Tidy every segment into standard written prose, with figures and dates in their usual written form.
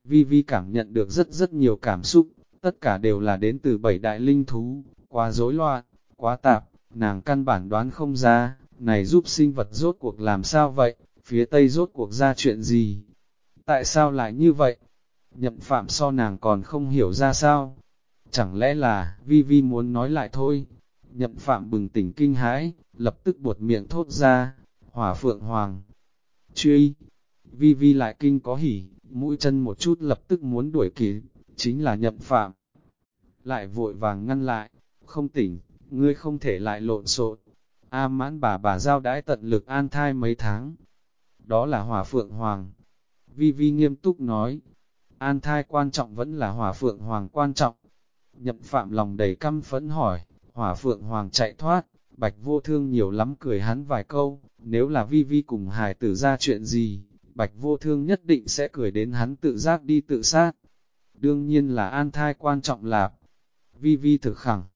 Vi Vi cảm nhận được rất nhiều cảm xúc, tất cả đều là đến từ 7 đại linh thú, quá rối loạn, quá tạp, nàng căn bản đoán không ra, này giúp sinh vật rốt cuộc làm sao vậy, phía Tây rốt cuộc ra chuyện gì, tại sao lại như vậy, Nhậm Phạm so nàng còn không hiểu ra sao, chẳng lẽ là, Vi Vi muốn nói lại thôi, Nhậm Phạm bừng tỉnh kinh hãi, lập tức buột miệng thốt ra, Hỏa Phượng Hoàng, truy, Vi Vi lại kinh có hỉ, mũi chân một chút lập tức muốn đuổi kịp, chính là Nhậm Phạm. Lại vội vàng ngăn lại, không tỉnh, ngươi không thể lại lộn xộn. A Mãn bà giao đãi tận lực an thai mấy tháng. Đó là Hỏa Phượng Hoàng. Vi Vi nghiêm túc nói, an thai quan trọng vẫn là Hỏa Phượng Hoàng quan trọng. Nhậm Phạm lòng đầy căm phẫn hỏi, Hỏa Phượng Hoàng chạy thoát, Bạch Vô Thương nhiều lắm cười hắn vài câu, nếu là Vi Vi cùng hài tử ra chuyện gì, Bạch Vô Thương nhất định sẽ cười đến hắn tự giác đi tự sát. Đương nhiên là an thai quan trọng lạp. Vi Vi thực khẳng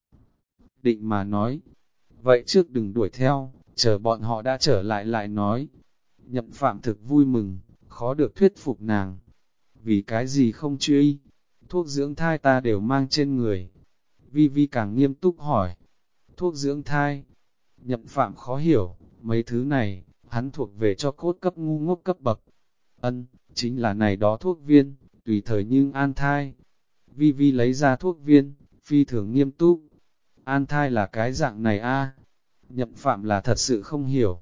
định mà nói, vậy trước đừng đuổi theo, chờ bọn họ đã trở lại lại nói. Nhậm Phạm thực vui mừng, khó được thuyết phục nàng. Vì cái gì không truy, thuốc dưỡng thai ta đều mang trên người. Vi Vi càng nghiêm túc hỏi, thuốc dưỡng thai. Nhậm Phạm khó hiểu, mấy thứ này, hắn thuộc về cho cốt cấp ngu ngốc cấp bậc. Ân, chính là này đó thuốc viên, tùy thời nhưng an thai. Vi Vi lấy ra thuốc viên, phi thường nghiêm túc. An thai là cái dạng này a. Nhậm Phạm là thật sự không hiểu.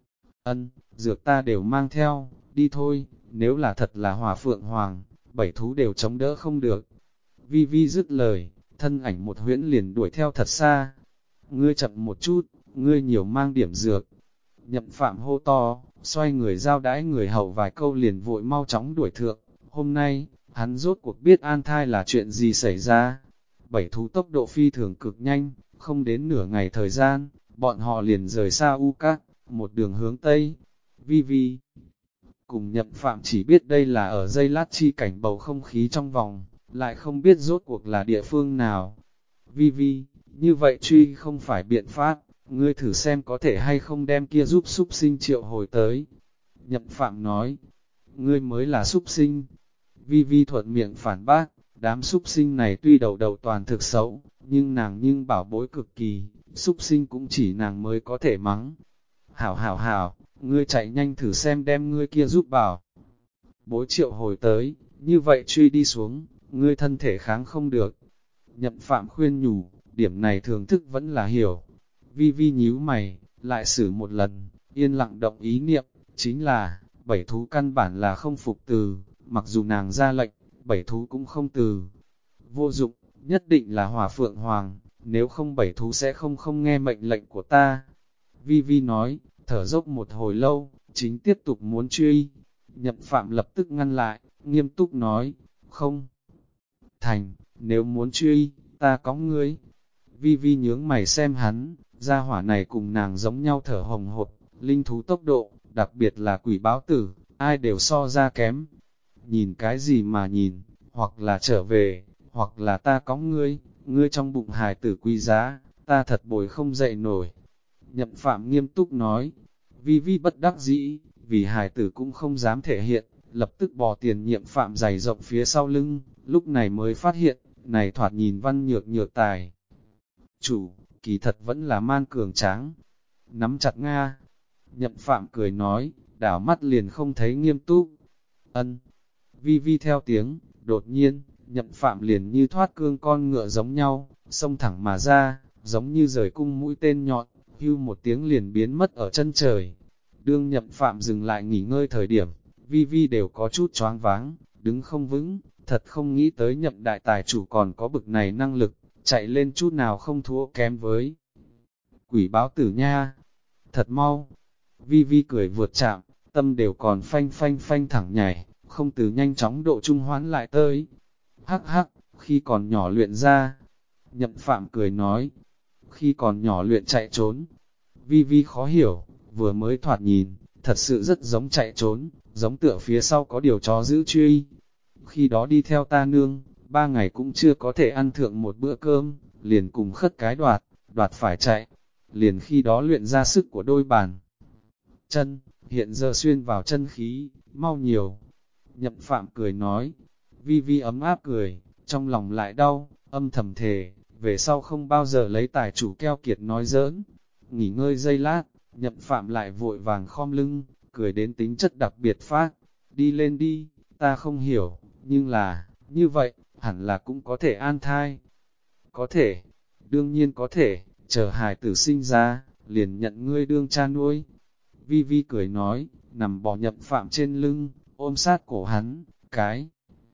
Ân, dược ta đều mang theo, đi thôi, nếu là thật là Hỏa Phượng Hoàng, 7 thú đều chống đỡ không được. Vi Vi dứt lời, thân ảnh một huyễn liền đuổi theo thật xa. Ngươi chậm một chút, ngươi nhiều mang điểm dược. Nhậm Phạm hô to, xoay người giao đãi người hầu vài câu liền vội mau chóng đuổi thượng. Hôm nay, hắn rốt cuộc biết an thai là chuyện gì xảy ra. 7 thú tốc độ phi thường cực nhanh, không đến nửa ngày thời gian, bọn họ liền rời xa U Các, một đường hướng Tây. Vi Vi cùng Nhậm Phạm chỉ biết đây là ở dây lát chi cảnh bầu không khí trong vòng, lại không biết rốt cuộc là địa phương nào. Vi Vi, như vậy truy không phải biện pháp, ngươi thử xem có thể hay không đem kia giúp súc sinh triệu hồi tới. Nhậm Phạm nói, ngươi mới là súc sinh. Vi Vi thuận miệng phản bác, đám súc sinh này tuy đầu đầu toàn thực xấu, nhưng bảo bối cực kỳ, súc sinh cũng chỉ nàng mới có thể mắng. Hảo hảo hảo, ngươi chạy nhanh thử xem đem ngươi kia giúp bảo. Bối triệu hồi tới, như vậy truy đi xuống, ngươi thân thể kháng không được. Nhậm Phạm khuyên nhủ, điểm này thường thức vẫn là hiểu. Vi Vi nhíu mày, lại xử một lần, yên lặng động ý niệm, chính là, 7 thú căn bản là không phục từ, mặc dù nàng ra lệnh, 7 thú cũng không từ. Vô dụng, nhất định là Hỏa Phượng Hoàng, nếu không 7 thú sẽ không nghe mệnh lệnh của ta. Vi Vi nói, thở dốc một hồi lâu, chính tiếp tục muốn truy. Nhậm Phạm lập tức ngăn lại, nghiêm túc nói, không. Thành, nếu muốn truy, ta có ngươi. Vi Vi nhướng mày xem hắn, gia hỏa này cùng nàng giống nhau thở hồng hộc, linh thú tốc độ, đặc biệt là quỷ báo tử, ai đều so ra kém. Nhìn cái gì mà nhìn, hoặc là trở về, hoặc là ta có ngươi, ngươi trong bụng hài tử quý giá, ta thật bồi không dậy nổi. Nhậm Phạm nghiêm túc nói, Vi Vi bất đắc dĩ, vì hài tử cũng không dám thể hiện, lập tức bỏ tiền Nhậm Phạm dày rộng phía sau lưng, lúc này mới phát hiện, này thoạt nhìn văn nhược nhược tài. Chủ, kỳ thật vẫn là man cường tráng. Nắm chặt Nga. Nhậm Phạm cười nói, đảo mắt liền không thấy nghiêm túc. Ân. Vi Vi theo tiếng, đột nhiên, Nhậm Phạm liền như thoát cương con ngựa giống nhau, xông thẳng mà ra, giống như rời cung mũi tên nhọn, hưu một tiếng liền biến mất ở chân trời. Đương Nhậm Phạm dừng lại nghỉ ngơi thời điểm, Vi Vi đều có chút choáng váng, đứng không vững, thật không nghĩ tới Nhậm đại tài chủ còn có bực này năng lực, chạy lên chút nào không thua kém với quỷ báo tử nha. Thật mau, Vi Vi cười vượt chạm, tâm đều còn phanh phanh phanh thẳng nhảy, không từ nhanh chóng độ trung hoán lại tới. Hắc hắc, khi còn nhỏ luyện ra. Nhậm Phạm cười nói, khi còn nhỏ luyện chạy trốn. Vi Vi khó hiểu, vừa mới thoạt nhìn, thật sự rất giống chạy trốn, giống tựa phía sau có điều chó giữ truy. Khi đó đi theo ta nương, 3 ngày cũng chưa có thể ăn thượng một bữa cơm, liền cùng khất cái đoạt phải chạy. Liền khi đó luyện ra sức của đôi bàn chân, hiện giờ xuyên vào chân khí, mau nhiều. Nhậm Phạm cười nói, Vi Vi ấm áp cười, trong lòng lại đau, âm thầm thề, về sau không bao giờ lấy tài chủ keo kiệt nói giỡn. Nghỉ ngơi giây lát, Nhậm Phạm lại vội vàng khom lưng, cười đến tính chất đặc biệt phát. Đi lên đi, ta không hiểu, nhưng là, như vậy, hẳn là cũng có thể an thai. Có thể, đương nhiên có thể, chờ hài tử sinh ra, liền nhận ngươi đương cha nuôi. Vi Vi cười nói, nằm bò Nhậm Phạm trên lưng, ôm sát cổ hắn, cái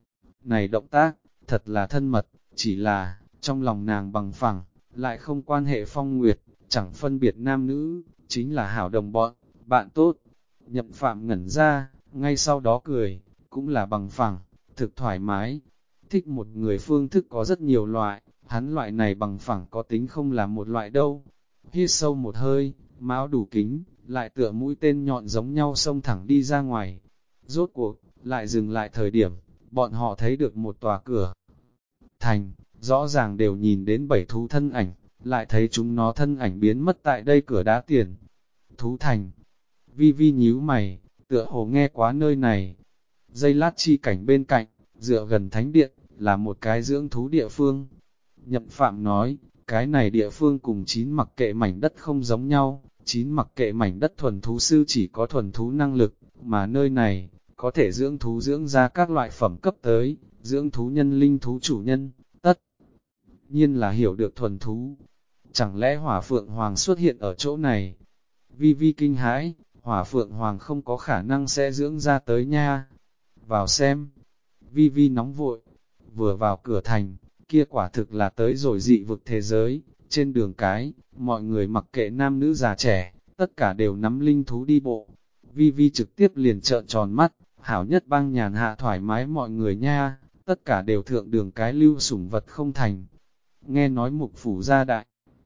này động tác, thật là thân mật, chỉ là, trong lòng nàng bằng phẳng, lại không quan hệ phong nguyệt, chẳng phân biệt nam nữ, chính là hảo đồng bọn, bạn tốt. Nhậm Phạm ngẩn ra, ngay sau đó cười, cũng là bằng phẳng, thực thoải mái. Thích một người phương thức có rất nhiều loại, hắn loại này bằng phẳng có tính không là một loại đâu. Hít sâu một hơi, máu đủ kính, lại tựa mũi tên nhọn giống nhau xông thẳng đi ra ngoài. Rốt cuộc, lại dừng lại thời điểm, bọn họ thấy được một tòa cửa thành, rõ ràng đều nhìn đến 7 thú thân ảnh, lại thấy chúng nó thân ảnh biến mất tại đây cửa đá tiền. Thú thành, Vi Vi nhíu mày, tựa hồ nghe quá nơi này. Dây lát chi cảnh bên cạnh, dựa gần thánh điện, là một cái dưỡng thú địa phương. Nhậm Phạm nói, cái này địa phương cùng 9 mặc kệ mảnh đất không giống nhau, 9 mặc kệ mảnh đất thuần thú sư chỉ có thuần thú năng lực, mà nơi này, có thể dưỡng thú dưỡng ra các loại phẩm cấp tới, dưỡng thú nhân linh thú chủ nhân, tất nhiên là hiểu được thuần thú. Chẳng lẽ Hỏa Phượng Hoàng xuất hiện ở chỗ này? Vi Vi kinh hãi, Hỏa Phượng Hoàng không có khả năng sẽ dưỡng ra tới nha. Vào xem. Vi Vi nóng vội, vừa vào cửa thành, kia quả thực là tới rồi dị vực thế giới. Trên đường cái, mọi người mặc kệ nam nữ già trẻ, tất cả đều nắm linh thú đi bộ. Vi Vi trực tiếp liền trợn tròn mắt, hảo nhất băng nhàn hạ thoải mái mọi người nha, tất cả đều thượng đường cái lưu sủng vật không thành. Nghe nói mục phủ ra đại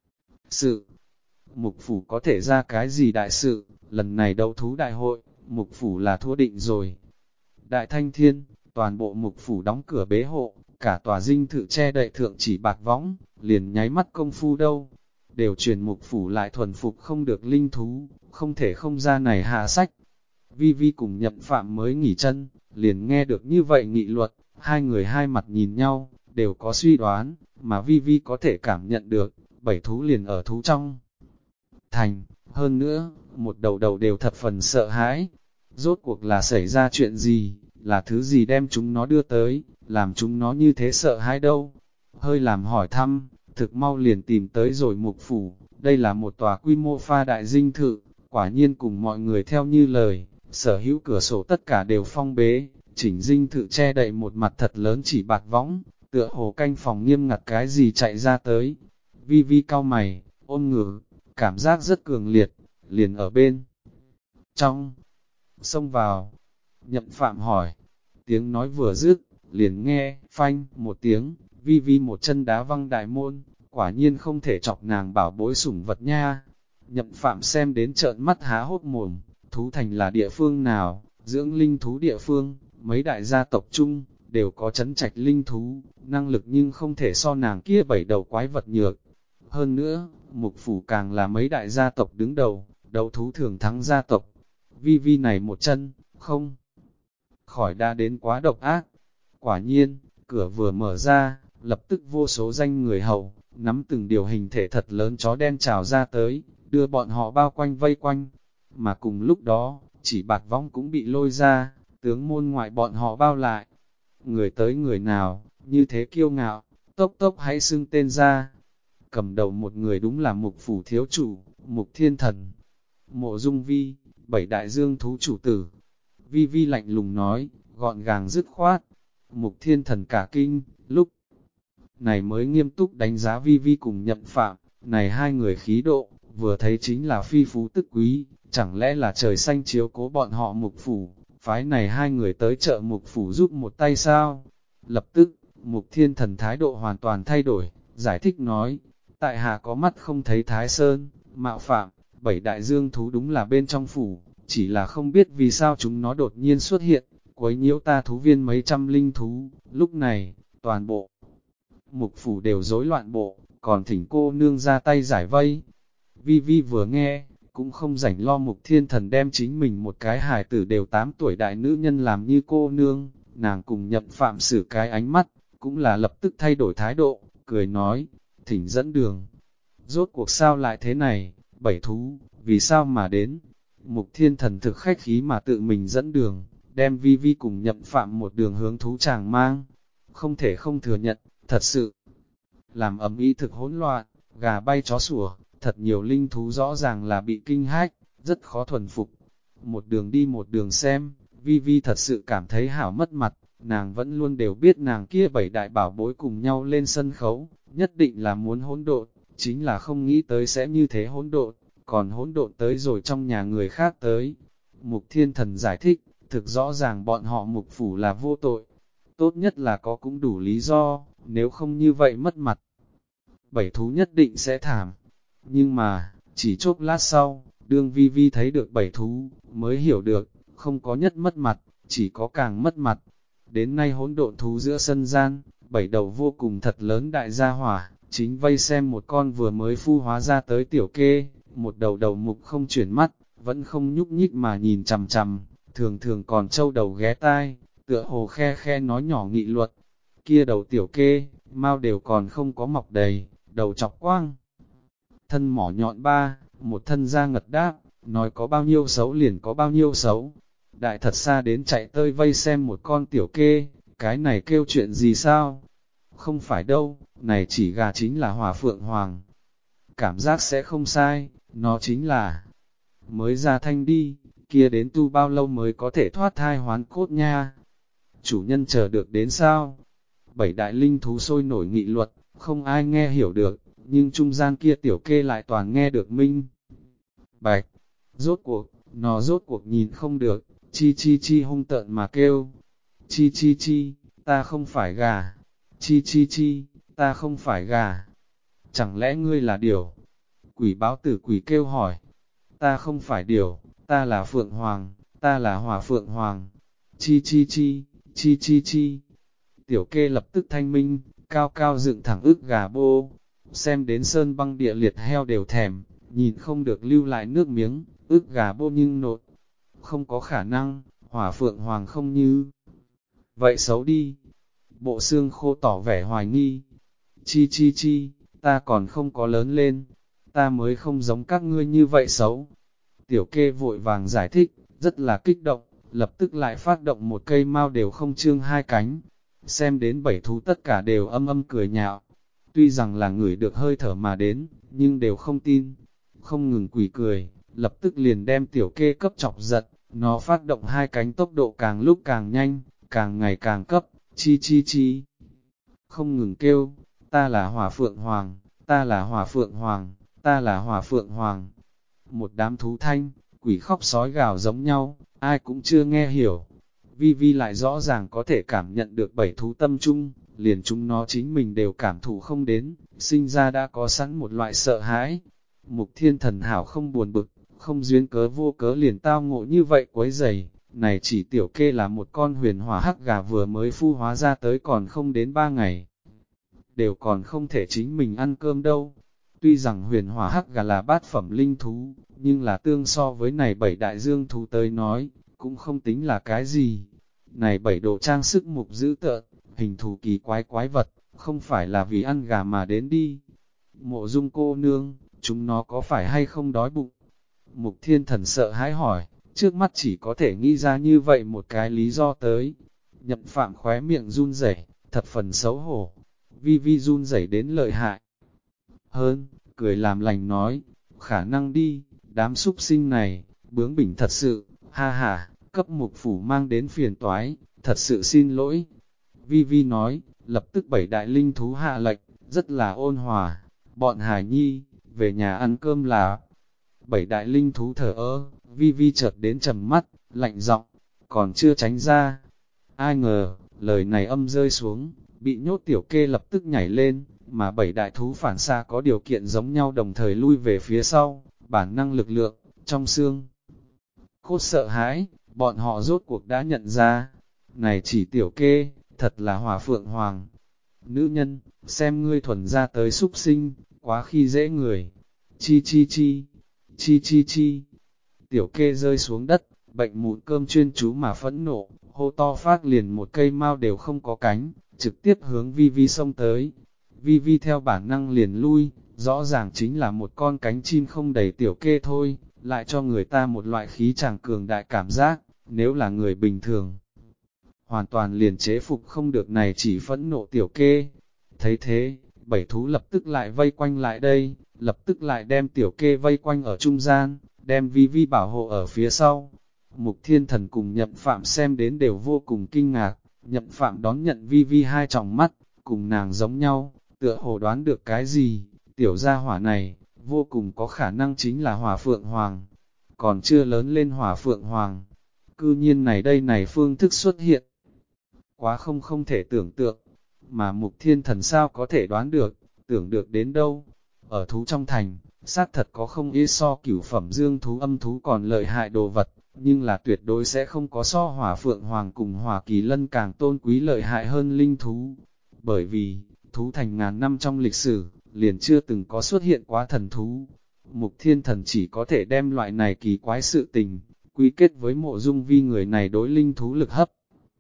sự, mục phủ có thể ra cái gì đại sự, lần này đấu thú đại hội, mục phủ là thua định rồi. Đại Thanh Thiên, toàn bộ mục phủ đóng cửa bế hộ, cả tòa dinh thự che đậy thượng chỉ bạc võng, liền nháy mắt công phu đâu. Đều truyền mục phủ lại thuần phục không được linh thú, không thể không ra này hạ sách. Vi Vi cùng Nhậm Phạm mới nghỉ chân, liền nghe được như vậy nghị luật, hai người hai mặt nhìn nhau, đều có suy đoán, mà Vi Vi có thể cảm nhận được, 7 thú liền ở thú trong thành, hơn nữa, một đầu đầu đều thập phần sợ hãi. Rốt cuộc là xảy ra chuyện gì, là thứ gì đem chúng nó đưa tới, làm chúng nó như thế sợ hãi đâu. Hơi làm hỏi thăm, thực mau liền tìm tới rồi mục phủ, đây là một tòa quy mô pha đại dinh thự, quả nhiên cùng mọi người theo như lời, sở hữu cửa sổ tất cả đều phong bế, chỉnh dinh thự che đậy một mặt thật lớn chỉ bạc võng, tựa hồ canh phòng nghiêm ngặt cái gì chạy ra tới. Vi Vi cau mày, ôm ngửa, cảm giác rất cường liệt, liền ở bên trong, xông vào. Nhậm Phạm hỏi, tiếng nói vừa dứt, liền nghe, phanh, một tiếng, Vi Vi một chân đá văng đại môn, quả nhiên không thể chọc nàng bảo bối sủng vật nha. Nhậm Phạm xem đến trợn mắt há hốt mồm, thú thành là địa phương nào, dưỡng linh thú địa phương, mấy đại gia tộc chung, đều có trấn trạch linh thú, năng lực nhưng không thể so nàng kia 7 đầu quái vật nhược. Hơn nữa, mục phủ càng là mấy đại gia tộc đứng đầu, đấu thú thường thắng gia tộc. Vi Vi này một chân, không khỏi đã đến quá độc ác. Quả nhiên, cửa vừa mở ra, lập tức vô số danh người hầu, nắm từng điều hình thể thật lớn chó đen trào ra tới, đưa bọn họ bao quanh vây quanh. Mà cùng lúc đó, chỉ bạc võng cũng bị lôi ra, tướng môn ngoại bọn họ bao lại. Người tới người nào, như thế kiêu ngạo, tốc tốc hãy xưng tên ra. Cầm đầu một người đúng là mục phủ thiếu chủ, mục thiên thần. Mộ Dung Vi, 7 đại dương thú chủ tử. Vi Vi lạnh lùng nói, gọn gàng dứt khoát. Mục thiên thần cả kinh, lúc này mới nghiêm túc đánh giá Vi Vi cùng Nhậm Phạm. Này hai người khí độ, vừa thấy chính là phi phú tức quý, chẳng lẽ là trời xanh chiếu cố bọn họ mục phủ, phái này hai người tới chợ mục phủ giúp một tay sao? Lập tức, mục thiên thần thái độ hoàn toàn thay đổi, giải thích nói, tại hạ có mắt không thấy Thái Sơn, mạo phạm, 7 đại dương thú đúng là bên trong phủ, chỉ là không biết vì sao chúng nó đột nhiên xuất hiện, quấy nhiễu ta thú viên mấy trăm linh thú, lúc này, toàn bộ mục phủ đều rối loạn bộ, còn thỉnh cô nương ra tay giải vây. Vi Vi vừa nghe, cũng không rảnh lo mục thiên thần đem chính mình một cái hài tử đều 8 tuổi đại nữ nhân làm như cô nương, nàng cùng Nhậm Phạm xử cái ánh mắt, cũng là lập tức thay đổi thái độ, cười nói, thỉnh dẫn đường. Rốt cuộc sao lại thế này, bảy thú, vì sao mà đến? Mục Thiên Thần thực khách khí mà tự mình dẫn đường, đem Vi Vi cùng Nhậm Phạm một đường hướng thú tràng mang. Không thể không thừa nhận, thật sự, làm ầm ĩ thực hỗn loạn, gà bay chó sủa, thật nhiều linh thú rõ ràng là bị kinh hách, rất khó thuần phục. Một đường đi một đường xem, Vi Vi thật sự cảm thấy hảo mất mặt, nàng vẫn luôn đều biết nàng kia bảy đại bảo bối cùng nhau lên sân khấu, nhất định là muốn hỗn độn, chính là không nghĩ tới sẽ như thế hỗn độn, còn hỗn độn tới rồi trong nhà người khác tới. Mục Thiên Thần giải thích, thực rõ ràng bọn họ mục phủ là vô tội, tốt nhất là có cũng đủ lý do, nếu không như vậy mất mặt. Bảy thú nhất định sẽ thảm, nhưng mà, chỉ chốc lát sau, đương Vi Vi thấy được bảy thú, mới hiểu được, không có nhất mất mặt, chỉ có càng mất mặt. Đến nay hỗn độn thú giữa sân gian, bảy đầu vô cùng thật lớn đại gia hỏa, chính vây xem một con vừa mới phu hóa ra tới tiểu kê, một đầu đầu mục không chuyển mắt, vẫn không nhúc nhích mà nhìn chằm chằm, thường thường còn trâu đầu ghé tai, tựa hồ khe khe nói nhỏ nghị luật. Kia đầu tiểu kê, mau đều còn không có mọc đầy, đầu chọc quang. Thân mỏ nhọn ba, một thân da ngật đáp, nói có bao nhiêu xấu liền có bao nhiêu xấu. Đại thật xa đến chạy tơi vây xem một con tiểu kê, cái này kêu chuyện gì sao? Không phải đâu, này chỉ gà chính là Hỏa Phượng Hoàng. Cảm giác sẽ không sai, nó chính là mới ra thanh đi, kia đến tu bao lâu mới có thể thoát thai hoán cốt nha. Chủ nhân chờ được đến sao? Bảy đại linh thú sôi nổi nghị luật, không ai nghe hiểu được, nhưng trung gian kia tiểu kê lại toàn nghe được minh. Bạch, rốt cuộc nhìn không được, chi chi chi hung tợn mà kêu. Chi chi chi, ta không phải gà. Chi chi chi, ta không phải gà. Chẳng lẽ ngươi là điểu? Quỷ báo tử quỷ kêu hỏi. Ta không phải điểu, ta là Phượng Hoàng, ta là Hỏa Phượng Hoàng. Chi chi chi, chi chi chi. Tiểu kê lập tức thanh minh, cao cao dựng thẳng ức gà bô. Xem đến sơn băng địa liệt heo đều thèm, nhìn không được lưu lại nước miếng, ức gà bô nhưng nột. Không có khả năng, Hỏa Phượng Hoàng không như. Vậy xấu đi. Bộ xương khô tỏ vẻ hoài nghi. Chi chi chi, ta còn không có lớn lên, ta mới không giống các ngươi như vậy xấu. Tiểu kê vội vàng giải thích, rất là kích động, lập tức lại phát động một cây mao đều không trương hai cánh. Xem đến bảy thú tất cả đều âm âm cười nhạo. Tuy rằng là người được hơi thở mà đến, nhưng đều không tin. Không ngừng quỷ cười, lập tức liền đem tiểu kê cấp chọc giật, nó phát động hai cánh tốc độ càng lúc càng nhanh, càng ngày càng cấp, chi chi chi. Không ngừng kêu, ta là Hỏa Phượng Hoàng, ta là Hỏa Phượng Hoàng, ta là Hỏa Phượng Hoàng. Một đám thú thanh, quỷ khóc sói gào giống nhau, ai cũng chưa nghe hiểu. Vi Vi lại rõ ràng có thể cảm nhận được bảy thú tâm chung, liền chúng nó chính mình đều cảm thụ không đến, sinh ra đã có sẵn một loại sợ hãi. Mục Thiên Thần hảo không buồn bực, không duyên cớ vô cớ liền tao ngộ như vậy quấy rầy. Này chỉ tiểu kê là một con huyền hỏa hắc gà vừa mới phu hóa ra tới còn không đến 3 ngày. Đều còn không thể chính mình ăn cơm đâu. Tuy rằng huyền hỏa hắc gà là bát phẩm linh thú, nhưng là tương so với này bảy đại dương thú tới nói, cũng không tính là cái gì. Này bảy đồ trang sức mục dữ tợn, hình thù kỳ quái quái vật, không phải là vì ăn gà mà đến đi. Mộ Dung cô nương, chúng nó có phải hay không đói bụng? Mục Thiên Thần sợ hãi hỏi, trước mắt chỉ có thể nghĩ ra như vậy một cái lý do tới. Nhậm Phạm khóe miệng run rẩy, thật phần xấu hổ. Vi Vi run rẩy đến lợi hại. Hơn, cười làm lành nói, khả năng đi, đám súc sinh này, bướng bỉnh thật sự, ha ha, cấp mục phủ mang đến phiền toái, thật sự xin lỗi. Vi Vi nói, lập tức bảy đại linh thú hạ lệnh, rất là ôn hòa, bọn Hải Nhi, về nhà ăn cơm là. Bảy đại linh thú thở ơ, Vi Vi chợt đến trầm mắt, lạnh giọng, còn chưa tránh ra. Ai ngờ, lời này âm rơi xuống, bị nhốt tiểu kê lập tức nhảy lên, mà bảy đại thú phản xạ có điều kiện giống nhau đồng thời lui về phía sau, bản năng lực lượng, trong xương. Cốt sợ hãi, bọn họ rốt cuộc đã nhận ra, này chỉ tiểu kê, thật là Hỏa Phượng Hoàng. Nữ nhân, xem ngươi thuần ra tới súc sinh, quá khi dễ người. Chi chi chi, chi chi chi. Tiểu kê rơi xuống đất, bệnh mụn cơm chuyên chú mà phẫn nộ, hô to phát liền một cây mao đều không có cánh, trực tiếp hướng Vi Vi xông tới. Vi Vi theo bản năng liền lui, rõ ràng chính là một con cánh chim không đầy tiểu kê thôi, lại cho người ta một loại khí chàng cường đại cảm giác, nếu là người bình thường. Hoàn toàn liền chế phục không được này chỉ phẫn nộ tiểu kê. Thấy thế, 7 thú lập tức lại vây quanh lại đây, lập tức lại đem tiểu kê vây quanh ở trung gian, đem Vi Vi bảo hộ ở phía sau. Mục Thiên Thần cùng Nhậm Phạm xem đến đều vô cùng kinh ngạc, Nhậm Phạm đón nhận Vi Vi hai tròng mắt, cùng nàng giống nhau, tựa hồ đoán được cái gì, tiểu gia hỏa này, vô cùng có khả năng chính là Hỏa Phượng Hoàng, còn chưa lớn lên Hỏa Phượng Hoàng, cư nhiên này phương thức xuất hiện. Quá không thể tưởng tượng, mà Mục Thiên Thần sao có thể đoán được, tưởng được đến đâu. Ở thú trong thành, xác thật có không ít so cửu phẩm dương thú âm thú còn lợi hại đồ vật, nhưng là tuyệt đối sẽ không có so Hỏa Phượng Hoàng cùng Hỏa Kỳ Lân càng tôn quý lợi hại hơn linh thú. Bởi vì, thú thành ngàn năm trong lịch sử, liền chưa từng có xuất hiện quá thần thú. Mục Thiên Thần chỉ có thể đem loại này kỳ quái sự tình, quy kết với Mộ Dung Vi người này đối linh thú lực hấp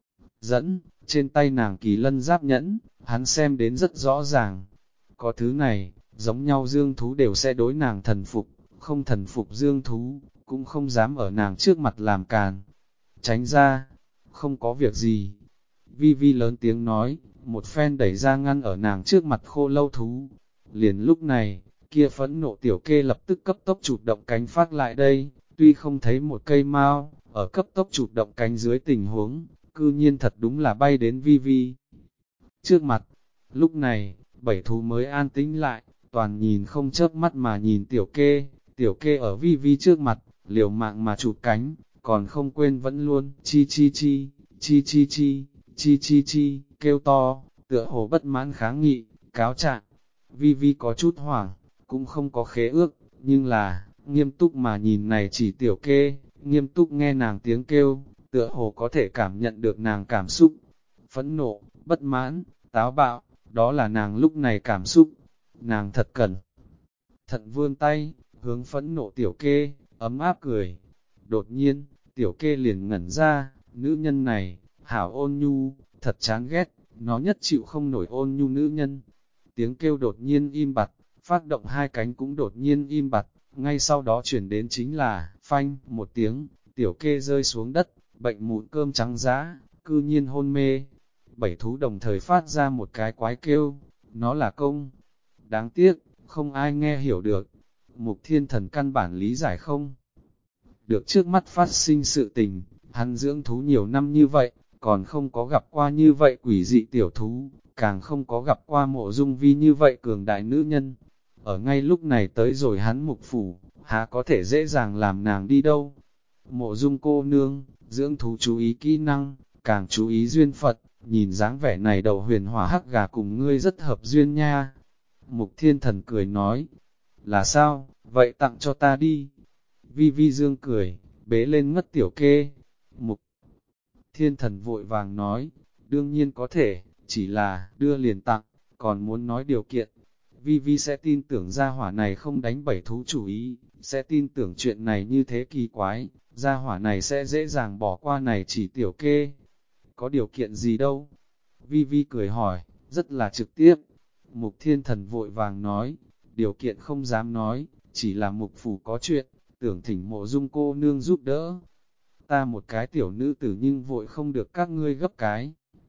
dẫn. Trên tay nàng Kỳ Lân giáp nhẫn, hắn xem đến rất rõ ràng. Có thứ này, giống nhau dương thú đều sẽ đối nàng thần phục, không thần phục dương thú, cũng không dám ở nàng trước mặt làm càn. Tránh ra, không có việc gì. Vi Vi lớn tiếng nói, một phen đẩy ra ngăn ở nàng trước mặt khô lâu thú. Liền lúc này, kia phẫn nộ tiểu kê lập tức cấp tốc chụp động cánh phát lại đây, tuy không thấy một cây mao, ở cấp tốc chụp động cánh dưới tình huống, cư nhiên thật đúng là bay đến Vi Vi trước mặt. Lúc này, 7 thú mới an tĩnh lại, toàn nhìn không chớp mắt mà nhìn tiểu kê ở Vi Vi trước mặt, liều mạng mà chụp cánh, còn không quên vẫn luôn chi chi chi, chi chi chi, chi chi chi, kêu to, tựa hồ bất mãn kháng nghị, cáo trạng. Vi Vi có chút hoảng, cũng không có khế ước, nhưng là, nghiêm túc mà nhìn này chỉ tiểu kê, nghiêm túc nghe nàng tiếng kêu, tựa hồ có thể cảm nhận được nàng cảm xúc. Phẫn nộ, bất mãn, táo bạo, đó là nàng lúc này cảm xúc. Nàng thật cẩn thận vươn tay, hướng phẫn nộ tiểu kê, ấm áp cười. Đột nhiên, tiểu kê liền ngẩn ra, nữ nhân này, hảo ôn nhu, thật chán ghét, nó nhất chịu không nổi ôn nhu nữ nhân. Tiếng kêu đột nhiên im bặt, phát động hai cánh cũng đột nhiên im bặt, ngay sau đó chuyển đến chính là, phanh, một tiếng, tiểu kê rơi xuống đất, bệnh mụn cơm trắng giá, cư nhiên hôn mê. 7 thú đồng thời phát ra một cái quái kêu, nó là công. Đáng tiếc, không ai nghe hiểu được. Mục Thiên Thần căn bản lý giải không được trước mắt phát sinh sự tình, hắn dưỡng thú nhiều năm như vậy, còn không có gặp qua như vậy quỷ dị tiểu thú, càng không có gặp qua Mộ Dung Vi như vậy cường đại nữ nhân. Ở ngay lúc này tới rồi hắn mục phủ, há có thể dễ dàng làm nàng đi đâu. Mộ Dung cô nương, dưỡng thú chú ý kỹ năng, càng chú ý duyên phận, nhìn dáng vẻ này đầu huyền hỏa hắc gà cùng ngươi rất hợp duyên nha. Mục Thiên Thần cười nói, là sao, vậy tặng cho ta đi. Vi Vi dương cười, bế lên ngất tiểu kê. Mục Thiên Thần vội vàng nói, đương nhiên có thể, chỉ là đưa liền tặng, còn muốn nói điều kiện. Vi Vi sẽ tin tưởng gia hỏa này không đánh 7 thú chủ ý, sẽ tin tưởng chuyện này như thế kỳ quái, gia hỏa này sẽ dễ dàng bỏ qua này chỉ tiểu kê. Có điều kiện gì đâu? Vi Vi cười hỏi, rất là trực tiếp. Mục Thiên Thần vội vàng nói, điều kiện không dám nói, chỉ là mục phủ có chuyện, tưởng thỉnh Mộ Dung cô nương giúp đỡ. Ta một cái tiểu nữ tử nhưng vội không được các ngươi gấp cái.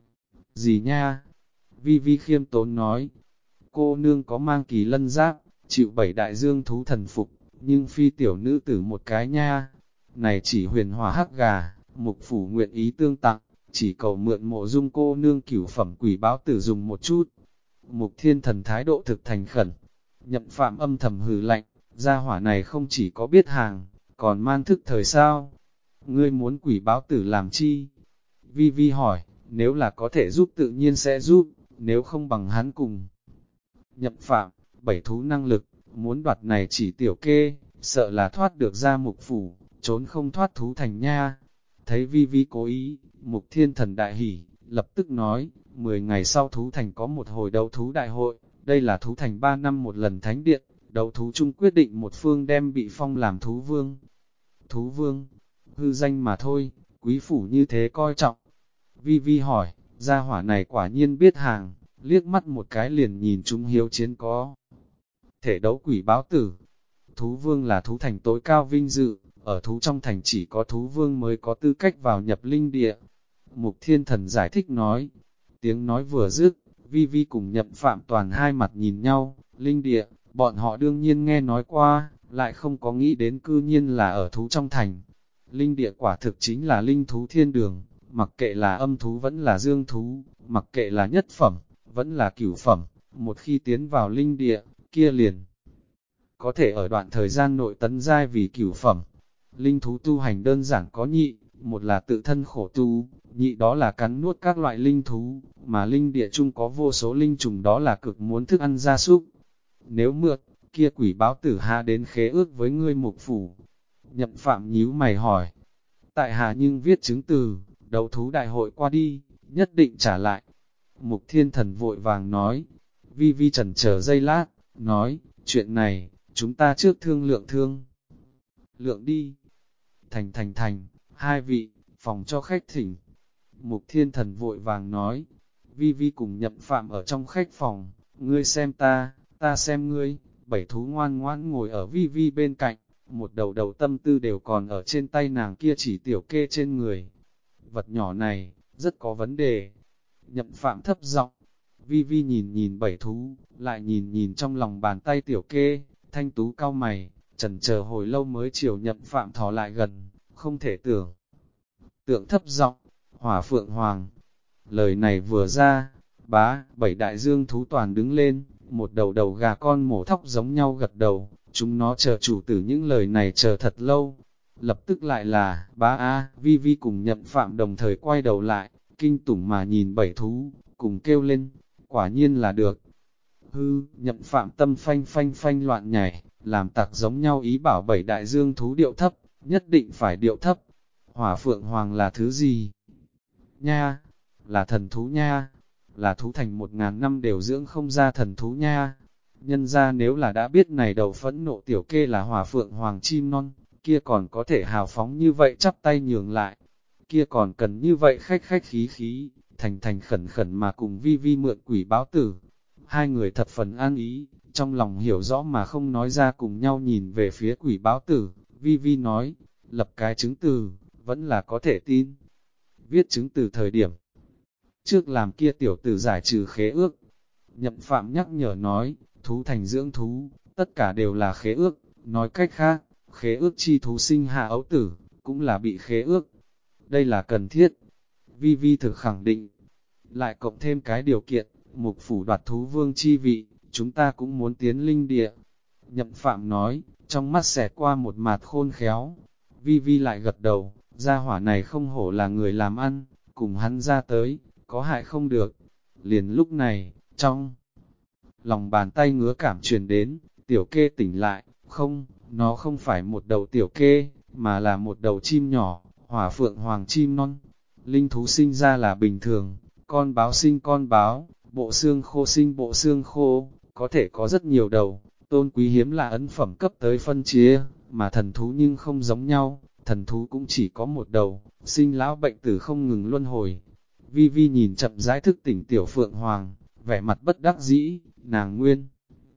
Gì nha? Vi Vi khiêm tốn nói, cô nương có mang Kỳ Lân giáp, chịu 7 đại dương thú thần phục, nhưng phi tiểu nữ tử một cái nha. Này chỉ huyền hỏa hắc gà, mục phủ nguyện ý tương tặng, chỉ cầu mượn Mộ Dung cô nương cửu phẩm quỷ báo tử dùng một chút. Mục Thiên Thần thái độ thực thành khẩn. Nhậm Phạm âm thầm hừ lạnh, gia hỏa này không chỉ có biết hàng, còn man thức thời sao? Ngươi muốn quỷ báo tử làm chi? Vi Vi hỏi, nếu là có thể giúp tự nhiên sẽ giúp, nếu không bằng hắn cùng. Nhậm Phạm, 7 thú năng lực, muốn đoạt này chỉ tiểu kê, sợ là thoát được ra mục phủ, trốn không thoát thú thành nha. Thấy Vi Vi cố ý, Mục Thiên Thần đại hỉ, lập tức nói, 10 ngày sau thú thành có một hồi đấu thú đại hội, đây là thú thành 3 năm một lần thánh điện, đấu thú chung quyết định một phương đem bị phong làm thú vương. Thú vương, hư danh mà thôi, quý phủ như thế coi trọng. Vi Vi hỏi, gia hỏa này quả nhiên biết hàng, liếc mắt một cái liền nhìn chúng hiếu chiến có thể đấu quỷ báo tử. Thú vương là thú thành tối cao vinh dự, ở thú trong thành chỉ có thú vương mới có tư cách vào nhập linh địa. Mục Thiên Thần giải thích nói, tiếng nói vừa dứt, Vi Vi cùng Nhậm Phạm Toàn hai mặt nhìn nhau, linh địa, bọn họ đương nhiên nghe nói qua, lại không có nghĩ đến cư nhiên là ở thú trong thành. Linh địa quả thực chính là linh thú thiên đường, mặc kệ là âm thú vẫn là dương thú, mặc kệ là nhất phẩm, vẫn là cửu phẩm, một khi tiến vào linh địa, kia liền có thể ở đoạn thời gian nội tấn giai vì cửu phẩm. Linh thú tu hành đơn giản có nhị, một là tự thân khổ tu, nhị đó là cắn nuốt các loại linh thú, mà linh địa chung có vô số linh trùng đó là cực muốn thức ăn gia súc. Nếu mượt, kia quỷ báo tử hạ đến khế ước với ngươi Mục phủ. Nhậm Phạm nhíu mày hỏi, tại hạ nhưng viết chứng từ, đấu thú đại hội qua đi, nhất định trả lại. Mục Thiên Thần vội vàng nói, Vi Vi chần chờ giây lát, nói, chuyện này, chúng ta trước thương lượng đi. Thành, hai vị, phòng cho khách thỉnh. Mục Thiên Thần vội vàng nói, Vi Vi cùng Nhậm Phạm ở trong khách phòng, ngươi xem ta xem ngươi, bảy thú ngoan ngoãn ngồi ở Vi Vi bên cạnh, một đầu tâm tư đều còn ở trên tay nàng kia chỉ tiểu kê trên người. Vật nhỏ này, rất có vấn đề. Nhậm Phạm thấp giọng, Vi Vi nhìn bảy thú, lại nhìn trong lòng bàn tay tiểu kê, thanh tú cau mày, chần chờ hồi lâu mới chiều Nhậm Phạm thò lại gần, không thể tượng thấp giọng, Hỏa Phượng Hoàng. Lời này vừa ra, bảy đại dương thú toàn đứng lên, một đầu gà con mổ thóc giống nhau gật đầu, chúng nó chờ chủ tử những lời này chờ thật lâu. Lập tức lại là, Vi Vi cùng Nhậm Phạm đồng thời quay đầu lại, kinh tủng mà nhìn bảy thú, cùng kêu lên, quả nhiên là được. Nhậm Phạm tâm phanh loạn nhảy, làm tặc giống nhau ý bảo bảy đại dương thú điệu thấp, nhất định phải điệu thấp. Hỏa Phượng Hoàng là thứ gì? Nha, là thần thú nha, là thú thành 1000 năm đều dưỡng không ra thần thú nha. Nhân ra nếu là đã biết này đầu phẫn nộ tiểu kê là Hỏa Phượng Hoàng chim non, kia còn có thể hào phóng như vậy chắp tay nhường lại, kia còn cần như vậy khách khí, thành khẩn mà cùng Vi Vi mượn quỷ báo tử. Hai người thập phần an ý, trong lòng hiểu rõ mà không nói ra cùng nhau nhìn về phía quỷ báo tử. Vi Vi nói, lập cái chứng từ, vẫn là có thể tin. Viết chứng từ thời điểm trước làm kia tiểu tử giải trừ khế ước. Nhậm Phạm nhắc nhở nói, thú thành dưỡng thú, tất cả đều là khế ước, nói cách khác, khế ước chi thú sinh hạ ấu tử, cũng là bị khế ước. Đây là cần thiết. Vi Vi thực khẳng định. Lại cộng thêm cái điều kiện, Mục phủ đoạt thú vương chi vị, chúng ta cũng muốn tiến linh địa. Nhậm Phạm nói, trong mắt xẹt qua một mạt khôn khéo. Vi Vi lại gật đầu, gia hỏa này không hổ là người làm ăn, cùng hắn ra tới, có hại không được. Liền lúc này, trong lòng bàn tay ngứa cảm truyền đến, tiểu kê tỉnh lại, không, nó không phải một đầu tiểu kê, mà là một đầu chim nhỏ, Hỏa Phượng Hoàng chim non. Linh thú sinh ra là bình thường, con báo sinh con báo, bộ xương khô sinh bộ xương khô, có thể có rất nhiều đầu, tôn quý hiếm là ấn phẩm cấp tới phân chia, mà thần thú nhưng không giống nhau, thần thú cũng chỉ có một đầu, sinh lão bệnh tử không ngừng luân hồi. Vi Vi nhìn chậm rãi thức tỉnh tiểu Phượng Hoàng, vẻ mặt bất đắc dĩ, nàng nguyên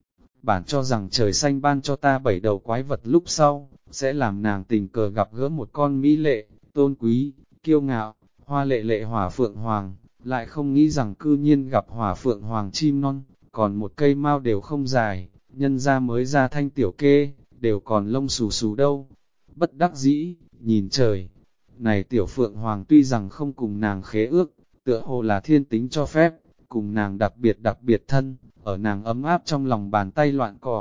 bản cho rằng trời xanh ban cho ta 7 đầu quái vật lúc sau, sẽ làm nàng tình cờ gặp gỡ một con mỹ lệ, tôn quý, kiêu ngạo, hoa lệ lệ Hỏa Phượng Hoàng, lại không nghĩ rằng cư nhiên gặp Hỏa Phượng Hoàng chim non, còn một cây mao đều không dài, nhân ra mới ra thanh tiểu kê, đều còn lông xù xù đâu. Bất đắc dĩ, nhìn trời, này tiểu Phượng Hoàng tuy rằng không cùng nàng khế ước, tựa hồ là thiên tính cho phép, cùng nàng đặc biệt thân, ở nàng ấm áp trong lòng bàn tay loạn cọ.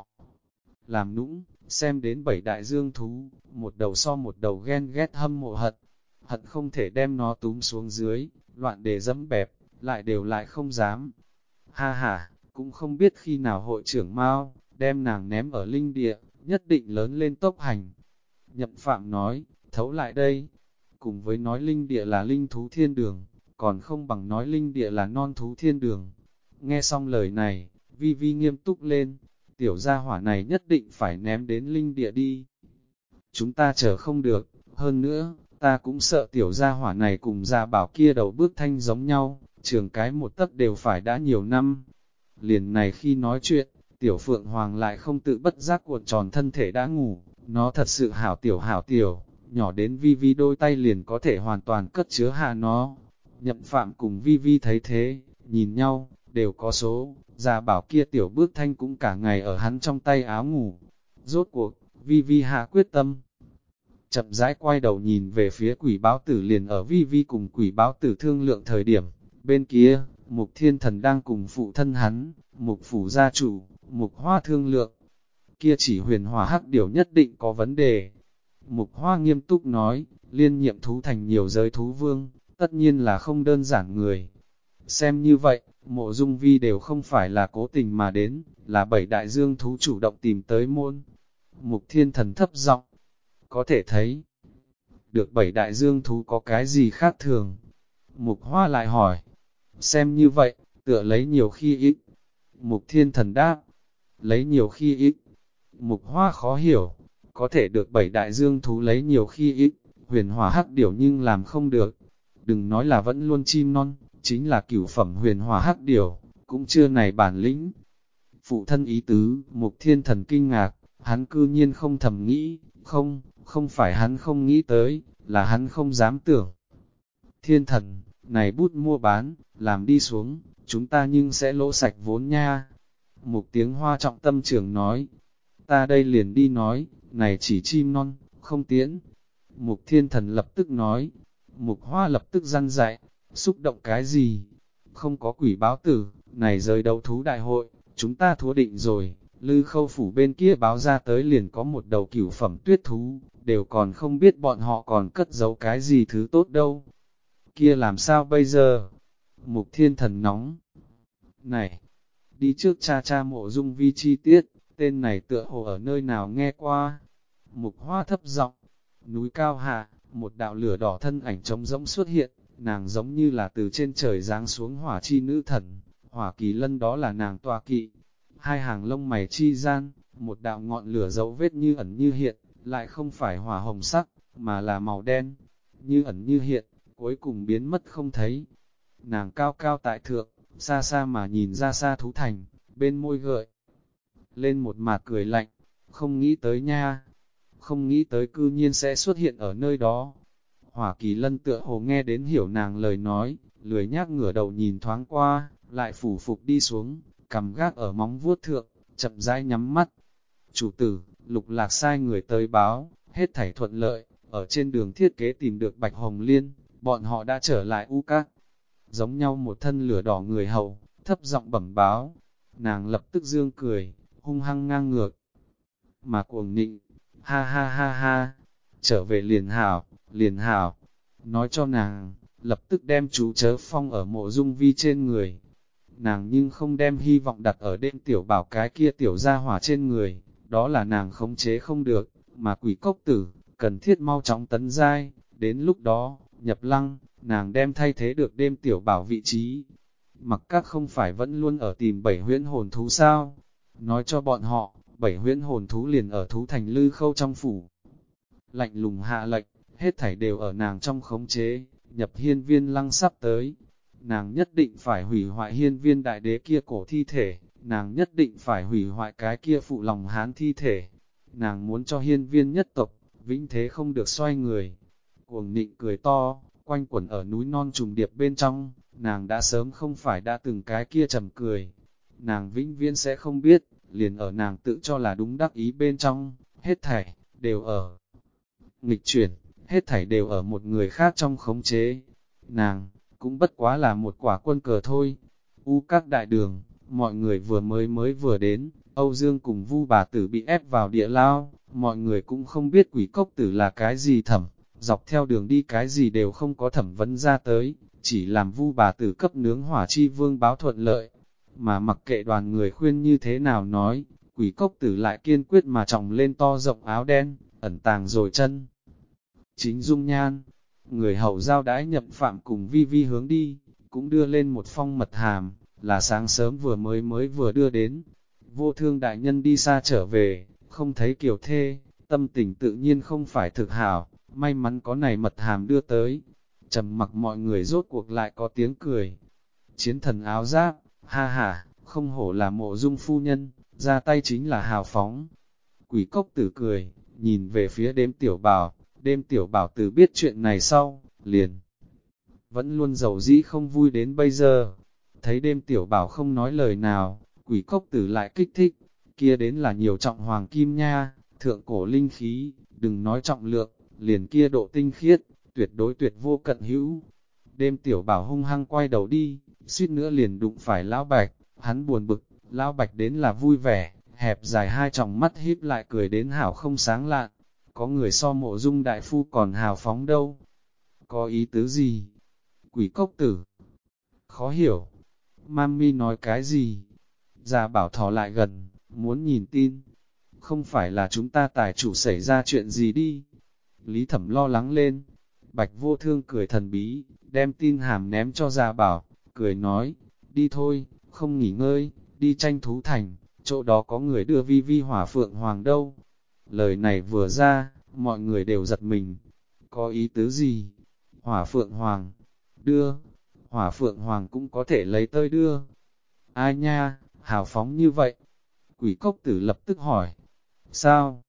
Làm nũng, xem đến 7 đại dương thú, một đầu so một đầu ghen ghét hâm mộ hận không thể đem nó túm xuống dưới, loạn để dẫm bẹp, lại đều lại không dám. Ha ha, cũng không biết khi nào hội trưởng Mao đem nàng ném ở linh địa, nhất định lớn lên tốc hành. Nhậm Phạm nói, thấu lại đây, cùng với nói linh địa là linh thú thiên đường, còn không bằng nói linh địa là non thú thiên đường. Nghe xong lời này, Vi Vi nghiêm túc lên, tiểu gia hỏa này nhất định phải ném đến linh địa đi. Chúng ta chờ không được, hơn nữa, Ta cũng sợ tiểu gia hỏa này cùng Gia Bảo kia đầu bước thanh giống nhau, trường cái một tấc đều phải đã nhiều năm. Liền này khi nói chuyện, tiểu Phượng Hoàng lại không tự bất giác cuộn tròn thân thể đã ngủ, nó thật sự hảo tiểu, nhỏ đến Vi Vi đôi tay liền có thể hoàn toàn cất chứa hạ nó. Nhậm Phạm cùng Vi Vi thấy thế, nhìn nhau, đều có số, Gia Bảo kia tiểu bước thanh cũng cả ngày ở hắn trong tay áo ngủ. Rốt cuộc, Vi Vi hạ quyết tâm. Chậm rãi quay đầu nhìn về phía quỷ báo tử, liền ở Vi Vi cùng quỷ báo tử thương lượng thời điểm, bên kia, Mục Thiên Thần đang cùng phụ thân hắn, Mục Phủ gia chủ, Mục Hoa thương lượng. Kia chỉ huyền hỏa hắc điểu nhất định có vấn đề. Mục Hoa nghiêm túc nói, liên nhiệm thú thành nhiều giới thú vương, tất nhiên là không đơn giản người. Xem như vậy, Mộ Dung Vi đều không phải là cố tình mà đến, là 7 đại dương thú chủ động tìm tới môn. Mục Thiên Thần thấp giọng, có thể thấy được 7 đại dương thú có cái gì khác thường. Mục Hoa lại hỏi, xem như vậy, tựa lấy nhiều khi ít. Mục Thiên Thần đáp, lấy nhiều khi ít. Mục Hoa khó hiểu, có thể được 7 đại dương thú lấy nhiều khi ít, huyền hỏa hắc điểu nhưng làm không được. Đừng nói là vẫn luôn chim non, chính là cửu phẩm huyền hỏa hắc điểu, cũng chưa này bản lĩnh. Phụ thân ý tứ, Mục Thiên Thần kinh ngạc, hắn cư nhiên không thầm nghĩ, không phải hắn không nghĩ tới, là hắn không dám tưởng. Thiên Thần, này bút mua bán, làm đi xuống, chúng ta nhưng sẽ lỗ sạch vốn nha. Mục Tiếng Hoa trọng tâm trưởng nói, ta đây liền đi nói, này chỉ chim non, không tiễn. Mục Thiên Thần lập tức nói, Mục Hoa lập tức răn dạy, xúc động cái gì? Không có quỷ báo tử, này rời đấu thú đại hội, chúng ta thua định rồi. Lư Khâu phủ bên kia báo ra tới liền có một đầu cửu phẩm tuyết thú, đều còn không biết bọn họ còn cất giấu cái gì thứ tốt đâu. Kia làm sao bây giờ? Mục Thiên Thần nóng. Này, đi trước cha Mộ Dung Vi chi tiết, tên này tựa hồ ở nơi nào nghe qua. Mục Hoa thấp giọng, núi cao hạ, một đạo lửa đỏ thân ảnh trống rỗng xuất hiện, nàng giống như là từ trên trời giáng xuống hỏa chi nữ thần, Hỏa Kỳ Lân đó là nàng tọa kỵ. Hai hàng lông mày chi gian, một đạo ngọn lửa dấu vết như ẩn như hiện, lại không phải hỏa hồng sắc, mà là màu đen, như ẩn như hiện, cuối cùng biến mất không thấy. Nàng cao cao tại thượng, xa xa mà nhìn ra xa thú thành, bên môi gợi lên một mạt cười lạnh, không nghĩ tới nha, không nghĩ tới cư nhiên sẽ xuất hiện ở nơi đó. Hỏa Kỳ Lân tựa hồ nghe đến hiểu nàng lời nói, lười nhác ngửa đầu nhìn thoáng qua, lại phủ phục đi xuống, cầm gác ở móng vuốt thượng, chậm rãi nhắm mắt. Chủ tử, Lục Lạc sai người tới báo, hết thảy thuận lợi, ở trên đường thiết kế tìm được Bạch Hồng Liên, bọn họ đã trở lại U Các. Giống nhau một thân lửa đỏ người hầu, thấp giọng bẩm báo, nàng lập tức dương cười, hung hăng ngang ngược. Mà cuồng nịnh, ha ha ha ha, trở về liền hảo, nói cho nàng, lập tức đem chú chớ phong ở Mộ Dung Vi trên người. Nàng nhưng không đem hy vọng đặt ở đêm tiểu bảo cái kia tiểu gia hỏa trên người, đó là nàng khống chế không được, mà quỷ cốc tử, cần thiết mau chóng tấn giai, đến lúc đó, nhập lăng, nàng đem thay thế được đêm tiểu bảo vị trí. Mặc các không phải vẫn luôn ở tìm 7 huyễn hồn thú sao? Nói cho bọn họ, 7 huyễn hồn thú liền ở thú thành Lư Khâu trong phủ. Lạnh lùng hạ lệnh, hết thảy đều ở nàng trong khống chế, nhập hiên viên lăng sắp tới. Nàng nhất định phải hủy hoại hiên viên đại đế kia cổ thi thể, nàng nhất định phải hủy hoại cái kia phụ lòng hán thi thể. Nàng muốn cho hiên viên nhất tộc, vĩnh thế không được xoay người. Cuồng nịnh cười to, quanh quẩn ở núi non trùng điệp bên trong, nàng đã sớm không phải đã từng cái kia trầm cười. Nàng vĩnh viễn sẽ không biết, liền ở nàng tự cho là đúng đắc ý bên trong, hết thảy, đều ở nghịch chuyển, hết thảy đều ở một người khác trong khống chế. Nàng, cũng bất quá là một quả quân cờ thôi. U Các đại đường, mọi người mới vừa đến, Âu Dương cùng Vu bà tử bị ép vào địa lao, mọi người cũng không biết quỷ cốc tử là cái gì thẩm, dọc theo đường đi cái gì đều không có thẩm vấn ra tới, chỉ làm Vu bà tử cấp nướng hỏa chi vương báo thuận lợi. Mà mặc kệ đoàn người khuyên như thế nào nói, quỷ cốc tử lại kiên quyết mà tròng lên to rộng áo đen, ẩn tàng rồi chân. Chính dung nhan, người hầu giao đãi Nhậm Phạm cùng Vi Vi hướng đi, cũng đưa lên một phong mật hàm, là sáng sớm vừa đưa đến. Vô Thương đại nhân đi xa trở về, không thấy Kiều thê, tâm tình tự nhiên không phải thực hảo, may mắn có này mật hàm đưa tới. Trầm mặc mọi người rốt cuộc lại có tiếng cười. Chiến thần áo giáp, ha ha, không hổ là Mộ Dung phu nhân, ra tay chính là hào phóng. Quỷ cốc tử cười, nhìn về phía đêm tiểu bảo từ biết chuyện này sau, liền. Vẫn luôn giàu dĩ không vui đến bây giờ. Thấy đêm tiểu bảo không nói lời nào, quỷ cốc tử lại kích thích, kia đến là nhiều trọng hoàng kim nha, thượng cổ linh khí, đừng nói trọng lượng, liền kia độ tinh khiết, tuyệt đối tuyệt vô cận hữu. Đêm tiểu bảo hung hăng quay đầu đi, suýt nữa liền đụng phải lão bạch, hắn buồn bực, lão bạch đến là vui vẻ, hẹp dài hai tròng mắt híp lại cười đến hảo không sáng lạn, có người so Mộ Dung đại phu còn hào phóng đâu. Có ý tứ gì? Quỷ cốc tử khó hiểu. Mami nói cái gì? Già bảo thò lại gần, muốn nhìn tin. Không phải là chúng ta tài chủ xảy ra chuyện gì đi. Lý Thẩm lo lắng lên. Bạch Vô Thương cười thần bí, đem tin hàm ném cho Già bảo, cười nói, đi thôi, không nghỉ ngơi, đi tranh thú thành, chỗ đó có người đưa vi vi hỏa phượng hoàng đâu. Lời này vừa ra, mọi người đều giật mình. Có ý tứ gì? Hỏa phượng hoàng, đưa, hỏa phượng hoàng cũng có thể lấy tơi đưa. Ai nha, hào phóng như vậy? Quỷ cốc tử lập tức hỏi. Sao?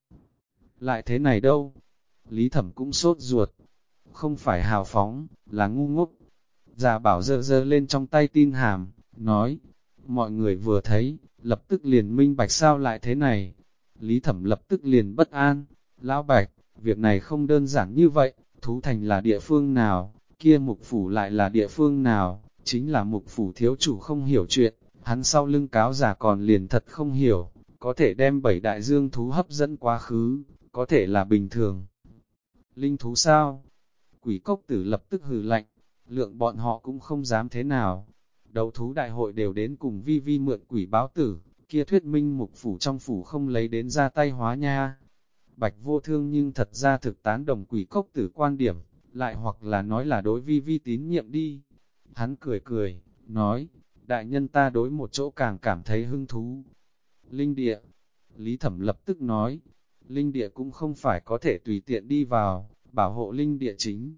Lại thế này đâu? Lý Thẩm cũng sốt ruột. Không phải hào phóng, là ngu ngốc. Già bảo dơ dơ lên trong tay tin hàm, nói. Mọi người vừa thấy, lập tức liền minh bạch sao lại thế này. Lý Thẩm lập tức liền bất an. Lão Bạch, việc này không đơn giản như vậy, thú thành là địa phương nào, kia mục phủ lại là địa phương nào, chính là mục phủ thiếu chủ không hiểu chuyện, hắn sau lưng cáo giả còn liền thật không hiểu, có thể đem 7 đại dương thú hấp dẫn quá khứ, có thể là bình thường. Linh thú sao? Quỷ cốc tử lập tức hừ lạnh, lượng bọn họ cũng không dám thế nào. Đấu thú đại hội đều đến cùng vi vi mượn quỷ báo tử, kia thuyết minh mục phủ trong phủ không lấy đến ra tay hóa nha. Bạch Vô Thương nhưng thật ra thực tán đồng quỷ cốc tử quan điểm, lại hoặc là nói là đối vi vi tín nhiệm đi. Hắn cười cười, nói, đại nhân ta đối một chỗ càng cảm thấy hứng thú. Linh địa, Lý Thẩm lập tức nói, linh địa cũng không phải có thể tùy tiện đi vào, bảo hộ linh địa chính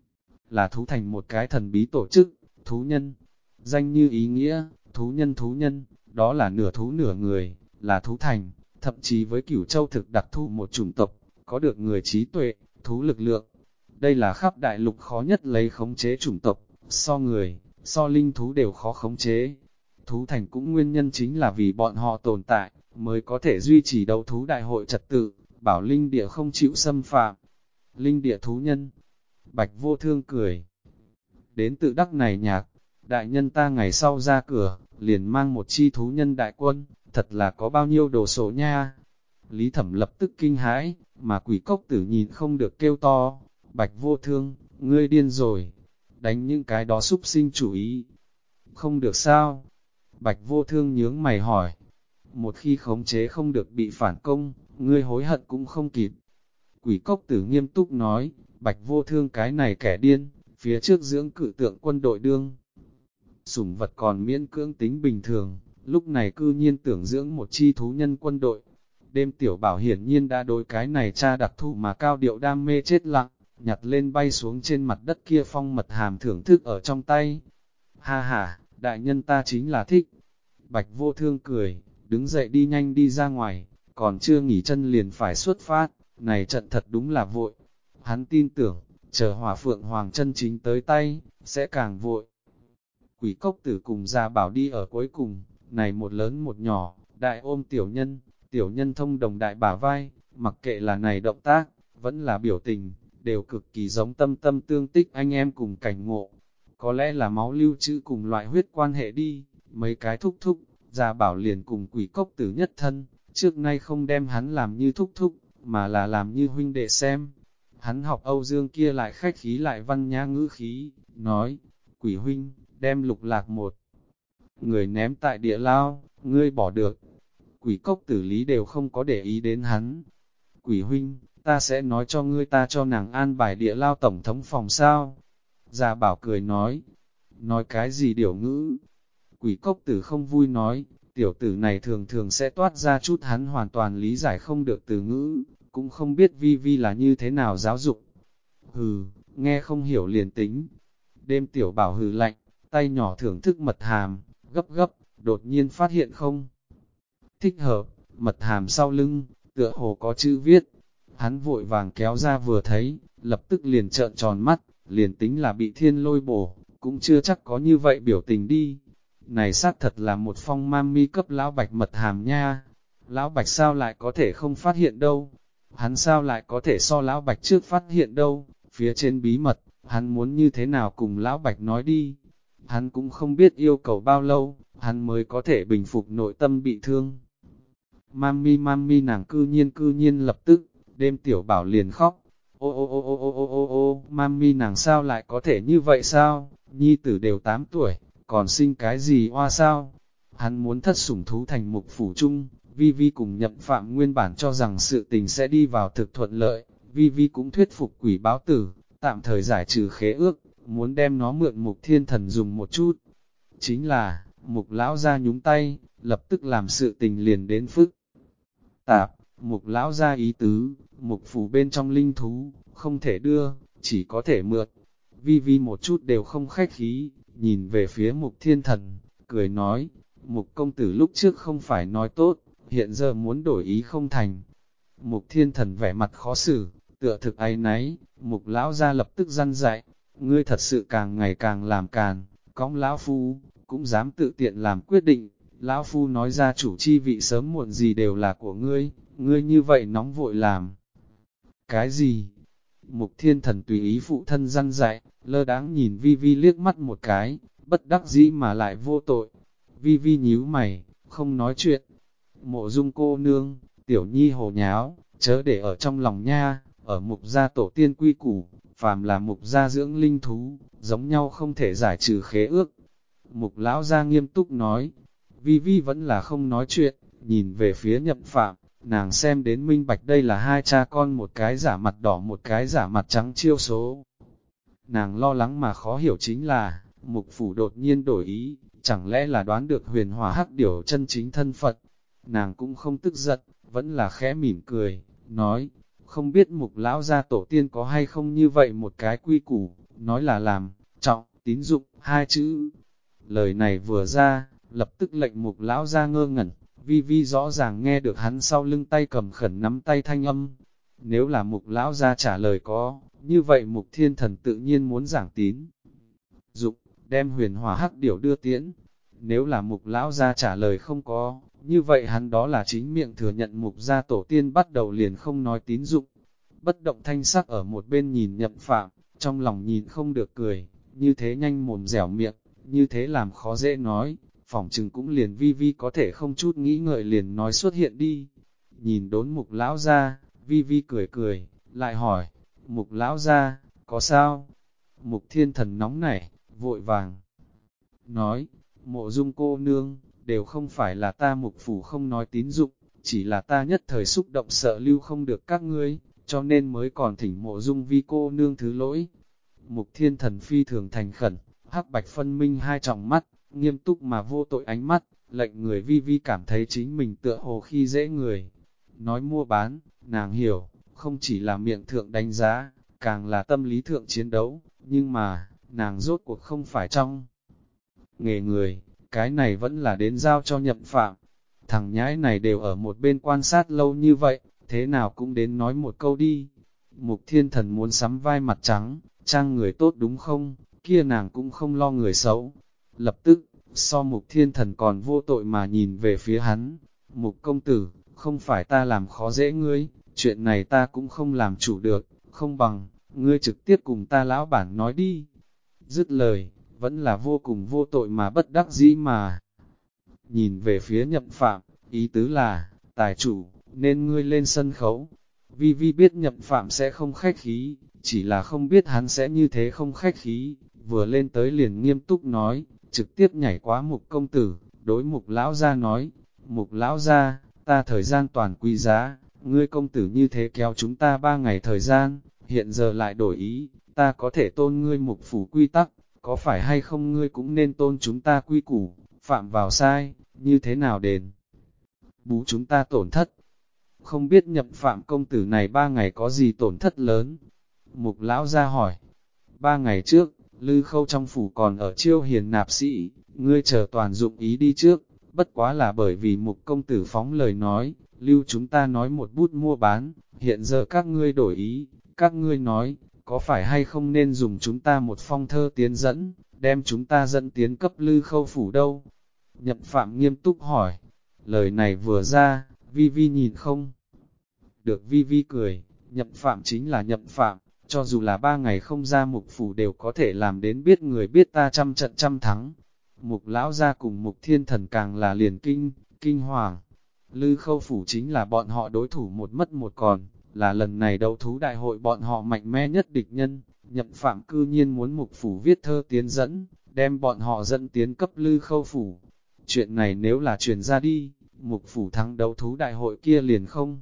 là thú thành một cái thần bí tổ chức, thú nhân. Danh như ý nghĩa, thú nhân, đó là nửa thú nửa người, là thú thành, thậm chí với Cửu Châu thực đặc thù một chủng tộc, có được người trí tuệ, thú lực lượng. Đây là khắp đại lục khó nhất lấy khống chế chủng tộc, so người, so linh thú đều khó khống chế. Thú thành cũng nguyên nhân chính là vì bọn họ tồn tại, mới có thể duy trì đấu thú đại hội trật tự, bảo linh địa không chịu xâm phạm. Linh địa thú nhân, Bạch Vô Thương cười. Đến tự đắc này nhạc, đại nhân ta ngày sau ra cửa, liền mang một chi thú nhân đại quân, thật là có bao nhiêu đồ sổ nha. Lý Thẩm lập tức kinh hãi, mà quỷ cốc tử nhìn không được kêu to, Bạch Vô Thương, ngươi điên rồi, đánh những cái đó súc sinh chủ ý. Không được sao? Bạch Vô Thương nhướng mày hỏi, một khi khống chế không được bị phản công, ngươi hối hận cũng không kịp. Quỷ cốc tử nghiêm túc nói, Bạch Vô Thương cái này kẻ điên, phía trước dưỡng cự tượng quân đội đương. Sủng vật còn miễn cưỡng tính bình thường, lúc này cư nhiên tưởng dưỡng một chi thú nhân quân đội. Đêm tiểu bảo hiển nhiên đã đối cái này cha đặc thù mà cao điệu đam mê chết lặng, nhặt lên bay xuống trên mặt đất kia phong mật hàm thưởng thức ở trong tay. Ha ha, đại nhân ta chính là thích. Bạch Vô Thương cười, đứng dậy đi nhanh đi ra ngoài, còn chưa nghỉ chân liền phải xuất phát, này trận thật đúng là vội. Hắn tin tưởng, chờ Hỏa Phượng Hoàng chân chính tới tay, sẽ càng vội. Quỷ cốc tử cùng Gia Bảo đi ở cuối cùng, này một lớn một nhỏ, đại ôm tiểu nhân thông đồng đại bả vai, mặc kệ là này động tác, vẫn là biểu tình, đều cực kỳ giống tâm tâm tương tích anh em cùng cảnh ngộ. Có lẽ là máu lưu trữ cùng loại huyết quan hệ đi, mấy cái thúc thúc, Gia Bảo liền cùng quỷ cốc tử nhất thân, trước nay không đem hắn làm như thúc thúc, mà là làm như huynh đệ xem. Hắn học Âu Dương kia lại khách khí lại văn nhã ngữ khí, nói, quỷ huynh, đem Lục Lạc một người ném tại địa lao, ngươi bỏ được. Quỷ cốc tử lý đều không có để ý đến hắn. Quỷ huynh, ta sẽ nói cho ngươi ta cho nàng an bài địa lao tổng thống phòng sao. Gia Bảo cười nói cái gì điều ngữ. Quỷ cốc tử không vui nói, tiểu tử này thường thường sẽ toát ra chút hắn hoàn toàn lý giải không được từ ngữ, cũng không biết vi vi là như thế nào giáo dục. Hừ, nghe không hiểu liền tính. Đêm tiểu bảo hừ lạnh, tay nhỏ thưởng thức mật hàm, gấp gấp, đột nhiên phát hiện không. Thích hợp, mật hàm sau lưng, tựa hồ có chữ viết. Hắn vội vàng kéo ra vừa thấy, lập tức liền trợn tròn mắt, liền tính là bị thiên lôi bổ, cũng chưa chắc có như vậy biểu tình đi. Này xác thật là một phong mami cấp lão bạch mật hàm nha. Lão bạch sao lại có thể không phát hiện đâu? Hắn sao lại có thể so lão bạch trước phát hiện đâu? Phía trên bí mật, hắn muốn như thế nào cùng lão bạch nói đi? Hắn cũng không biết yêu cầu bao lâu, hắn mới có thể bình phục nội tâm bị thương. Mami nàng cư nhiên lập tức, đêm tiểu bảo liền khóc. Ô, mami nàng sao lại có thể như vậy sao? Nhi tử đều 8 tuổi, còn sinh cái gì oa sao? Hắn muốn thất sủng thú thành mục phủ chung, Vi cùng Nhậm Phạm nguyên bản cho rằng sự tình sẽ đi vào thực thuận lợi, Vi cũng thuyết phục quỷ báo tử, tạm thời giải trừ khế ước, muốn đem nó mượn Mục Thiên Thần dùng một chút. Chính là, Mục lão ra nhúng tay, lập tức làm sự tình liền đến phức tạp. Mục lão ra ý tứ, Mục phủ bên trong linh thú, không thể đưa, chỉ có thể mượn. Vi một chút đều không khách khí, nhìn về phía Mục Thiên Thần, cười nói, Mục công tử lúc trước không phải nói tốt, hiện giờ muốn đổi ý không thành. Mục Thiên Thần vẻ mặt khó xử, tựa thực áy náy, Mục lão ra lập tức răn dạy, ngươi thật sự càng ngày càng làm càn, cõng lão phu, cũng dám tự tiện làm quyết định, lão phu nói ra chủ chi vị sớm muộn gì đều là của ngươi, ngươi như vậy nóng vội làm. Cái gì? Mục Thiên Thần tùy ý phụ thân răn dạy, lơ đáng nhìn Vi liếc mắt một cái, bất đắc dĩ mà lại vô tội. Vi nhíu mày, không nói chuyện. Mộ Dung cô nương, tiểu nhi hồ nháo, chớ để ở trong lòng nha, ở mục gia tổ tiên quy củ, phàm là mục gia dưỡng linh thú, giống nhau không thể giải trừ khế ước. Mục lão gia nghiêm túc nói, Vi vẫn là không nói chuyện, nhìn về phía Nhậm Phạm, nàng xem đến minh bạch đây là hai cha con, một cái giả mặt đỏ một cái giả mặt trắng chiêu số. Nàng lo lắng mà khó hiểu chính là, mục phủ đột nhiên đổi ý, chẳng lẽ là đoán được huyền hòa hắc điểu chân chính thân Phật. Nàng cũng không tức giận, vẫn là khẽ mỉm cười, nói, không biết mục lão gia tổ tiên có hay không như vậy một cái quy củ, nói là làm, trọng, tín dụng, hai chữ. Lời này vừa ra, lập tức lệnh mục lão gia ngơ ngẩn, Vi rõ ràng nghe được hắn sau lưng tay cầm khẩn nắm tay thanh âm. Nếu là mục lão gia trả lời có, như vậy Mục Thiên Thần tự nhiên muốn giảng tín dụng, đem huyền hòa hắc điểu đưa tiễn. Nếu là Mục lão gia trả lời không có, như vậy hắn đó là chính miệng thừa nhận Mục gia tổ tiên bắt đầu liền không nói tín dụng. Bất động thanh sắc ở một bên nhìn Nhậm Phạm, trong lòng nhìn không được cười, như thế nhanh mồm dẻo miệng, như thế làm khó dễ nói, phỏng chừng cũng liền Vi có thể không chút nghĩ ngợi liền nói xuất hiện đi. Nhìn đốn Mục lão gia, Vi cười cười, lại hỏi, Mục lão gia, có sao? Mục Thiên Thần nóng nảy, vội vàng. Nói, Mộ Dung cô nương, đều không phải là ta Mục phủ không nói tín dụng, chỉ là ta nhất thời xúc động sợ lưu không được các ngươi, cho nên mới còn thỉnh Mộ Dung Vi cô nương thứ lỗi. Mục Thiên Thần phi thường thành khẩn, hắc bạch phân minh hai tròng mắt, nghiêm túc mà vô tội ánh mắt, lệnh người Vi cảm thấy chính mình tựa hồ khi dễ người. Nói mua bán, nàng hiểu, không chỉ là miệng thượng đánh giá, càng là tâm lý thượng chiến đấu, nhưng mà, nàng rốt cuộc không phải trong nghề người, cái này vẫn là đến giao cho Nhậm Phạm. Thằng nhãi này đều ở một bên quan sát lâu như vậy, thế nào cũng đến nói một câu đi. Mục Thiên Thần muốn sắm vai mặt trắng, trang người tốt đúng không, kia nàng cũng không lo người xấu. Lập tức, so Mục Thiên Thần còn vô tội mà nhìn về phía hắn. Mục công tử, không phải ta làm khó dễ ngươi, chuyện này ta cũng không làm chủ được, không bằng, ngươi trực tiếp cùng ta lão bản nói đi. Dứt lời, vẫn là vô cùng vô tội mà bất đắc dĩ mà. Nhìn về phía Nhậm Phạm, ý tứ là, tài chủ, nên ngươi lên sân khấu. Vi biết Nhậm Phạm sẽ không khách khí, chỉ là không biết hắn sẽ như thế không khách khí, vừa lên tới liền nghiêm túc nói, trực tiếp nhảy quá Mục công tử, đối Mục lão gia nói, Mục lão gia, ta thời gian toàn quý giá, ngươi công tử như thế kéo chúng ta 3 ngày thời gian, hiện giờ lại đổi ý, ta có thể tôn ngươi Mục phủ quy tắc, có phải hay không ngươi cũng nên tôn chúng ta quy củ, phạm vào sai, như thế nào đền bù chúng ta tổn thất. Không biết Nhậm Phạm công tử này 3 ngày có gì tổn thất lớn. Mục lão ra hỏi. 3 ngày trước, Lư Khâu trong phủ còn ở chiêu hiền nạp sĩ, ngươi chờ toàn dụng ý đi trước, bất quá là bởi vì mục công tử phóng lời nói, lưu chúng ta nói một bút mua bán, hiện giờ các ngươi đổi ý, các ngươi nói, có phải hay không nên dùng chúng ta một phong thơ tiến dẫn, đem chúng ta dẫn tiến cấp Lư Khâu phủ đâu? Nhậm Phạm nghiêm túc hỏi, lời này vừa ra, Vi Vi nhìn không? Được Vi Vi cười, Nhậm Phạm chính là Nhậm Phạm, cho dù là 3 ngày không ra mục phủ đều có thể làm đến biết người biết ta trăm trận trăm thắng. Mục lão ra cùng mục thiên thần càng là liền kinh hoàng. Lư Khâu phủ chính là bọn họ đối thủ một mất một còn, là lần này đấu thú đại hội bọn họ mạnh mẽ nhất địch nhân. Nhậm Phạm cư nhiên muốn mục phủ viết thơ tiến dẫn, đem bọn họ dẫn tiến cấp Lư Khâu phủ. Chuyện này nếu là truyền ra đi, mục phủ thắng đấu thú đại hội kia liền không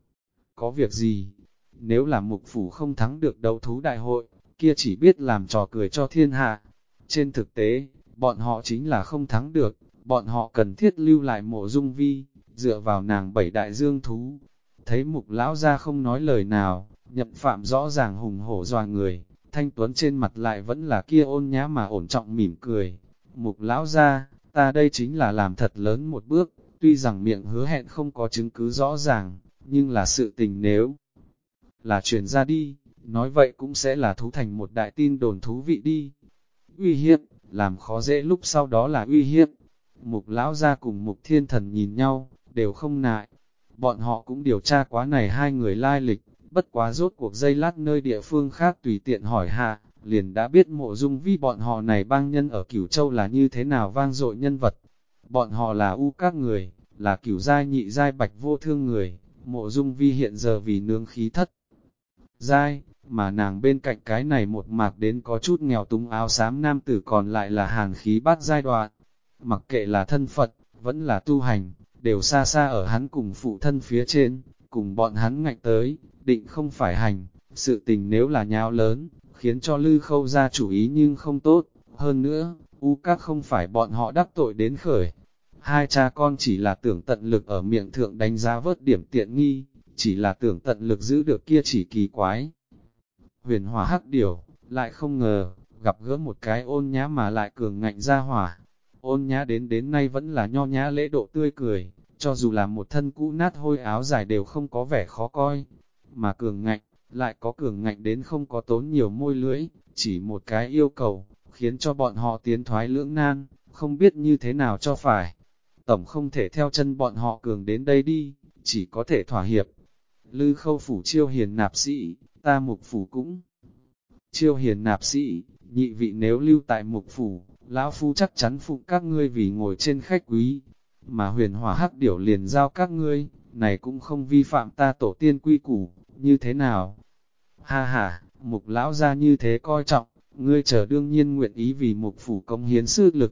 có việc gì. Nếu là mục phủ không thắng được đấu thú đại hội, kia chỉ biết làm trò cười cho thiên hạ. Trên thực tế, bọn họ chính là không thắng được, bọn họ cần thiết lưu lại Mộ Dung Vi, dựa vào nàng 7 đại dương thú. Thấy mục lão ra không nói lời nào, Nhậm Phạm rõ ràng hùng hổ dọa người, thanh tuấn trên mặt lại vẫn là kia ôn nhã mà ổn trọng mỉm cười. Mục lão ra, ta đây chính là làm thật lớn một bước, tuy rằng miệng hứa hẹn không có chứng cứ rõ ràng, nhưng là sự tình nếu là truyền ra đi, nói vậy cũng sẽ là thú thành một đại tin đồn thú vị đi. Uy hiếp, làm khó dễ lúc sau đó là uy hiếp. Mục lão ra cùng mục thiên thần nhìn nhau, đều không nại. Bọn họ cũng điều tra quá này hai người lai lịch, bất quá rốt cuộc dây lát nơi địa phương khác tùy tiện hỏi hạ, liền đã biết Mộ Dung Vi bọn họ này bang nhân ở Cửu Châu là như thế nào vang dội nhân vật. Bọn họ là u các người, là Cửu giai nhị giai bạch vô thương người. Mộ Dung Vi hiện giờ vì nương khí thất giai, mà nàng bên cạnh cái này một mạc đến có chút nghèo túng áo xám nam tử còn lại là hàn khí bát giai đoạn. Mặc kệ là thân Phật, vẫn là tu hành, đều xa xa ở hắn cùng phụ thân phía trên, cùng bọn hắn ngạnh tới, định không phải hành, sự tình nếu là nháo lớn, khiến cho Lư Khâu ra chủ ý nhưng không tốt, hơn nữa, u các không phải bọn họ đắc tội đến khởi. Hai cha con chỉ là tưởng tận lực ở miệng thượng đánh giá vớt điểm tiện nghi, chỉ là tưởng tận lực giữ được kia chỉ kỳ quái. Huyền hỏa hắc điểu, lại không ngờ, gặp gỡ một cái ôn nhã mà lại cường ngạnh ra hỏa. Ôn nhã đến nay vẫn là nho nhã lễ độ tươi cười, cho dù là một thân cũ nát hôi áo dài đều không có vẻ khó coi. Mà cường ngạnh, lại có cường ngạnh đến không có tốn nhiều môi lưỡi, chỉ một cái yêu cầu, khiến cho bọn họ tiến thoái lưỡng nan, không biết như thế nào cho phải. Tổng không thể theo chân bọn họ cường đến đây đi, chỉ có thể thỏa hiệp. Lư Khâu phủ chiêu hiền nạp sĩ, ta mục phủ cũng chiêu hiền nạp sĩ, nhị vị nếu lưu tại mục phủ, lão phu chắc chắn phụng các ngươi vì ngồi trên khách quý, mà huyền hỏa hắc điểu liền giao các ngươi, này cũng không vi phạm ta tổ tiên quy củ, như thế nào? Ha ha, mục lão ra như thế coi trọng, ngươi chờ đương nhiên nguyện ý vì mục phủ công hiến sức lực,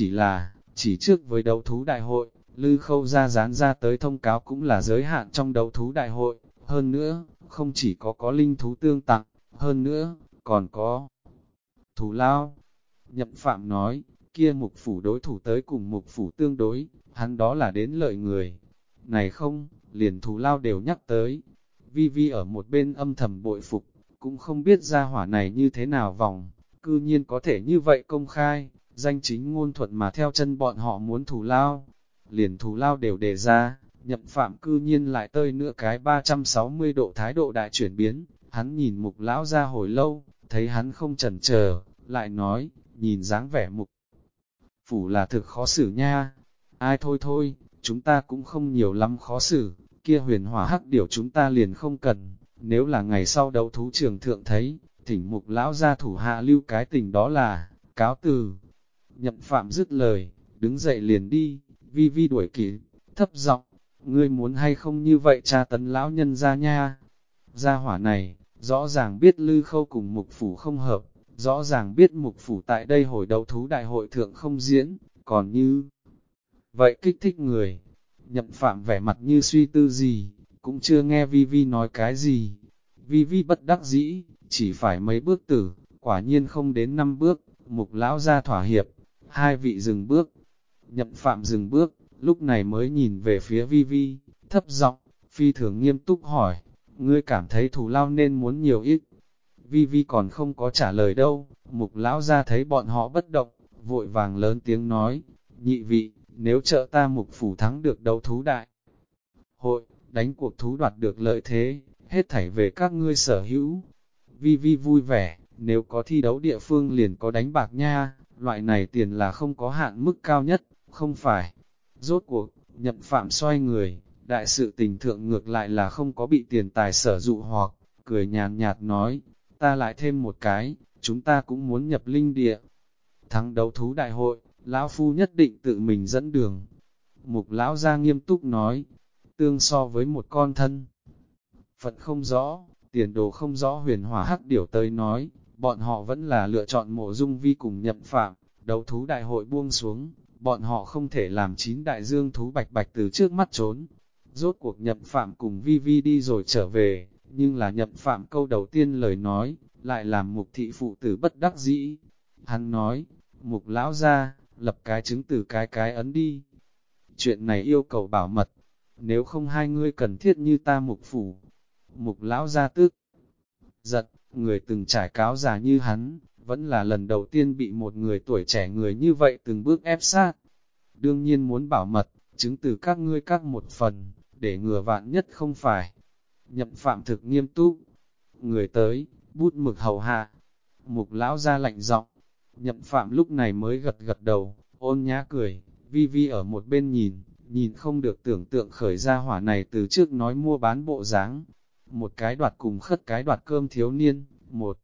chỉ trước với đấu thú đại hội, Lư Khâu ra dán ra tới thông cáo cũng là giới hạn trong đấu thú đại hội, hơn nữa, không chỉ có linh thú tương tặng, hơn nữa, còn có thù lao. Nhậm Phạm nói, kia mục phủ đối thủ tới cùng mục phủ tương đối, hắn đó là đến lợi người. Này không, liền thù lao đều nhắc tới. Vi Vi ở một bên âm thầm bội phục, cũng không biết ra hỏa này như thế nào vòng, cư nhiên có thể như vậy công khai, danh chính ngôn thuận mà theo chân bọn họ muốn thù lao. Liền thù lao đều đề ra, Nhậm Phạm cư nhiên lại tơi nữa cái 360 độ thái độ đại chuyển biến, hắn nhìn mục lão ra hồi lâu, thấy hắn không chần chờ, lại nói, nhìn dáng vẻ mục phủ là thực khó xử nha. Ai thôi thôi, chúng ta cũng không nhiều lắm khó xử, kia huyền hỏa hắc điểu chúng ta liền không cần, nếu là ngày sau đấu thú trường thượng thấy, thỉnh mục lão ra thủ hạ lưu cái tình đó là, cáo từ. Nhậm Phạm dứt lời, đứng dậy liền đi, Vi Vi đuổi kịp, thấp giọng, ngươi muốn hay không như vậy tra tấn lão nhân ra nha. Gia hỏa này, rõ ràng biết Lư Khâu cùng mục phủ không hợp, rõ ràng biết mục phủ tại đây hồi đấu thú đại hội thượng không diễn, còn như vậy kích thích người. Nhậm Phạm vẻ mặt như suy tư gì, cũng chưa nghe Vi Vi nói cái gì. Vi Vi bất đắc dĩ, chỉ phải mấy bước tử, quả nhiên không đến 5 bước, mục lão ra thỏa hiệp, hai vị dừng bước. Nhậm Phạm dừng bước, lúc này mới nhìn về phía Vi Vi, thấp giọng, phi thường nghiêm túc hỏi, ngươi cảm thấy thù lao nên muốn nhiều ít. Vi Vi còn không có trả lời đâu, Mục lão ra thấy bọn họ bất động, vội vàng lớn tiếng nói, nhị vị, nếu trợ ta Mục phủ thắng được đấu thú đại hội, đánh cuộc thú đoạt được lợi thế, hết thảy về các ngươi sở hữu. Vi Vi vui vẻ, nếu có thi đấu địa phương liền có đánh bạc nha, loại này tiền là không có hạn mức cao nhất, không phải. Rốt cuộc, Nhậm Phạm xoay người, đại sự tình thượng ngược lại là không có bị tiền tài sở dụ hoặc, cười nhàn nhạt nói, ta lại thêm một cái, chúng ta cũng muốn nhập linh địa. Thắng đấu thú đại hội, lão phu nhất định tự mình dẫn đường. Mục lão ra nghiêm túc nói, tương so với một con thân. Phận không rõ, tiền đồ không rõ huyền hỏa hắc điểu tới nói, bọn họ vẫn là lựa chọn Mộ Dung Vi cùng Nhậm Phạm, đấu thú đại hội buông xuống, bọn họ không thể làm 9 đại dương thú bạch bạch từ trước mắt trốn. Rốt cuộc Nhậm Phạm cùng Vi Vi đi rồi trở về, nhưng là Nhậm Phạm câu đầu tiên lời nói, lại làm Mục thị phụ tử bất đắc dĩ. Hắn nói, Mục lão ra, lập cái chứng từ cái ấn đi. Chuyện này yêu cầu bảo mật, nếu không hai ngươi cần thiết như ta Mục phủ. Mục lão ra tức giận, người từng trải cáo già như hắn, vẫn là lần đầu tiên bị một người tuổi trẻ người như vậy từng bước ép sát. Đương nhiên muốn bảo mật, chứng từ các ngươi các một phần, để ngừa vạn nhất không phải. Nhậm Phạm thực nghiêm túc, người tới, bút mực hầu hạ. Mục lão ra lạnh giọng, Nhậm Phạm lúc này mới gật gật đầu, ôn nhã cười, Vi Vi ở một bên nhìn không được tưởng tượng khởi ra hỏa này từ trước nói mua bán bộ dáng. Một cái đoạt cùng khất cái đoạt cơm thiếu niên, một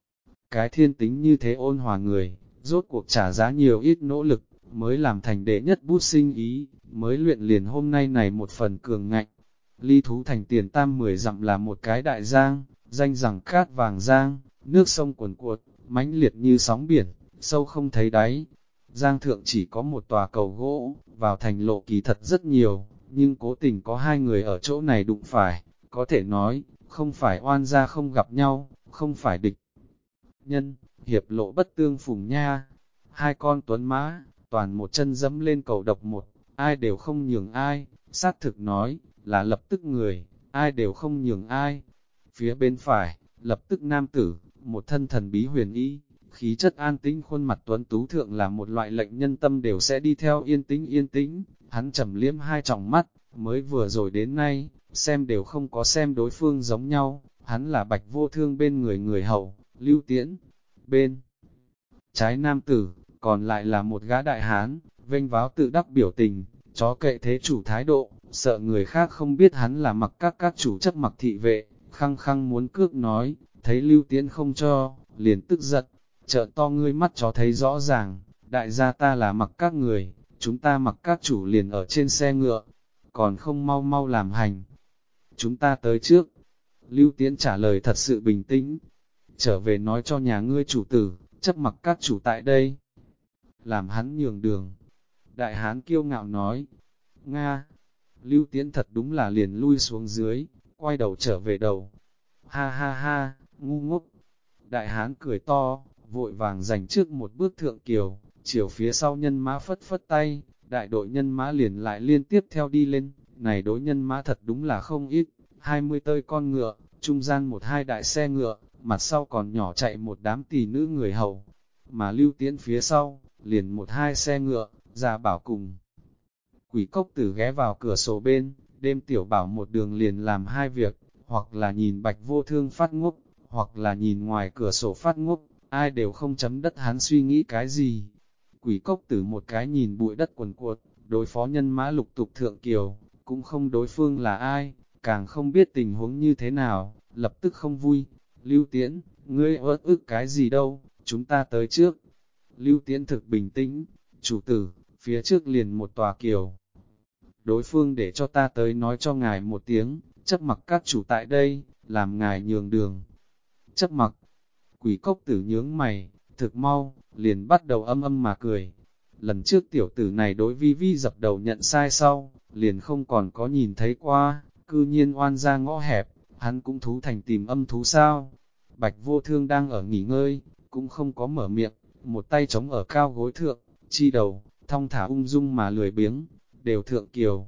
cái thiên tính như thế ôn hòa người, rốt cuộc trả giá nhiều ít nỗ lực, mới làm thành đệ nhất bút sinh ý, mới luyện liền hôm nay này một phần cường ngạnh. Ly thú thành tiền tam 10 dặm là một cái đại giang, danh rằng cát vàng giang, nước sông cuồn cuộn, mãnh liệt như sóng biển, sâu không thấy đáy. Giang thượng chỉ có một tòa cầu gỗ, vào thành lộ kỳ thật rất nhiều, nhưng cố tình có hai người ở chỗ này đụng phải, có thể nói, không phải oan gia không gặp nhau, không phải địch nhân, hiệp lộ bất tương phùng nha. Hai con tuấn mã, toàn một chân dẫm lên cầu độc một, ai đều không nhường ai, xác thực nói, là lập tức người, ai đều không nhường ai. Phía bên phải, lập tức nam tử, một thân thần bí huyền y, khí chất an tĩnh khuôn mặt tuấn tú thượng là một loại lệnh nhân tâm đều sẽ đi theo yên tĩnh, hắn trầm liếm hai tròng mắt, mới vừa rồi đến nay, xem đều không có xem đối phương giống nhau, hắn là Bạch Vô Thương bên người hậu, Lưu Tiễn, bên trái nam tử, còn lại là một gã đại hán, vênh váo tự đắc biểu tình, chó kệ thế chủ thái độ, sợ người khác không biết hắn là mặc các chủ chấp mặc thị vệ, khăng khăng muốn cướp nói, thấy Lưu Tiễn không cho, liền tức giận, trợn to ngươi mắt chó thấy rõ ràng, đại gia ta là mặc các người, chúng ta mặc các chủ liền ở trên xe ngựa, còn không mau mau làm hành. Chúng ta tới trước. Lưu Tiễn trả lời thật sự bình tĩnh. Trở về nói cho nhà ngươi chủ tử, chấp mặc các chủ tại đây. Làm hắn nhường đường. Đại hán kiêu ngạo nói. Nga. Lưu Tiễn thật đúng là liền lui xuống dưới, quay đầu trở về đầu. Ha ha ha, ngu ngốc. Đại hán cười to, vội vàng giành trước một bước thượng kiều, chiều phía sau nhân mã phất phất tay, đại đội nhân mã liền lại liên tiếp theo đi lên. Này đối nhân mã thật đúng là không ít, 20 tơi con ngựa, trung gian một hai đại xe ngựa, mặt sau còn nhỏ chạy một đám tỷ nữ người hầu. Mà Lưu Tiễn phía sau, liền một hai xe ngựa, già bảo cùng. Quỷ cốc tử ghé vào cửa sổ bên, đêm tiểu bảo một đường liền làm hai việc, hoặc là nhìn Bạch Vô Thương phát ngốc, hoặc là nhìn ngoài cửa sổ phát ngốc, ai đều không chấm đất hắn suy nghĩ cái gì. Quỷ cốc tử một cái nhìn bụi đất quần cuột, đối phó nhân mã lục tục thượng kiều, cũng không đối phương là ai, càng không biết tình huống như thế nào, lập tức không vui. Lưu Tiễn, ngươi uất ức cái gì đâu, chúng ta tới trước. Lưu Tiễn thực bình tĩnh, chủ tử, phía trước liền một tòa kiều. Đối phương để cho ta tới nói cho ngài một tiếng, chấp mặc các chủ tại đây, làm ngài nhường đường. Chấp mặc, quỷ cốc tử nhướng mày, thực mau, liền bắt đầu âm mà cười. Lần trước tiểu tử này đối Vi Vi dập đầu nhận sai sau, liền không còn có nhìn thấy qua, cư nhiên oan ra ngõ hẹp, hắn cũng thú thành tìm âm thú sao. Bạch Vô Thương đang ở nghỉ ngơi, cũng không có mở miệng, một tay chống ở cao gối thượng, chi đầu, thong thả ung dung mà lười biếng, đều thượng kiều.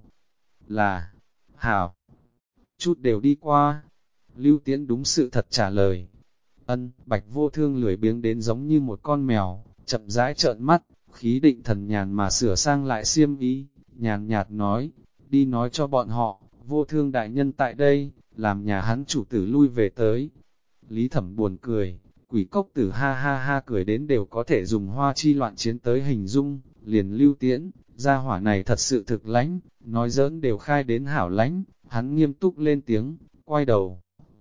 Là, hảo, chút đều đi qua. Lưu Tiễn đúng sự thật trả lời. Bạch Vô Thương lười biếng đến giống như một con mèo, chậm rãi trợn mắt, khí định thần nhàn mà sửa sang lại xiêm y, nhàn nhạt nói, đi nói cho bọn họ, Vô Thương đại nhân tại đây, làm nhà hắn chủ tử lui về tới. Lý Thẩm buồn cười, quỷ cốc tử ha ha ha cười đến đều có thể dùng hoa chi loạn chiến tới hình dung, liền Lưu Tiễn, gia hỏa này thật sự thực lãnh, nói giỡn đều khai đến hảo lãnh, hắn nghiêm túc lên tiếng, quay đầu.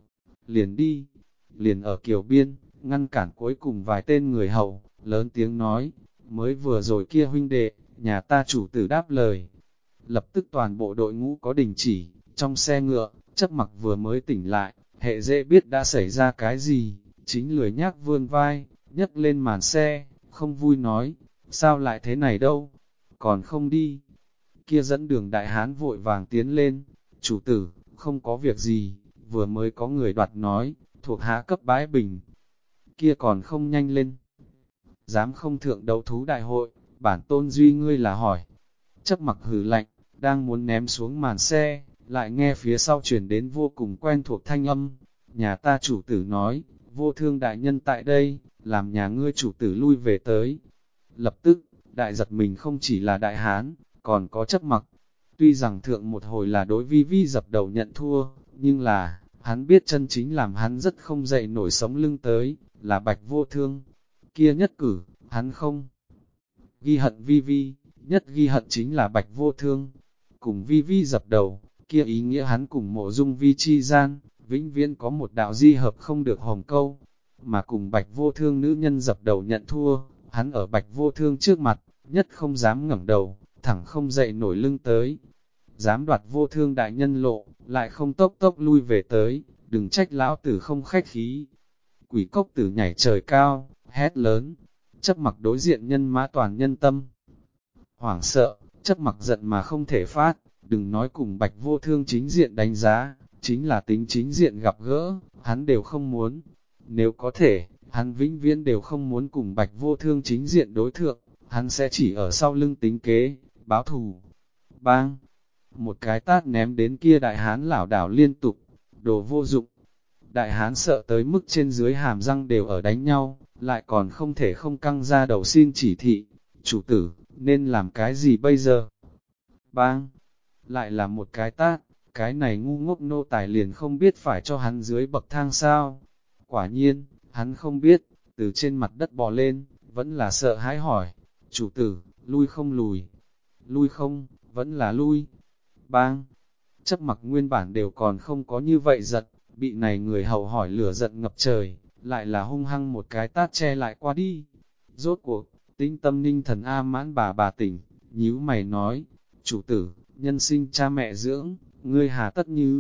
Liền đi, liền ở kiều biên, ngăn cản cuối cùng vài tên người hầu, lớn tiếng nói, mới vừa rồi kia huynh đệ, nhà ta chủ tử đáp lời. Lập tức toàn bộ đội ngũ có đình chỉ, trong xe ngựa, Chấp Mặc vừa mới tỉnh lại, hệ dễ biết đã xảy ra cái gì, chính lười nhác vươn vai, nhấc lên màn xe, không vui nói, sao lại thế này đâu, còn không đi. Kia dẫn đường đại hán vội vàng tiến lên, chủ tử, không có việc gì, vừa mới có người đoạt nói, thuộc hạ cấp bái bình. Kia còn không nhanh lên. Dám không thượng đấu thú đại hội, bản tôn duy ngươi là hỏi. Chấp Mặc hừ lạnh, đang muốn ném xuống màn xe, lại nghe phía sau truyền đến vô cùng quen thuộc thanh âm. Nhà ta chủ tử nói, Vô Thương đại nhân tại đây, làm nhà ngươi chủ tử lui về tới. Lập tức, đại giật mình không chỉ là đại hán, còn có Chấp Mặc. Tuy rằng thượng một hồi là đối vi vi dập đầu nhận thua, nhưng là, hắn biết chân chính làm hắn rất không dậy nổi sống lưng tới, là Bạch Vô Thương. Kia nhất cử, hắn không ghi hận vi vi, nhất ghi hận chính là Bạch Vô Thương. Cùng vi vi dập đầu, kia ý nghĩa hắn cùng Mộ Dung vi chi gian, vĩnh viễn có một đạo di hợp không được hồng câu. Mà cùng Bạch Vô Thương nữ nhân dập đầu nhận thua, hắn ở Bạch Vô Thương trước mặt, nhất không dám ngẩng đầu, thẳng không dậy nổi lưng tới. Dám đoạt Vô Thương đại nhân lộ, lại không tốc tốc lui về tới, đừng trách lão tử không khách khí. Quỷ cốc tử nhảy trời cao, hét lớn, Chấp Mặc đối diện nhân mã toàn nhân tâm. Hoảng sợ, Chấp Mặc giận mà không thể phát, đừng nói cùng Bạch Vô Thương chính diện đánh giá, chính là tính chính diện gặp gỡ, hắn đều không muốn. Nếu có thể, hắn vĩnh viễn đều không muốn cùng Bạch Vô Thương chính diện đối thượng, hắn sẽ chỉ ở sau lưng tính kế, báo thù. Bang! Một cái tát ném đến kia đại hán lảo đảo liên tục, đồ vô dụng. Đại hán sợ tới mức trên dưới hàm răng đều ở đánh nhau, lại còn không thể không căng ra đầu xin chỉ thị. Chủ tử, nên làm cái gì bây giờ? Bang! Lại là một cái tát, cái này ngu ngốc nô tài liền không biết phải cho hắn dưới bậc thang sao. Quả nhiên, hắn không biết, từ trên mặt đất bò lên, vẫn là sợ hãi hỏi. Chủ tử, lui không lùi? Lui không, vẫn là lui. Bang! Chấp Mặc nguyên bản đều còn không có như vậy giật, bị này người hầu hỏi lửa giận ngập trời, lại là hung hăng một cái tát che lại qua đi. Rốt cuộc, tĩnh tâm ninh thần A Mãn bà tỉnh, nhíu mày nói, chủ tử, nhân sinh cha mẹ dưỡng, ngươi hà tất như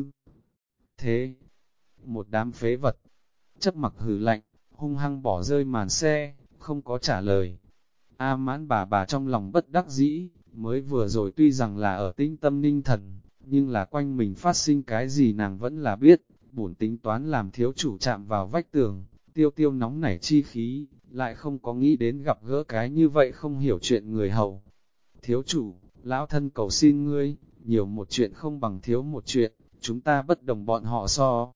thế. Một đám phế vật, Chấp Mặc hừ lạnh, hung hăng bỏ rơi màn xe, không có trả lời. A Mãn bà trong lòng bất đắc dĩ, mới vừa rồi tuy rằng là ở tĩnh tâm ninh thần, nhưng là quanh mình phát sinh cái gì nàng vẫn là biết, bổn tính toán làm thiếu chủ chạm vào vách tường, tiêu tiêu nóng nảy chi khí, lại không có nghĩ đến gặp gỡ cái như vậy không hiểu chuyện người hầu. Thiếu chủ, lão thân cầu xin ngươi, nhiều một chuyện không bằng thiếu một chuyện, chúng ta bất đồng bọn họ so.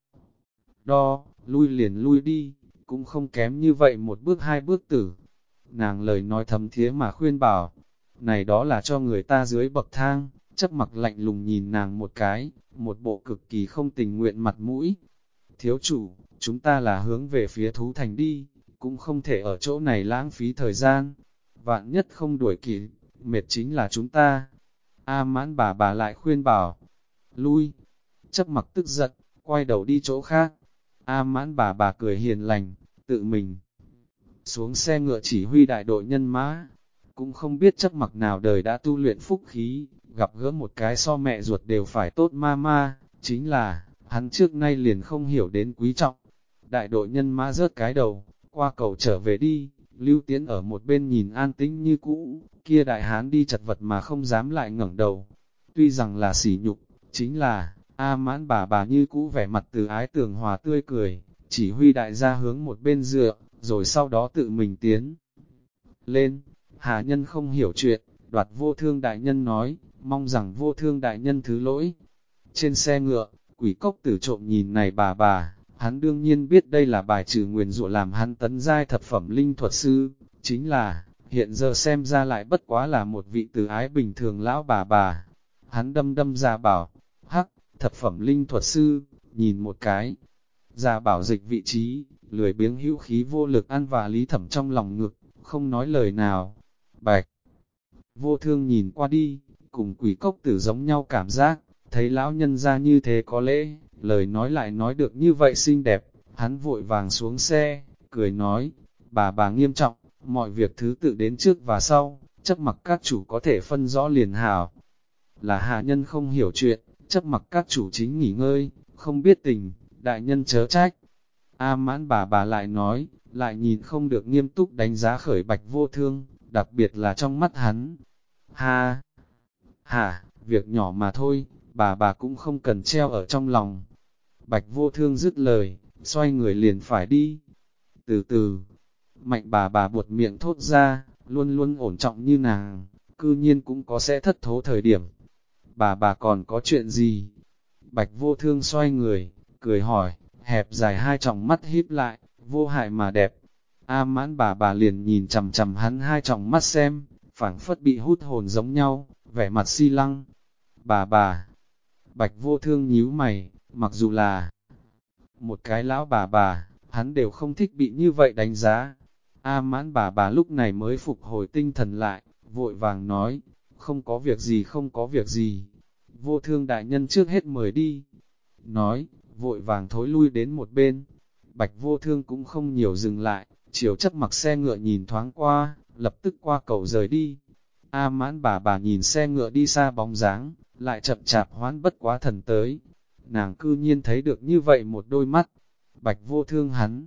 Đo, lui liền lui đi, cũng không kém như vậy một bước hai bước tử. Nàng lời nói thấm thía mà khuyên bảo, này đó là cho người ta dưới bậc thang. Chấp Mặc lạnh lùng nhìn nàng một cái, một bộ cực kỳ không tình nguyện mặt mũi. Thiếu chủ, chúng ta là hướng về phía thú thành đi, cũng không thể ở chỗ này lãng phí thời gian. Vạn nhất không đuổi kịp, mệt chính là chúng ta. A Mãn bà lại khuyên bảo, lui. Chấp Mặc tức giận, quay đầu đi chỗ khác. A Mãn bà cười hiền lành, tự mình xuống xe ngựa chỉ huy đại đội nhân mã. Cũng không biết Chấp Mặc nào đời đã tu luyện phúc khí, gặp gỡ một cái so mẹ ruột đều phải tốt ma, chính là, hắn trước nay liền không hiểu đến quý trọng. Đại đội nhân mã rớt cái đầu, qua cầu trở về đi, Lưu Tiến ở một bên nhìn an tĩnh như cũ, kia đại hán đi chật vật mà không dám lại ngẩng đầu. Tuy rằng là sỉ nhục, chính là, A Mãn bà như cũ vẻ mặt từ ái tường hòa tươi cười, chỉ huy đại gia hướng một bên dựa, rồi sau đó tự mình tiến lên. Hà nhân không hiểu chuyện, đoạt Vô Thương đại nhân nói, mong rằng Vô Thương đại nhân thứ lỗi. Trên xe ngựa, quỷ cốc tử trộm nhìn này bà, Hắn đương nhiên biết đây là bài trừ nguyền rủa làm hắn tấn giai thập phẩm linh thuật sư, chính là, hiện giờ xem ra lại bất quá là một vị từ ái bình thường lão bà. Hắn đâm đâm Gia Bảo, hắc, thập phẩm linh thuật sư, nhìn một cái. Gia Bảo dịch vị trí, lười biếng hữu khí vô lực ăn và Lý Thẩm trong lòng ngực, không nói lời nào. Bạch Vô Thương nhìn qua đi, cùng quỷ cốc tử giống nhau cảm giác, thấy lão nhân ra như thế có lễ, lời nói lại nói được như vậy xinh đẹp, hắn vội vàng xuống xe, cười nói, bà nghiêm trọng, mọi việc thứ tự đến trước và sau, chấp mặc các chủ có thể phân rõ liền hảo. Là hạ nhân không hiểu chuyện, chấp mặc các chủ chính nghỉ ngơi, không biết tình, đại nhân chớ trách. A Mãn bà lại nói, lại nhìn không được nghiêm túc đánh giá khởi Bạch Vô Thương, đặc biệt là trong mắt hắn. Việc nhỏ mà thôi, bà cũng không cần treo ở trong lòng. Bạch Vô Thương dứt lời, xoay người liền phải đi. Từ từ, Mạnh bà buột miệng thốt ra, luôn luôn ổn trọng như nàng, cư nhiên cũng có sẽ thất thố thời điểm. Bà còn có chuyện gì? Bạch Vô Thương xoay người, cười hỏi, hẹp dài hai tròng mắt híp lại, vô hại mà đẹp. A Mãn bà liền nhìn chằm chằm hắn hai tròng mắt xem, phảng phất bị hút hồn giống nhau, vẻ mặt si lăng. Bà, Bạch Vô Thương nhíu mày, mặc dù là một cái lão bà, hắn đều không thích bị như vậy đánh giá. A Mãn bà lúc này mới phục hồi tinh thần lại, vội vàng nói, không có việc gì, Vô Thương đại nhân trước hết mời đi. Nói, vội vàng thối lui đến một bên. Bạch Vô Thương cũng không nhiều dừng lại, chiều chấp mặc xe ngựa nhìn thoáng qua, lập tức qua cầu rời đi. A Mãn bà nhìn xe ngựa đi xa bóng dáng, lại chậm chạp hoán bất quá thần tới. Nàng cư nhiên thấy được như vậy một đôi mắt. Bạch Vô Thương hắn.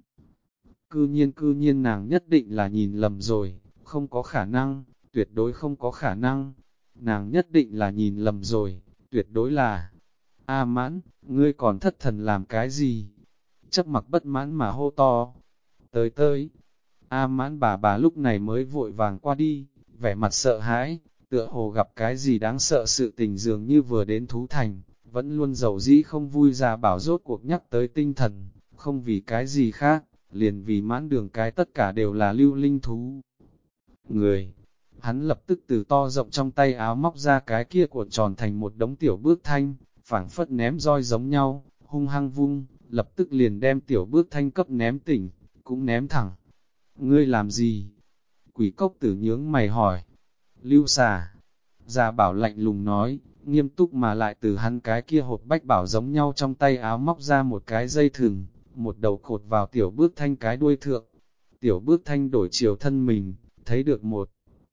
Cư nhiên nàng nhất định là nhìn lầm rồi, không có khả năng, tuyệt đối không có khả năng. Nàng nhất định là nhìn lầm rồi, tuyệt đối là. A Mãn, ngươi còn thất thần làm cái gì? Chấp mặc bất mãn mà hô to. Tới. A Mãn bà lúc này mới vội vàng qua đi, vẻ mặt sợ hãi, tựa hồ gặp cái gì đáng sợ sự tình dường như vừa đến thú thành, vẫn luôn giàu dĩ không vui ra bảo rốt cuộc nhắc tới tinh thần, không vì cái gì khác, liền vì Mãn Đường cái tất cả đều là lưu linh thú. Người, hắn lập tức từ to rộng trong tay áo móc ra cái kia cuộn tròn thành một đống tiểu bước thanh, phảng phất ném roi giống nhau, hung hăng vung, lập tức liền đem tiểu bước thanh cấp ném tỉnh, cũng ném thẳng. Ngươi làm gì? Quỷ cốc tử nhướng mày hỏi. Lưu xà. Gia Bảo lạnh lùng nói, nghiêm túc mà lại từ hắn cái kia hộp bách bảo giống nhau trong tay áo móc ra một cái dây thừng, một đầu cột vào tiểu bước thanh cái đuôi thượng. Tiểu bước thanh đổi chiều thân mình, thấy được một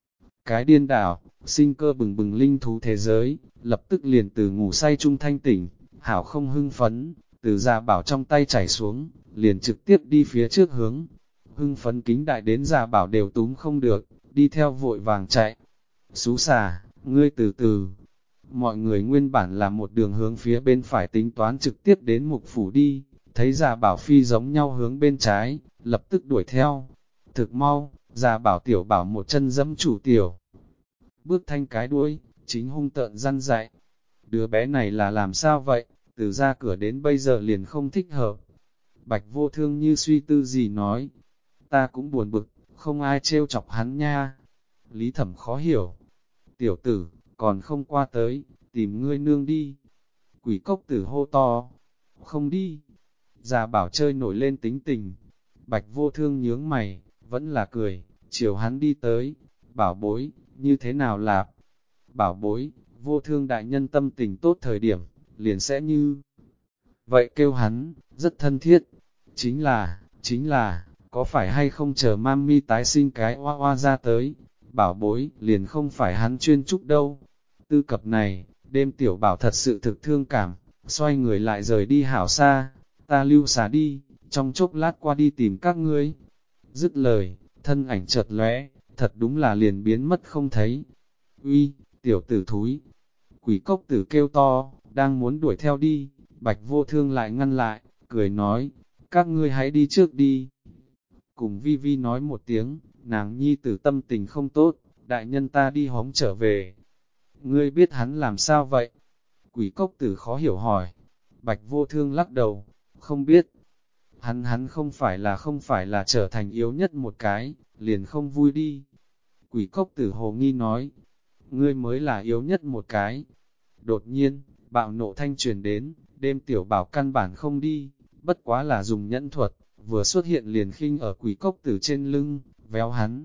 cái điên đảo, sinh cơ bừng bừng linh thú thế giới, lập tức liền từ ngủ say trung thanh tỉnh, hảo không hưng phấn, từ Gia Bảo trong tay chảy xuống, liền trực tiếp đi phía trước hướng. Hưng phấn kính đại đến Gia Bảo đều túm không được, đi theo vội vàng chạy. Xú xà, ngươi từ từ. Mọi người nguyên bản là một đường hướng phía bên phải tính toán trực tiếp đến mục phủ đi, thấy Gia Bảo phi giống nhau hướng bên trái, lập tức đuổi theo. Thực mau, Gia Bảo tiểu bảo một chân dẫm chủ tiểu. Bước thanh cái đuôi, chính hung tợn răn dạy. Đứa bé này là làm sao vậy, từ ra cửa đến bây giờ liền không thích hợp. Bạch Vô Thương như suy tư gì nói, ta cũng buồn bực, không ai trêu chọc hắn nha. Lý Thẩm khó hiểu, tiểu tử, còn không qua tới, tìm ngươi nương đi. Quỷ cốc tử hô to, không đi. Gia Bảo chơi nổi lên tính tình. Bạch Vô Thương nhướng mày, vẫn là cười, chiều hắn đi tới. Bảo bối, như thế nào lạp? Bảo bối, Vô Thương đại nhân tâm tình tốt thời điểm, liền sẽ như vậy kêu hắn, rất thân thiết. Chính là, có phải hay không chờ mami tái sinh cái oa oa ra tới, bảo bối, liền không phải hắn chuyên trúc đâu. Tư cập này, đêm tiểu bảo thật sự thực thương cảm, xoay người lại rời đi hảo xa, ta lưu xả đi, trong chốc lát qua đi tìm các ngươi. Dứt lời, thân ảnh chợt lóe, thật đúng là liền biến mất không thấy. Uy, tiểu tử thúi, quỷ cốc tử kêu to, đang muốn đuổi theo đi, Bạch Vô Thương lại ngăn lại, cười nói, các ngươi hãy đi trước đi. Cùng Vi Vi nói một tiếng, nàng nhi tử tâm tình không tốt, đại nhân ta đi hống trở về. Ngươi biết hắn làm sao vậy? Quỷ cốc tử khó hiểu hỏi. Bạch Vô Thương lắc đầu, không biết. Hắn không phải là trở thành yếu nhất một cái, liền không vui đi. Quỷ cốc tử hồ nghi nói, ngươi mới là yếu nhất một cái. Đột nhiên, bạo nộ thanh truyền đến, đêm tiểu bảo căn bản không đi, bất quá là dùng nhẫn thuật, vừa xuất hiện liền khinh ở quỷ cốc tử trên lưng, véo hắn.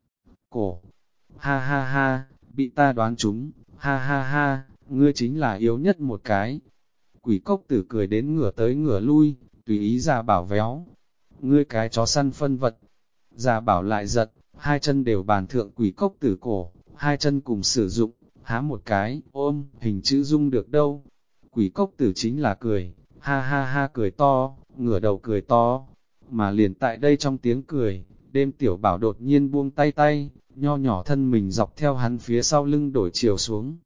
Cổ, ha ha ha, bị ta đoán trúng, ha ha ha, ngươi chính là yếu nhất một cái. Quỷ cốc tử cười đến ngửa tới ngửa lui, tùy ý Gia Bảo véo. Ngươi cái chó săn phân vật. Gia Bảo lại giật, hai chân đều bàn thượng quỷ cốc tử cổ, hai chân cùng sử dụng, há một cái, ôm, hình chữ dung được đâu. Quỷ cốc tử chính là cười, ha ha ha cười to, ngửa đầu cười to. Mà liền tại đây trong tiếng cười, đêm tiểu bảo đột nhiên buông tay tay, nho nhỏ thân mình dọc theo hắn phía sau lưng đổi chiều xuống.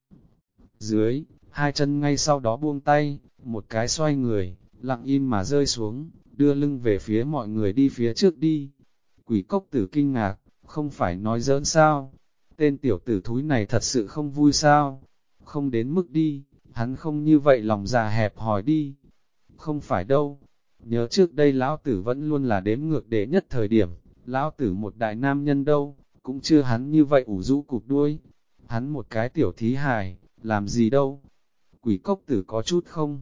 Dưới, hai chân ngay sau đó buông tay, một cái xoay người, lặng im mà rơi xuống, đưa lưng về phía mọi người đi phía trước đi. Quỷ cốc tử kinh ngạc, không phải nói giỡn sao? Tên tiểu tử thúi này thật sự không vui sao? Không đến mức đi, hắn không như vậy lòng già hẹp hòi đi. Không phải đâu, nhớ trước đây lão tử vẫn luôn là đếm ngược đệ nhất thời điểm, lão tử một đại nam nhân đâu, cũng chưa hắn như vậy ủ rũ cụp đuôi. Hắn một cái tiểu thí hài, làm gì đâu? Quỷ cốc tử có chút không?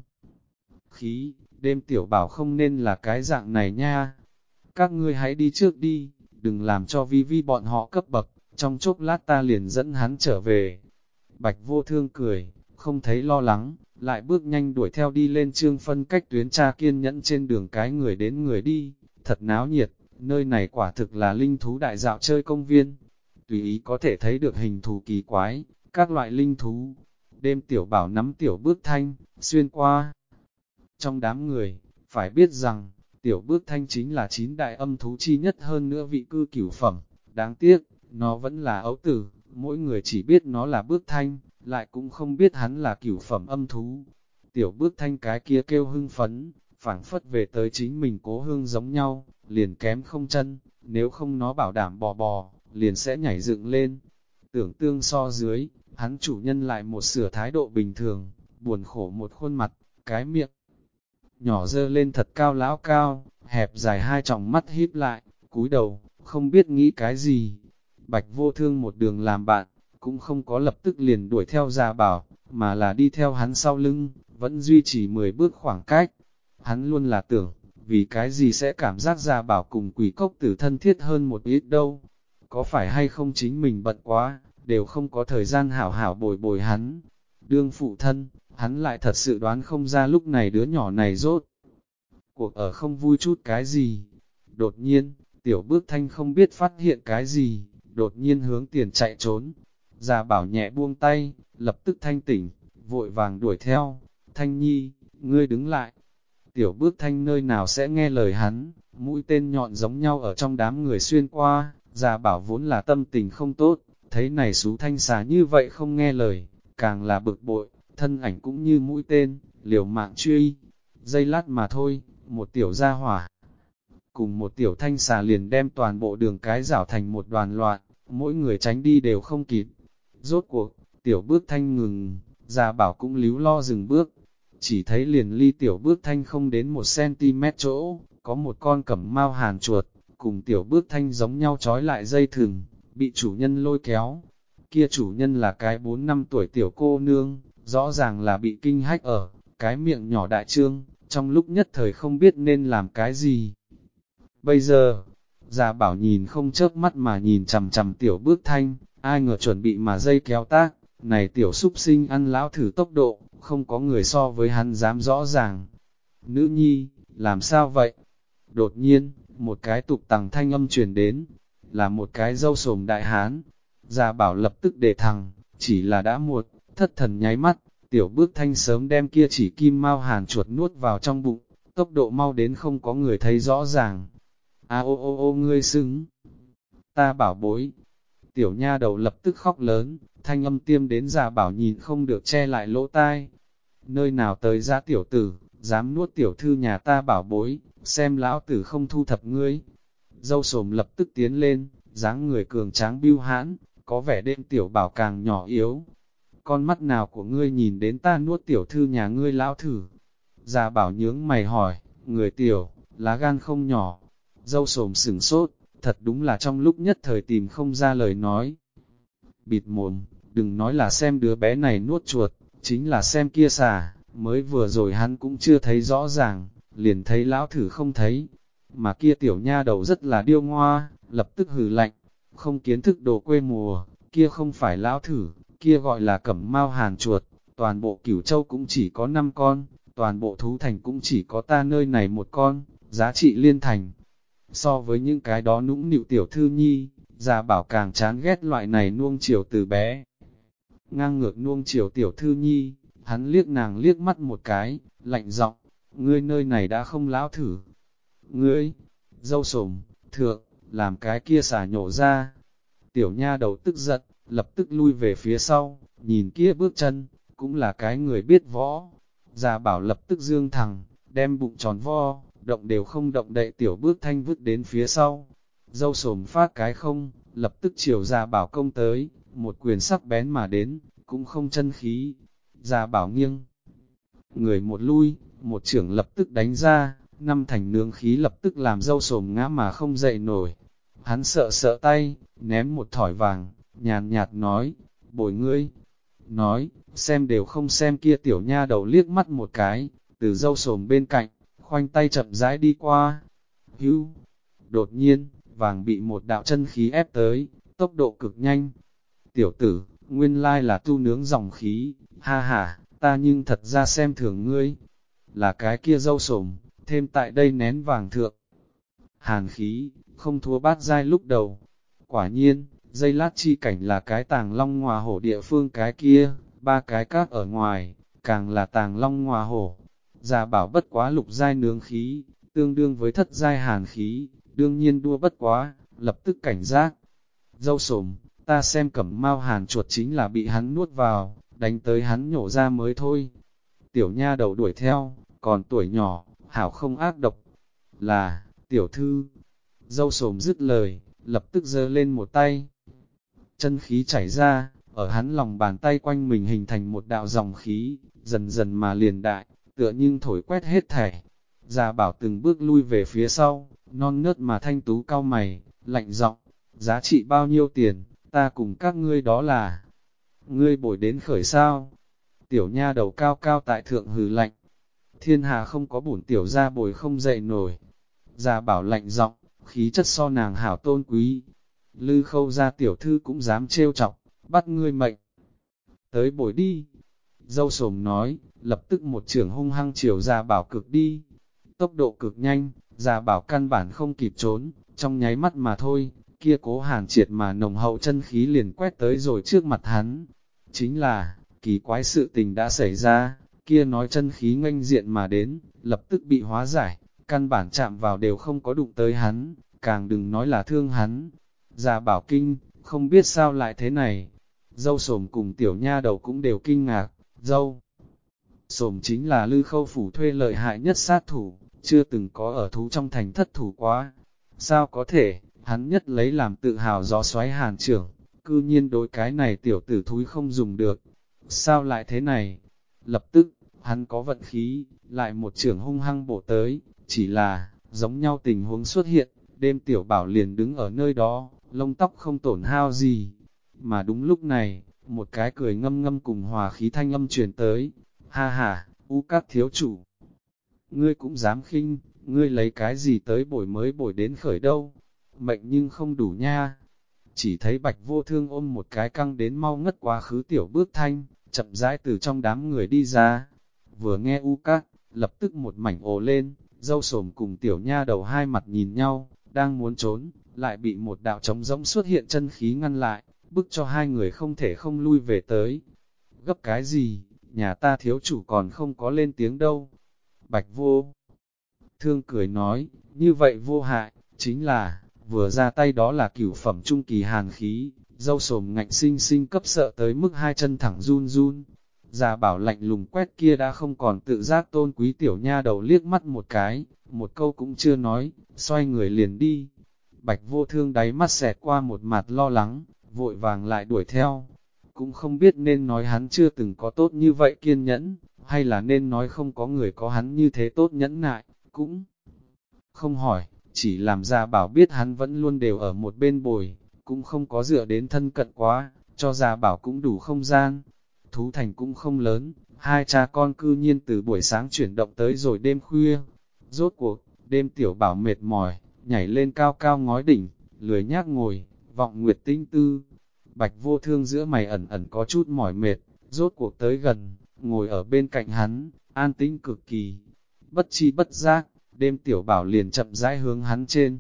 Khí, đêm tiểu bảo không nên là cái dạng này nha. Các ngươi hãy đi trước đi, đừng làm cho vi vi bọn họ cấp bậc, trong chốc lát ta liền dẫn hắn trở về. Bạch vô thương cười, không thấy lo lắng, lại bước nhanh đuổi theo đi lên Trương Phân cách tuyến tra kiên nhẫn trên đường cái người đến người đi, thật náo nhiệt, nơi này quả thực là linh thú đại dạo chơi công viên. Tùy ý có thể thấy được hình thù kỳ quái, các loại linh thú. Đêm tiểu bảo nắm tiểu bước thanh, xuyên qua. Trong đám người, phải biết rằng, tiểu bước thanh chính là 9 đại âm thú chi nhất hơn nữa vị cư cửu phẩm. Đáng tiếc, nó vẫn là ấu tử, mỗi người chỉ biết nó là bước thanh, lại cũng không biết hắn là cửu phẩm âm thú. Tiểu bước thanh cái kia kêu hưng phấn, phảng phất về tới chính mình cố hương giống nhau, liền kém không chân, nếu không nó bảo đảm bò, liền sẽ nhảy dựng lên. Tưởng tương so dưới, hắn chủ nhân lại một sửa thái độ bình thường, buồn khổ một khuôn mặt, cái miệng nhỏ dơ lên thật cao lão cao, hẹp dài hai tròng mắt híp lại, cúi đầu, không biết nghĩ cái gì. Bạch vô thương một đường làm bạn, cũng không có lập tức liền đuổi theo Gia Bảo, mà là đi theo hắn sau lưng, vẫn duy trì 10 bước khoảng cách. Hắn luôn là tưởng, vì cái gì sẽ cảm giác Gia Bảo cùng quỷ cốc tử thân thiết hơn một ít đâu. Có phải hay không chính mình bận quá, đều không có thời gian hảo hảo bồi bồi hắn. Đương phụ thân, hắn lại thật sự đoán không ra lúc này đứa nhỏ này rốt. Cuộc ở không vui chút cái gì. Đột nhiên, tiểu bước thanh không biết phát hiện cái gì, đột nhiên hướng tiền chạy trốn. Gia Bảo nhẹ buông tay, lập tức thanh tỉnh, vội vàng đuổi theo. Thanh nhi, ngươi đứng lại. Tiểu bước thanh nơi nào sẽ nghe lời hắn, mũi tên nhọn giống nhau ở trong đám người xuyên qua. Gia Bảo vốn là tâm tình không tốt, thấy này xú thanh xà như vậy không nghe lời, càng là bực bội, thân ảnh cũng như mũi tên, liều mạng truy. Giây lát mà thôi, một tiểu gia hỏa cùng một tiểu thanh xà liền đem toàn bộ đường cái rảo thành một đoàn loạn, mỗi người tránh đi đều không kịp. Rốt cuộc, tiểu bước thanh ngừng, Gia Bảo cũng líu lo dừng bước, chỉ thấy liền ly tiểu bước thanh không đến 1 cm chỗ, có một con cẩm mao hàn chuột, cùng tiểu bước thanh giống nhau trói lại dây thừng, bị chủ nhân lôi kéo. Kia chủ nhân là cái 4 năm tuổi tiểu cô nương, rõ ràng là bị kinh hách ở, cái miệng nhỏ đại trương, trong lúc nhất thời không biết nên làm cái gì. Bây giờ, Gia Bảo nhìn không chớp mắt mà nhìn chằm chằm tiểu bước thanh, ai ngờ chuẩn bị mà dây kéo tác, này tiểu súc sinh ăn lão thử tốc độ, không có người so với hắn dám rõ ràng. Nữ nhi, làm sao vậy? Đột nhiên, một cái tục tằng thanh âm truyền đến, là một cái râu sồm đại hán. Gia Bảo lập tức để thẳng, chỉ là đã muộn, thất thần nháy mắt, tiểu bước thanh sớm đem kia chỉ kim mao hàn chuột nuốt vào trong bụng, tốc độ mau đến không có người thấy rõ ràng. A ô ô ô ngươi xứng, ta bảo bối. Tiểu nha đầu lập tức khóc lớn, thanh âm tiêm đến Gia Bảo nhìn không được che lại lỗ tai. Nơi nào tới ra tiểu tử, dám nuốt tiểu thư nhà ta bảo bối, xem lão tử không thu thập ngươi. Dâu sồm lập tức tiến lên, dáng người cường tráng bưu hãn, có vẻ đêm tiểu bảo càng nhỏ yếu. Con mắt nào của ngươi nhìn đến ta nuốt tiểu thư nhà ngươi lão thử? Gia Bảo nhướng mày hỏi, người tiểu, lá gan không nhỏ. Dâu xồm sửng sốt, thật đúng là trong lúc nhất thời tìm không ra lời nói. Bịt mồm, đừng nói là xem đứa bé này nuốt chuột, chính là xem kia xà, mới vừa rồi hắn cũng chưa thấy rõ ràng, liền thấy lão thử không thấy. Mà kia tiểu nha đầu rất là điêu ngoa, lập tức hừ lạnh, không kiến thức đồ quê mùa, kia không phải lão thử, kia gọi là cẩm mao hàn chuột, toàn bộ Cửu Châu cũng chỉ có 5 con, toàn bộ thú thành cũng chỉ có ta nơi này một con, giá trị liên thành. So với những cái đó nũng nịu tiểu thư nhi, già bảo càng chán ghét loại này nuông chiều từ bé. Ngang ngược nuông chiều tiểu thư nhi, hắn liếc nàng liếc mắt một cái, lạnh giọng, ngươi nơi này đã không lão thử. Ngươi, dâu sồm, thượng, làm cái kia xả nhổ ra. Tiểu nha đầu tức giận, lập tức lui về phía sau, nhìn kia bước chân, cũng là cái người biết võ. Già bảo lập tức dương thẳng, đem bụng tròn vo, động đều không động đậy tiểu bước thanh vứt đến phía sau. Dâu sồm phát cái không, lập tức chiều già bảo công tới, một quyền sắc bén mà đến, cũng không chân khí. Già bảo nghiêng, người một lui, một trưởng lập tức đánh ra, năm thành nướng khí lập tức làm dâu sồm ngã mà không dậy nổi. Hắn sợ sợ tay, ném một thỏi vàng, nhàn nhạt nói, bồi ngươi. Nói, xem đều không xem kia tiểu nha đầu liếc mắt một cái, từ dâu sồm bên cạnh, khoanh tay chậm rãi đi qua. Hưu, đột nhiên, vàng bị một đạo chân khí ép tới, tốc độ cực nhanh. Tiểu tử, nguyên lai là tu nướng dòng khí, ha ha, ta nhưng thật ra xem thường ngươi. Là cái kia dâu sồm, thêm tại đây nén vàng thượng. Hàn khí, không thua bát giai lúc đầu. Quả nhiên, dây lát chi cảnh là cái tàng long ngòa hổ địa phương cái kia, ba cái các ở ngoài, càng là tàng long ngòa hổ. Già bảo bất quá lục giai nướng khí, tương đương với thất giai hàn khí, đương nhiên đua bất quá, lập tức cảnh giác. Dâu sồm, ta xem cẩm mao hàn chuột chính là bị hắn nuốt vào, đánh tới hắn nhổ ra mới thôi. Tiểu nha đầu đuổi theo, còn tuổi nhỏ, hảo không ác độc. Là, tiểu thư. Dâu sồm dứt lời, lập tức giơ lên một tay. Chân khí chảy ra, ở hắn lòng bàn tay quanh mình hình thành một đạo dòng khí, dần dần mà liền đại, tựa nhưng thổi quét hết thảy. Già bảo từng bước lui về phía sau, non nớt mà thanh tú cao mày, lạnh giọng, giá trị bao nhiêu tiền, ta cùng các ngươi đó là. Ngươi bồi đến khởi sao? Tiểu nha đầu cao cao tại thượng hừ lạnh. Thiên hà không có bổn tiểu gia bồi không dậy nổi. Già bảo lạnh giọng, khí chất so nàng hảo tôn quý. Lư khâu ra tiểu thư cũng dám trêu chọc, bắt ngươi mệnh. Tới bồi đi. Dâu sồm nói, lập tức một trưởng hung hăng chiều già bảo cực đi. Tốc độ cực nhanh, già bảo căn bản không kịp trốn, trong nháy mắt mà thôi, kia cố hàn triệt mà nồng hậu chân khí liền quét tới rồi trước mặt hắn. Chính là, kỳ quái sự tình đã xảy ra, kia nói chân khí nghênh diện mà đến, lập tức bị hóa giải, căn bản chạm vào đều không có đụng tới hắn, càng đừng nói là thương hắn. Già bảo kinh, không biết sao lại thế này. Dâu sồm cùng tiểu nha đầu cũng đều kinh ngạc, dâu sồm chính là Lư Khâu phủ thuê lợi hại nhất sát thủ, chưa từng có ở thú trong thành thất thủ quá. Sao có thể, hắn nhất lấy làm tự hào gió xoáy hàn trưởng, cư nhiên đối cái này tiểu tử thúi không dùng được. Sao lại thế này? Lập tức, hắn có vận khí, lại một trưởng hung hăng bổ tới, chỉ là, giống nhau tình huống xuất hiện, đêm tiểu bảo liền đứng ở nơi đó, lông tóc không tổn hao gì. Mà đúng lúc này, một cái cười ngâm ngâm cùng hòa khí thanh âm truyền tới, ha ha, u các thiếu chủ. Ngươi cũng dám khinh, ngươi lấy cái gì tới bồi mới bồi đến khởi đâu, mệnh nhưng không đủ nha. Chỉ thấy bạch vô thương ôm một cái căng đến mau ngất quá khứ tiểu bước thanh, chậm rãi từ trong đám người đi ra. Vừa nghe u các, lập tức một mảnh ồ lên, dâu sồm cùng tiểu nha đầu hai mặt nhìn nhau, đang muốn trốn, lại bị một đạo trống rỗng xuất hiện chân khí ngăn lại, bức cho hai người không thể không lui về tới. Gấp cái gì, nhà ta thiếu chủ còn không có lên tiếng đâu. Bạch vô thương cười nói, như vậy vô hại, chính là, vừa ra tay đó là cửu phẩm trung kỳ hàn khí, dâu sồm ngạnh sinh sinh cấp sợ tới mức hai chân thẳng run run. Già bảo lạnh lùng quét kia đã không còn tự giác tôn quý tiểu nha đầu liếc mắt một cái, một câu cũng chưa nói, xoay người liền đi. Bạch vô thương đáy mắt xẹt qua một mặt lo lắng, vội vàng lại đuổi theo. Cũng không biết nên nói hắn chưa từng có tốt như vậy kiên nhẫn, hay là nên nói không có người có hắn như thế tốt nhẫn nại, cũng không hỏi, chỉ làm Gia Bảo biết hắn vẫn luôn đều ở một bên bồi, cũng không có dựa đến thân cận quá, cho Gia Bảo cũng đủ không gian. Thú thành cũng không lớn, hai cha con cư nhiên từ buổi sáng chuyển động tới rồi đêm khuya. Rốt cuộc, đêm Tiểu Bảo mệt mỏi, nhảy lên cao cao ngói đỉnh, lười nhác ngồi, vọng nguyệt tinh tư. Bạch Vô Thương giữa mày ẩn ẩn có chút mỏi mệt, rốt cuộc tới gần, ngồi ở bên cạnh hắn, an tĩnh cực kỳ. Bất chi bất giác, đêm Tiểu Bảo liền chậm rãi hướng hắn trên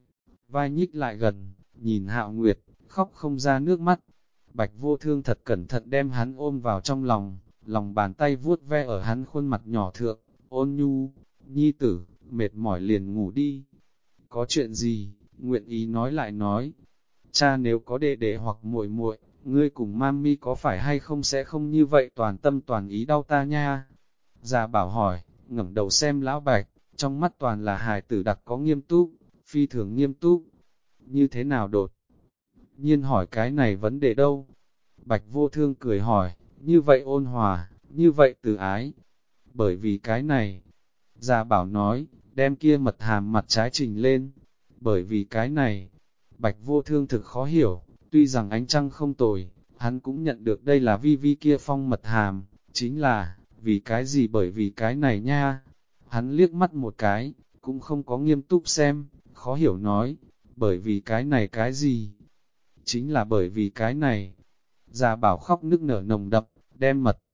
vai nhích lại gần, nhìn Hạo Nguyệt, khóc không ra nước mắt. Bạch Vô Thương thật cẩn thận đem hắn ôm vào trong lòng, lòng bàn tay vuốt ve ở hắn khuôn mặt nhỏ thượng, ôn nhu, nhi tử, mệt mỏi liền ngủ đi. Có chuyện gì, nguyện ý nói lại nói. Cha nếu có đệ đệ hoặc muội muội, ngươi cùng mami có phải hay không sẽ không như vậy toàn tâm toàn ý đau ta nha. Gia Bảo hỏi, ngẩng đầu xem lão Bạch, trong mắt toàn là hài tử đặc có nghiêm túc, phi thường nghiêm túc. Như thế nào đột nhiên hỏi cái này vấn đề đâu? Bạch Vô Thương cười hỏi, như vậy ôn hòa, như vậy từ ái. Bởi vì cái này, Gia Bảo nói, đem kia mật hàm mặt trái trình lên. Bởi vì cái này, Bạch Vô Thương thực khó hiểu, tuy rằng ánh trăng không tồi, hắn cũng nhận được đây là vi vi kia phong mật hàm, chính là, vì cái gì bởi vì cái này nha. Hắn liếc mắt một cái, cũng không có nghiêm túc xem, khó hiểu nói, bởi vì cái này cái gì? Chính là bởi vì cái này. Gia Bảo khóc nức nở nồng đậm, đem mật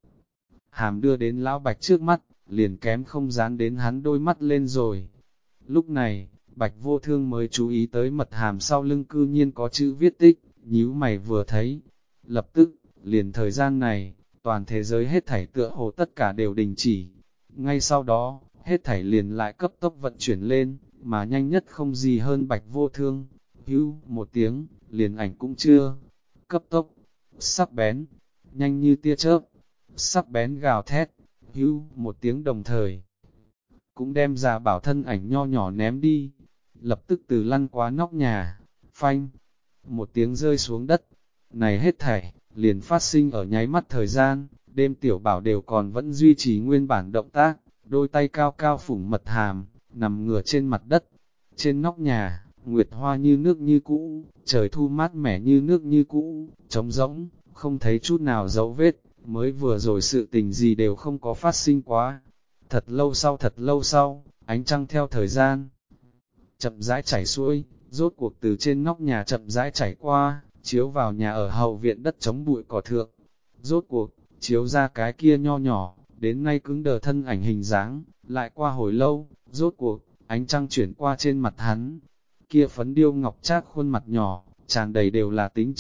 hàm đưa đến lão Bạch trước mắt, liền kém không dán đến hắn đôi mắt lên rồi. Lúc này, Bạch Vô Thương mới chú ý tới mật hàm sau lưng cư nhiên có chữ viết tích, nhíu mày vừa thấy. Lập tức, liền thời gian này, toàn thế giới hết thảy tựa hồ tất cả đều đình chỉ. Ngay sau đó, hết thảy liền lại cấp tốc vận chuyển lên, mà nhanh nhất không gì hơn Bạch Vô Thương. Hưu, một tiếng, liền ảnh cũng chưa. Cấp tốc, sắc bén, nhanh như tia chớp, sắc bén gào thét, hưu, một tiếng đồng thời. Cũng đem Gia Bảo thân ảnh nho nhỏ ném đi, lập tức từ lăn qua nóc nhà, phanh, một tiếng rơi xuống đất. Này hết thảy, liền phát sinh ở nháy mắt thời gian, đêm Tiểu Bảo đều còn vẫn duy trì nguyên bản động tác, đôi tay cao cao phủng mật hàm, nằm ngửa trên mặt đất. Trên nóc nhà, nguyệt hoa như nước như cũ, trời thu mát mẻ như nước như cũ, trống rỗng, không thấy chút nào dấu vết, mới vừa rồi sự tình gì đều không có phát sinh quá. Thật lâu sau, ánh trăng theo thời gian chậm rãi chảy xuôi, rốt cuộc từ trên nóc nhà chậm rãi chảy qua, chiếu vào nhà ở hậu viện đất chống bụi cỏ thượng. Rốt cuộc, chiếu ra cái kia nho nhỏ, đến nay cứng đờ thân ảnh hình dáng, lại qua hồi lâu, rốt cuộc, ánh trăng chuyển qua trên mặt hắn. Kia phấn điêu ngọc trác khuôn mặt nhỏ, tràn đầy đều là tính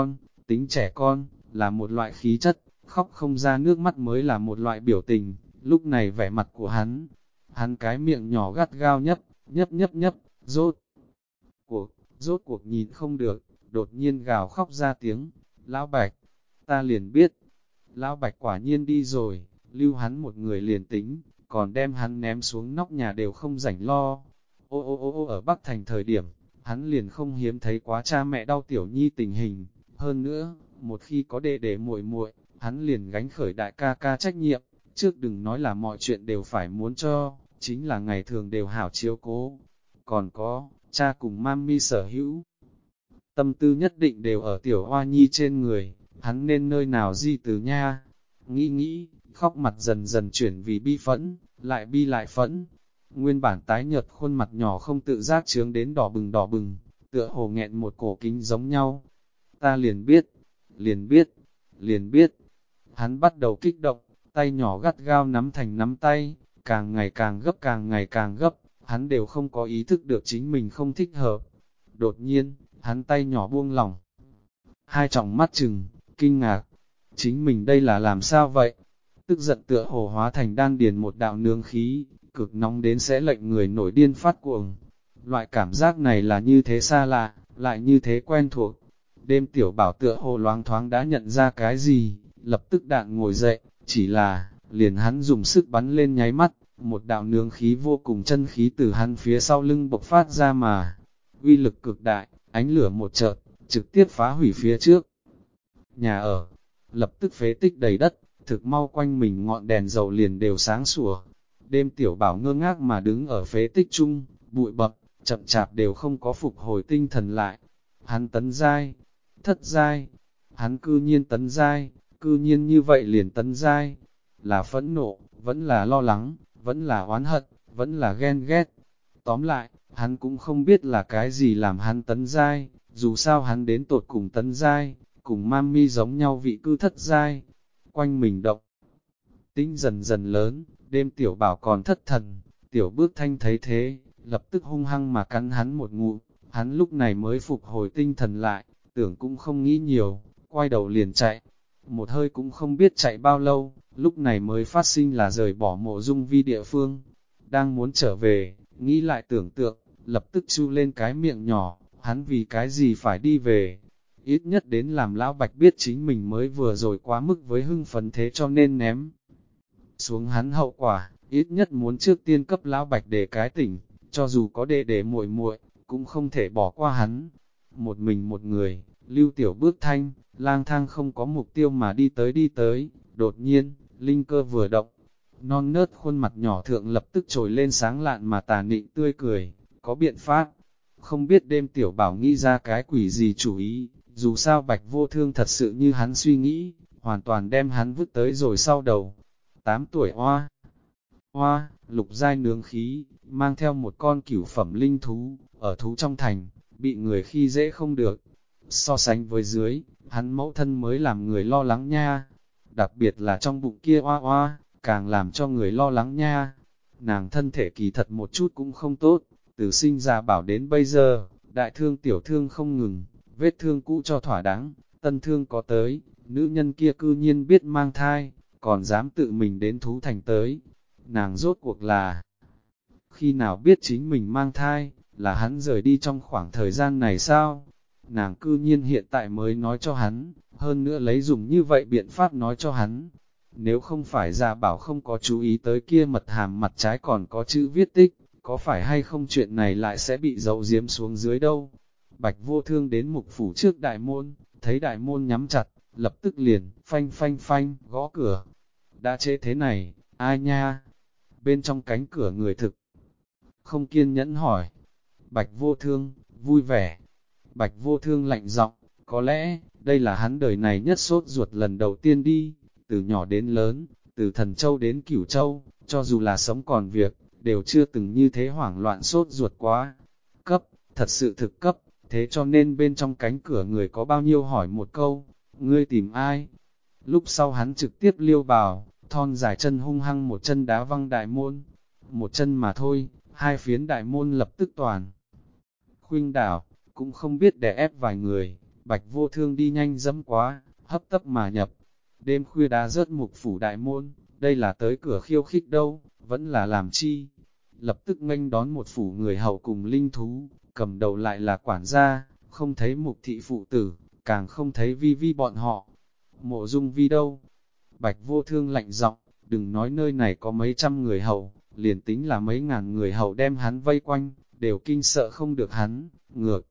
trẻ con, là một loại khí chất, khóc không ra nước mắt mới là một loại biểu tình. Lúc này vẻ mặt của hắn cái miệng nhỏ gắt gao nhấp, rốt cuộc nhìn không được, đột nhiên gào khóc ra tiếng, Lão Bạch, ta liền biết, Lão Bạch quả nhiên đi rồi, lưu hắn một người liền tính, còn đem hắn ném xuống nóc nhà đều không rảnh lo. Ô ở Bắc Thành thời điểm, hắn liền không hiếm thấy quá cha mẹ đau tiểu nhi tình hình, hơn nữa, một khi có đệ đệ muội muội, hắn liền gánh khởi đại ca ca trách nhiệm, trước đừng nói là mọi chuyện đều phải muốn cho, chính là ngày thường đều hảo chiếu cố. Còn có, cha cùng mami sở hữu, tâm tư nhất định đều ở tiểu hoa nhi trên người, hắn nên nơi nào di từ nha. Nghĩ, khóc mặt dần dần chuyển vì bi phẫn, lại bi lại phẫn. Nguyên bản tái nhợt khuôn mặt nhỏ không tự giác chướng đến đỏ bừng, tựa hồ nghẹn một cổ kính giống nhau. Ta liền biết. Hắn bắt đầu kích động, tay nhỏ gắt gao nắm thành nắm tay, càng ngày càng gấp, hắn đều không có ý thức được chính mình không thích hợp. Đột nhiên, hắn tay nhỏ buông lỏng. Hai tròng mắt trừng, kinh ngạc, chính mình đây là làm sao vậy? Tức giận tựa hồ hóa thành đan điền một đạo nương khí, cực nóng đến sẽ lệnh người nổi điên phát cuồng. Loại cảm giác này là như thế xa lạ, lại như thế quen thuộc. Đêm Tiểu Bảo tựa hồ loáng thoáng đã nhận ra cái gì, lập tức đạn ngồi dậy, chỉ là, liền hắn dùng sức bắn lên nháy mắt, một đạo nương khí vô cùng chân khí từ hắn phía sau lưng bộc phát ra mà. Uy lực cực đại, ánh lửa một chợt, trực tiếp phá hủy phía trước. Nhà ở, lập tức phế tích đầy đất, thực mau quanh mình ngọn đèn dầu liền đều sáng sủa. Đêm Tiểu Bảo ngơ ngác mà đứng ở phế tích chung, bụi bậm, chậm chạp đều không có phục hồi tinh thần lại. Hắn tấn giai, thất giai, hắn cư nhiên tấn giai, cư nhiên như vậy liền tấn giai, là phẫn nộ, vẫn là lo lắng, vẫn là oán hận, vẫn là ghen ghét. Tóm lại, hắn cũng không biết là cái gì làm hắn tấn giai, dù sao hắn đến tột cùng tấn giai, cùng Mami giống nhau vị cư thất giai. Quanh mình động, tĩnh dần dần lớn, đêm tiểu bảo còn thất thần, tiểu bước thanh thấy thế, lập tức hung hăng mà cắn hắn một ngụm, hắn lúc này mới phục hồi tinh thần lại, tưởng cũng không nghĩ nhiều, quay đầu liền chạy, một hơi cũng không biết chạy bao lâu, lúc này mới phát sinh là rời bỏ Mộ Dung Vi địa phương, đang muốn trở về, nghĩ lại tưởng tượng, lập tức chu lên cái miệng nhỏ, hắn vì cái gì phải đi về, ít nhất đến làm lão Bạch biết chính mình mới vừa rồi quá mức với hưng phấn thế cho nên ném xuống hắn hậu quả, ít nhất muốn trước tiên cấp lão Bạch để cái tỉnh, cho dù có để muội muội cũng không thể bỏ qua hắn. Một mình một người, Lưu Tiểu bước thanh, lang thang không có mục tiêu mà đi tới, đột nhiên, linh cơ vừa động, non nớt khuôn mặt nhỏ thượng lập tức trồi lên sáng lạn mà tà nịnh tươi cười, có biện pháp. Không biết đêm Tiểu Bảo nghĩ ra cái quỷ gì chủ ý, dù sao Bạch Vô Thương thật sự như hắn suy nghĩ, hoàn toàn đem hắn vứt tới rồi sau đầu. 8 tuổi hoa, lục giai nướng khí, mang theo một con cửu phẩm linh thú, ở thú trong thành, bị người khi dễ không được. So sánh với dưới, hắn mẫu thân mới làm người lo lắng nha. Đặc biệt là trong bụng kia hoa, càng làm cho người lo lắng nha. Nàng thân thể kỳ thật một chút cũng không tốt, từ sinh ra bảo đến bây giờ, đại thương tiểu thương không ngừng, vết thương cũ cho thỏa đáng, tân thương có tới, nữ nhân kia cư nhiên biết mang thai, còn dám tự mình đến thú thành tới. Nàng rốt cuộc là khi nào biết chính mình mang thai, là hắn rời đi trong khoảng thời gian này sao? Nàng cư nhiên hiện tại mới nói cho hắn, hơn nữa lấy dùng như vậy biện pháp nói cho hắn. Nếu không phải Gia Bảo không có chú ý tới kia mật hàm mặt trái còn có chữ viết tích, có phải hay không chuyện này lại sẽ bị giấu giếm xuống dưới đâu? Bạch Vô Thương đến mục phủ trước đại môn, thấy đại môn nhắm chặt, lập tức liền, phanh, gõ cửa. Đã chế thế này, ai nha? Bên trong cánh cửa người thực, không kiên nhẫn hỏi. Bạch Vô Thương, vui vẻ. Bạch Vô Thương lạnh giọng, có lẽ, đây là hắn đời này nhất sốt ruột lần đầu tiên đi, từ nhỏ đến lớn, từ Thần Châu đến Cửu Châu, cho dù là sống còn việc, đều chưa từng như thế hoảng loạn sốt ruột quá. Cấp, thật sự thực cấp, thế cho nên bên trong cánh cửa người có bao nhiêu hỏi một câu, ngươi tìm ai? Lúc sau hắn trực tiếp liêu bào, thon dài chân hung hăng một chân đá văng đại môn, một chân mà thôi, hai phiến đại môn lập tức toàn khuynh đảo, cũng không biết đè ép vài người, Bạch Vô Thương đi nhanh dẫm quá, hấp tấp mà nhập. Đêm khuya đá rớt mục phủ đại môn, đây là tới cửa khiêu khích đâu, vẫn là làm chi. Lập tức nghênh đón một phủ người hầu cùng linh thú, cầm đầu lại là quản gia, không thấy mục thị phụ tử, càng không thấy vi vi bọn họ. Mộ Dung Vi đâu? Bạch Vô Thương lạnh giọng, đừng nói nơi này có mấy trăm người hầu, liền tính là mấy ngàn người hầu đem hắn vây quanh, đều kinh sợ không được hắn, ngược.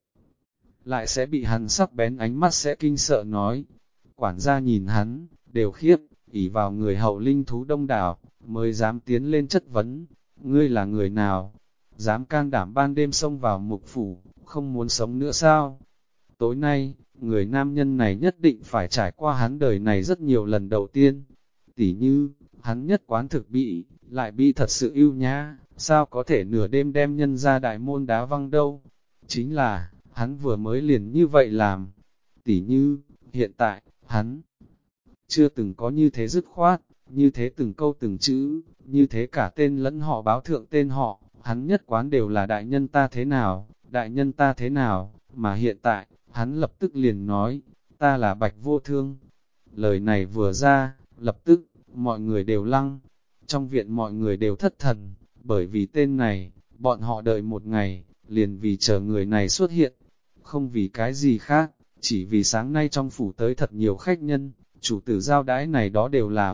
Lại sẽ bị hắn sắc bén ánh mắt sẽ kinh sợ nói. Quản gia nhìn hắn, đều khiếp, ỷ vào người hầu linh thú đông đảo, mới dám tiến lên chất vấn. Ngươi là người nào? Dám can đảm ban đêm xông vào mục phủ, không muốn sống nữa sao? Tối nay, người nam nhân này nhất định phải trải qua hắn đời này rất nhiều lần đầu tiên. Tỉ như, hắn nhất quán thực bị, lại bị thật sự yêu nhã, sao có thể nửa đêm đem nhân ra đại môn đá văng đâu? Chính là, hắn vừa mới liền như vậy làm. Tỉ như, hiện tại, hắn chưa từng có như thế dứt khoát, như thế từng câu từng chữ, như thế cả tên lẫn họ báo thượng tên họ, hắn nhất quán đều là đại nhân ta thế nào, đại nhân ta thế nào, mà hiện tại, hắn lập tức liền nói, ta là Bạch Vô Thương. Lời này vừa ra, lập tức, mọi người đều lăng, trong viện mọi người đều thất thần, bởi vì tên này, bọn họ đợi một ngày, liền vì chờ người này xuất hiện, không vì cái gì khác, chỉ vì sáng nay trong phủ tới thật nhiều khách nhân, chủ tử giao đãi này đó đều là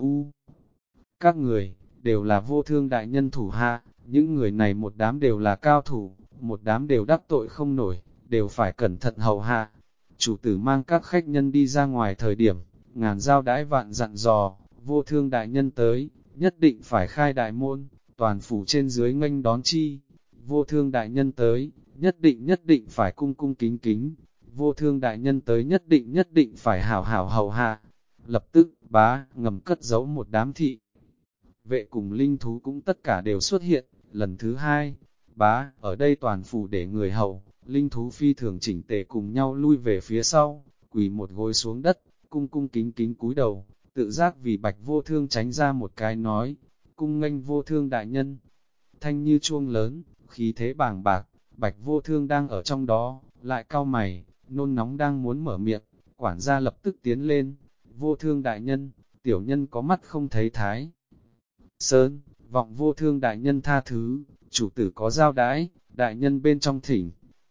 các người, đều là Vô Thương đại nhân thủ hạ, những người này một đám đều là cao thủ, một đám đều đắc tội không nổi, đều phải cẩn thận hầu hạ. Chủ tử mang các khách nhân đi ra ngoài thời điểm, ngàn giao đãi vạn dặn dò, Vô Thương đại nhân tới, nhất định phải khai đại môn, toàn phủ trên dưới nghênh đón chi. vô thương đại nhân tới, nhất định phải cung cung kính kính, vô thương đại nhân tới nhất định phải hảo hảo hầu hạ. Lập tức, ngầm cất giấu một đám thị. Vệ cùng linh thú cũng tất cả đều xuất hiện, lần thứ hai, ở đây toàn phủ để người hầu, linh thú phi thường chỉnh tề cùng nhau lui về phía sau, quỳ một gối xuống đất, cung cung kính kính cúi đầu, tự giác vì Bạch Vô Thương tránh ra một cái nói, cung nghênh Vô Thương đại nhân. Thanh như chuông lớn, khí thế bàng bạc, Bạch Vô Thương đang ở trong đó, lại cau mày, nôn nóng đang muốn mở miệng, quản gia lập tức tiến lên, Vô Thương đại nhân, tiểu nhân có mắt không thấy thái. Sơn, vọng Vô Thương đại nhân tha thứ, chủ tử có giao đãi, đại nhân bên trong thỉnh.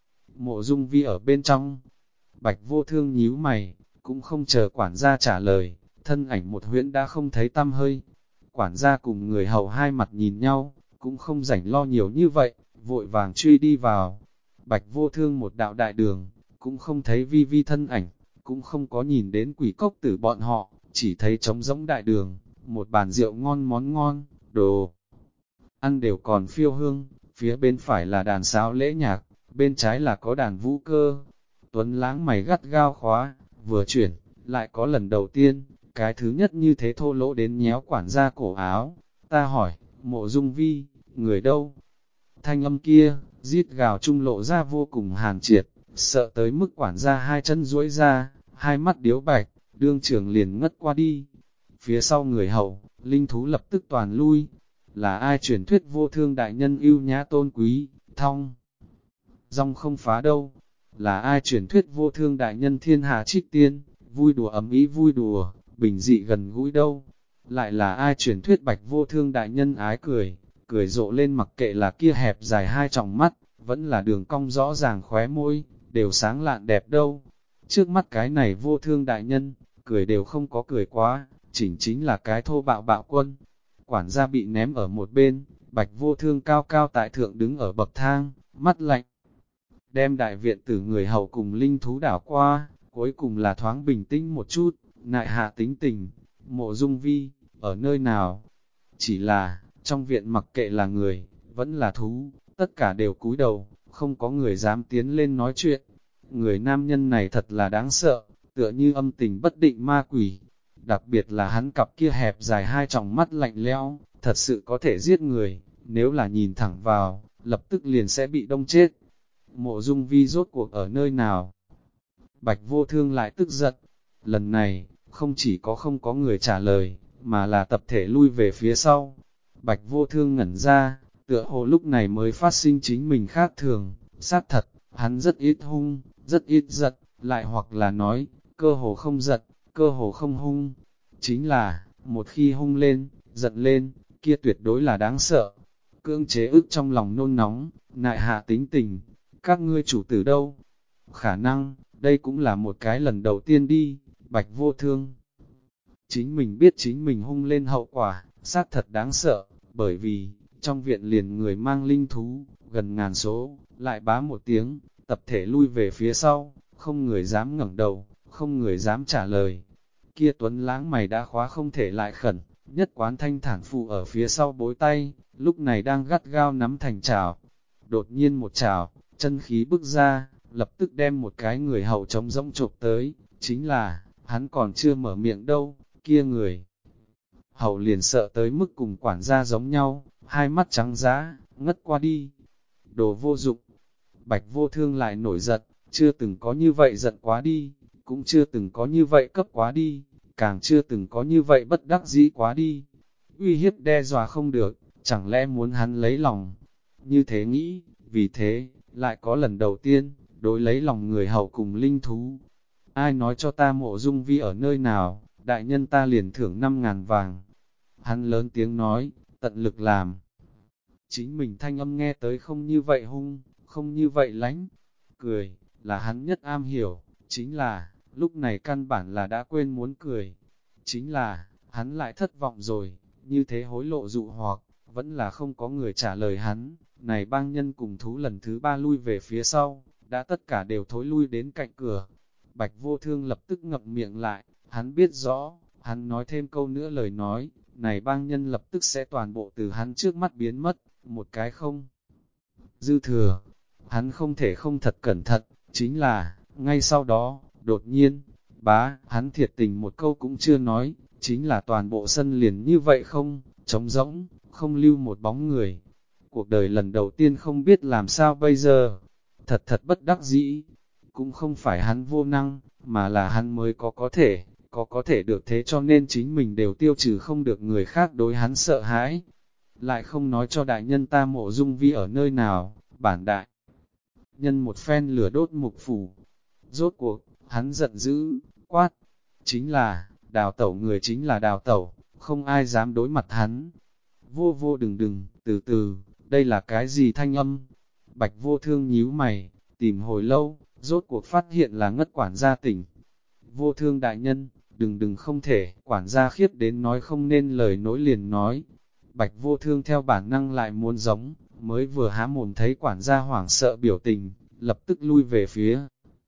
Mộ Dung Vi ở bên trong, Bạch Vô Thương nhíu mày, cũng không chờ quản gia trả lời, thân ảnh một huyễn đã không thấy tăm hơi. Quản gia cùng người hầu hai mặt nhìn nhau, cũng không rảnh lo nhiều như vậy, vội vàng truy đi vào. Bạch Vô Thương một đạo đại đường, cũng không thấy Vi Vi thân ảnh, cũng không có nhìn đến quỷ cốc tử bọn họ, chỉ thấy trống rỗng đại đường, một bàn rượu ngon món ngon, đồ ăn đều còn phiêu hương, phía bên phải là đàn sáo lễ nhạc, bên trái là có đàn vũ cơ. Tuấn Lãng mày gắt gao khóa, vừa chuyển, lại có lần đầu tiên, cái thứ nhất như thế thô lỗ đến nhéo quản gia cổ áo. Ta hỏi, Mộ Dung Vi, người đâu? Thanh âm kia, rít gào trung lộ ra vô cùng hàn triệt, sợ tới mức quản gia hai chân duỗi ra, hai mắt điếu bạch, đương trường liền ngất qua đi. Phía sau người hầu, linh thú lập tức toàn lui. Là ai truyền thuyết Vô Thương đại nhân ưu nhã tôn quý, thong dong không phá đâu? Là ai truyền thuyết Vô Thương đại nhân thiên hạ trích tiên, vui đùa ấm ý vui đùa, bình dị gần gũi đâu? Lại là ai truyền thuyết Bạch Vô Thương đại nhân ái cười, cười rộ lên mặc kệ là kia hẹp dài hai tròng mắt, vẫn là đường cong rõ ràng khóe môi, đều sáng lạn đẹp đâu? Trước mắt cái này Vô Thương đại nhân, cười đều không có cười quá, chính là cái thô bạo bạo quân. Quản gia bị ném ở một bên, Bạch Vô Thương cao cao tại thượng đứng ở bậc thang, mắt lạnh. Đem đại viện tử người hầu cùng linh thú đảo qua, cuối cùng là thoáng bình tĩnh một chút, nại hạ tính tình. Mộ Dung Vi, ở nơi nào? Chỉ là, trong viện mặc kệ là người, vẫn là thú, tất cả đều cúi đầu, không có người dám tiến lên nói chuyện. Người nam nhân này thật là đáng sợ, tựa như âm tình bất định ma quỷ. Đặc biệt là hắn cặp kia hẹp dài hai tròng mắt lạnh lẽo, thật sự có thể giết người, nếu là nhìn thẳng vào, lập tức liền sẽ bị đông chết. Mộ Dung Vi rốt cuộc ở nơi nào? Bạch Vô Thương lại tức giận. Lần này, không có người trả lời, mà là tập thể lui về phía sau. Bạch Vô Thương ngẩn ra, tựa hồ lúc này mới phát sinh chính mình khác thường. Xác thật, hắn rất ít hung, rất ít giận, lại hoặc là nói, cơ hồ không giận, cơ hồ không hung. Chính là, một khi hung lên, giận lên, kia tuyệt đối là đáng sợ. Cưỡng chế ức trong lòng nôn nóng, nại hạ tính tình. Các ngươi chủ tử đâu? Khả năng, đây cũng là một cái lần đầu tiên đi, Bạch Vô Thương. Chính mình biết chính mình hung lên hậu quả, xác thật đáng sợ, bởi vì, trong viện liền người mang linh thú, gần ngàn số, lại bá một tiếng, tập thể lui về phía sau, không người dám ngẩng đầu, không người dám trả lời. Kia Tuấn Lãng mày đã khóa không thể lại khẩn, nhất quán thanh thản phụ ở phía sau bối tay, lúc này đang gắt gao nắm thành chảo. Đột nhiên một chảo, chân khí bức ra, lập tức đem một cái người hầu trống rỗng chụp tới, chính là, hắn còn chưa mở miệng đâu, kia người hầu liền sợ tới mức cùng quản gia giống nhau, hai mắt trắng dã, ngất qua đi. Đồ vô dụng, Bạch Vô Thương lại nổi giận, chưa từng có như vậy giận quá đi, cũng chưa từng có như vậy cấp quá đi, càng chưa từng có như vậy bất đắc dĩ quá đi. Uy hiếp đe dọa không được, chẳng lẽ muốn hắn lấy lòng? Như thế nghĩ, vì thế, lại có lần đầu tiên, đối lấy lòng người hầu cùng linh thú. Ai nói cho ta Mộ Dung Vi ở nơi nào, đại nhân ta liền thưởng 5.000 vàng. Hắn lớn tiếng nói, tận lực làm. Chính mình thanh âm nghe tới không như vậy hung, không như vậy lánh. Cười, là hắn nhất am hiểu, chính là, lúc này căn bản là đã quên muốn cười. Chính là, hắn lại thất vọng rồi, như thế hối lộ dụ hoặc, vẫn là không có người trả lời hắn. Này bang nhân cùng thú lần thứ ba lui về phía sau, đã tất cả đều thối lui đến cạnh cửa. Bạch Vô Thương lập tức ngậm miệng lại, hắn biết rõ, hắn nói thêm câu nữa lời nói, này bang nhân lập tức sẽ toàn bộ từ hắn trước mắt biến mất, một cái không. dư thừa. Hắn không thể không thật cẩn thận, chính là, ngay sau đó, đột nhiên, hắn thiệt tình một câu cũng chưa nói, chính là toàn bộ sân liền như vậy không, trống rỗng, không lưu một bóng người. Cuộc đời lần đầu tiên không biết làm sao bây giờ, thật bất đắc dĩ, cũng không phải hắn vô năng, mà là hắn mới có thể được thế cho nên chính mình đều tiêu trừ không được người khác đối hắn sợ hãi. Lại không nói cho đại nhân ta Mộ Dung Vi ở nơi nào, bản đại nhân một phen lửa đốt Mục Phủ. Rốt cuộc, hắn giận dữ, quát, chính là, đào tẩu người chính là đào tẩu, không ai dám đối mặt hắn. Vô đừng, từ từ, đây là cái gì thanh âm? Bạch Vô Thương nhíu mày, tìm hồi lâu, rốt cuộc phát hiện là Ngất quản gia tỉnh. Vô Thương đại nhân, đừng không thể, quản gia khiếp đến nói không nên lời nối liền nói. Bạch Vô Thương theo bản năng lại muốn giống, mới vừa há mồm thấy quản gia hoảng sợ biểu tình, lập tức lui về phía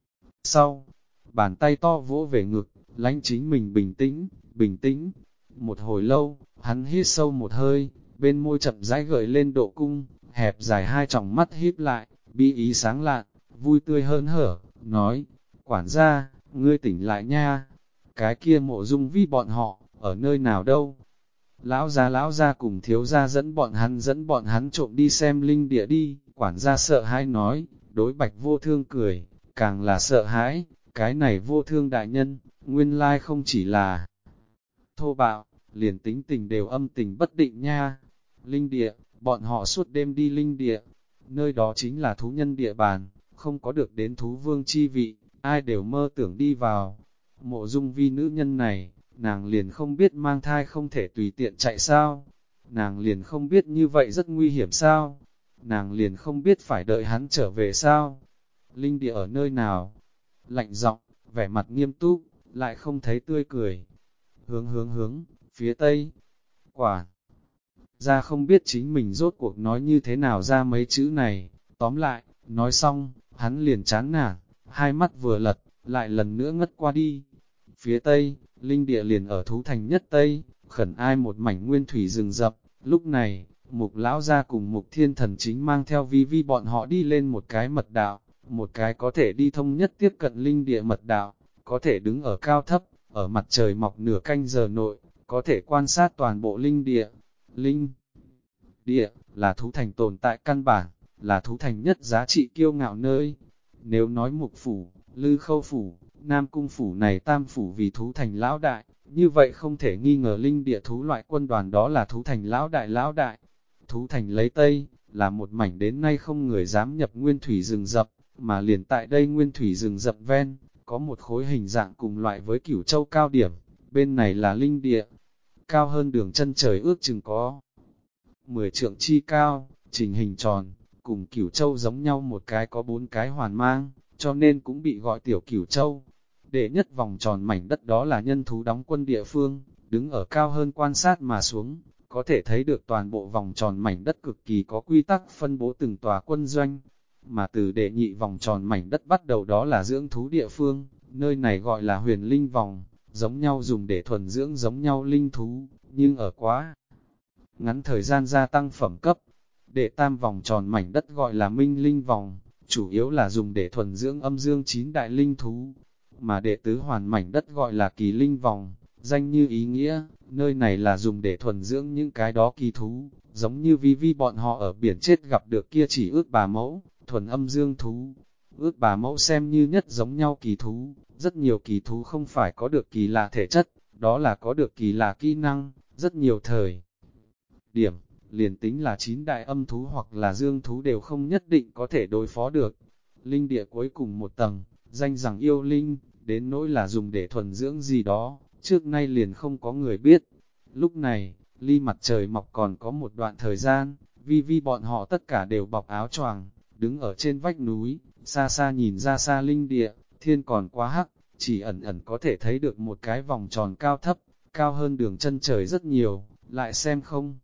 sau. Bàn tay to vỗ về ngực, lãnh chính mình bình tĩnh. Một hồi lâu, hắn hít sâu một hơi, bên môi chậm rãi gợi lên độ cung, hẹp dài hai tròng mắt híp lại, bi ý sáng lạn, vui tươi hớn hở, nói, quản gia, ngươi tỉnh lại nha, cái kia Mộ Dung Vi bọn họ, ở nơi nào đâu? Lão gia cùng thiếu gia dẫn bọn hắn trộm đi xem linh địa đi, quản gia sợ hãi nói, đối Bạch Vô Thương cười, càng là sợ hãi, cái này Vô Thương đại nhân, nguyên lai không chỉ là thô bạo, liền tính tình đều âm tình bất định nha. Linh địa, bọn họ suốt đêm đi linh địa, nơi đó chính là thú nhân địa bàn, không có được đến thú vương chi vị, ai đều mơ tưởng đi vào. Mộ Dung Vi nữ nhân này, nàng liền không biết mang thai không thể tùy tiện chạy sao, nàng liền không biết như vậy rất nguy hiểm sao, nàng liền không biết phải đợi hắn trở về sao. Linh địa ở nơi nào? Lạnh giọng, vẻ mặt nghiêm túc, lại không thấy tươi cười. Hướng, phía tây. Quản gia không biết chính mình rốt cuộc nói như thế nào ra mấy chữ này, tóm lại, nói xong, hắn liền chán nản, hai mắt vừa lật, lại lần nữa ngất qua đi. Phía tây, linh địa liền ở thú thành nhất tây, khẩn ai một mảnh nguyên thủy rừng rậm. Lúc này, Mục lão gia cùng Mục Thiên Thần chính mang theo Vi bọn họ đi lên một cái mật đạo, một cái có thể đi thông nhất tiếp cận linh địa mật đạo, có thể đứng ở cao thấp, ở mặt trời mọc nửa canh giờ nội, có thể quan sát toàn bộ linh địa. Linh địa là thú thành tồn tại căn bản, là thú thành nhất giá trị kiêu ngạo nơi. Nếu nói Mục Phủ, Lư Khâu Phủ, Nam Cung Phủ này tam phủ vì thú thành lão đại, như vậy không thể nghi ngờ linh địa thú loại quân đoàn đó là thú thành lão đại. Thú thành lấy Tây, là một mảnh đến nay không người dám nhập nguyên thủy rừng rậm, mà liền tại đây nguyên thủy rừng rậm ven, có một khối hình dạng cùng loại với Cửu Châu cao điểm, bên này là linh địa, cao hơn đường chân trời ước chừng có 10 trượng chi cao, trình hình tròn, cùng Cửu Châu giống nhau một cái có 4 cái hoàn mang, cho nên cũng bị gọi tiểu Cửu Châu. Đệ nhất vòng tròn mảnh đất đó là nhân thú đóng quân địa phương, đứng ở cao hơn quan sát mà xuống, có thể thấy được toàn bộ vòng tròn mảnh đất cực kỳ có quy tắc phân bố từng tòa quân doanh. Mà từ đệ nhị vòng tròn mảnh đất bắt đầu đó là dưỡng thú địa phương, nơi này gọi là huyền linh vòng, giống nhau dùng để thuần dưỡng giống nhau linh thú, nhưng ở quá ngắn thời gian gia tăng phẩm cấp. Đệ tam vòng tròn mảnh đất gọi là minh linh vòng, chủ yếu là dùng để thuần dưỡng âm dương 9 đại linh thú. Mà đệ tứ hoàn mảnh đất gọi là kỳ linh vòng, danh như ý nghĩa, nơi này là dùng để thuần dưỡng những cái đó kỳ thú, giống như Vi bọn họ ở biển chết gặp được kia chỉ ước bà mẫu, thuần âm dương thú. Ước bà mẫu xem như nhất giống nhau kỳ thú, rất nhiều kỳ thú không phải có được kỳ lạ thể chất, đó là có được kỳ lạ kỹ năng, rất nhiều thời điểm, liền tính là 9 đại âm thú hoặc là dương thú đều không nhất định có thể đối phó được. Linh địa cuối cùng một tầng, danh rằng yêu linh, đến nỗi là dùng để thuần dưỡng gì đó, trước nay liền không có người biết. Lúc này, ly mặt trời mọc còn có một đoạn thời gian, Vi bọn họ tất cả đều bọc áo choàng, đứng ở trên vách núi, xa xa nhìn ra xa linh địa, thiên còn quá hắc, chỉ ẩn có thể thấy được một cái vòng tròn cao thấp, cao hơn đường chân trời rất nhiều, lại xem không.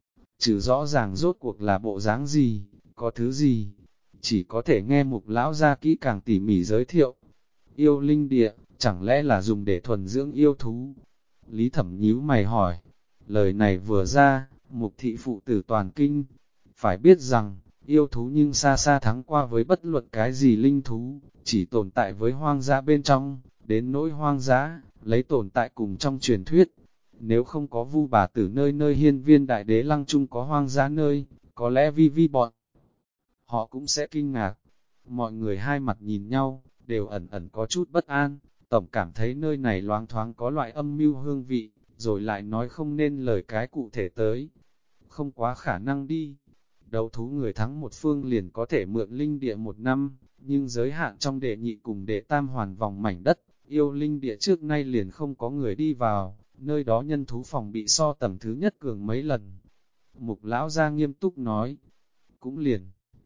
Trừ rõ ràng rốt cuộc là bộ dáng gì, có thứ gì, chỉ có thể nghe Mục lão gia kỹ càng tỉ mỉ giới thiệu. Yêu linh địa, chẳng lẽ là dùng để thuần dưỡng yêu thú? Lý Thẩm nhíu mày hỏi, lời này vừa ra, Mục thị phụ tử toàn kinh. Phải biết rằng, yêu thú nhưng xa xa thắng qua với bất luận cái gì linh thú, chỉ tồn tại với hoang dã bên trong, đến nỗi hoang dã, lấy tồn tại cùng trong truyền thuyết. Nếu không có Vu bà tử nơi nơi hiên viên đại đế lăng chung có hoang dã nơi, có lẽ vi bọn họ cũng sẽ kinh ngạc. Mọi người hai mặt nhìn nhau, đều ẩn ẩn có chút bất an, tổng cảm thấy nơi này loáng thoáng có loại âm mưu hương vị, rồi lại nói không nên lời cái cụ thể tới. Không quá khả năng đi. Đấu thú người thắng một phương liền có thể mượn linh địa một năm, nhưng giới hạn trong đệ nhị cùng đệ tam hoàn vòng mảnh đất, yêu linh địa trước nay liền không có người đi vào, nơi đó nhân thú phòng bị so tầng thứ nhất cường mấy lần. Mục lão ra nghiêm túc nói, cũng liền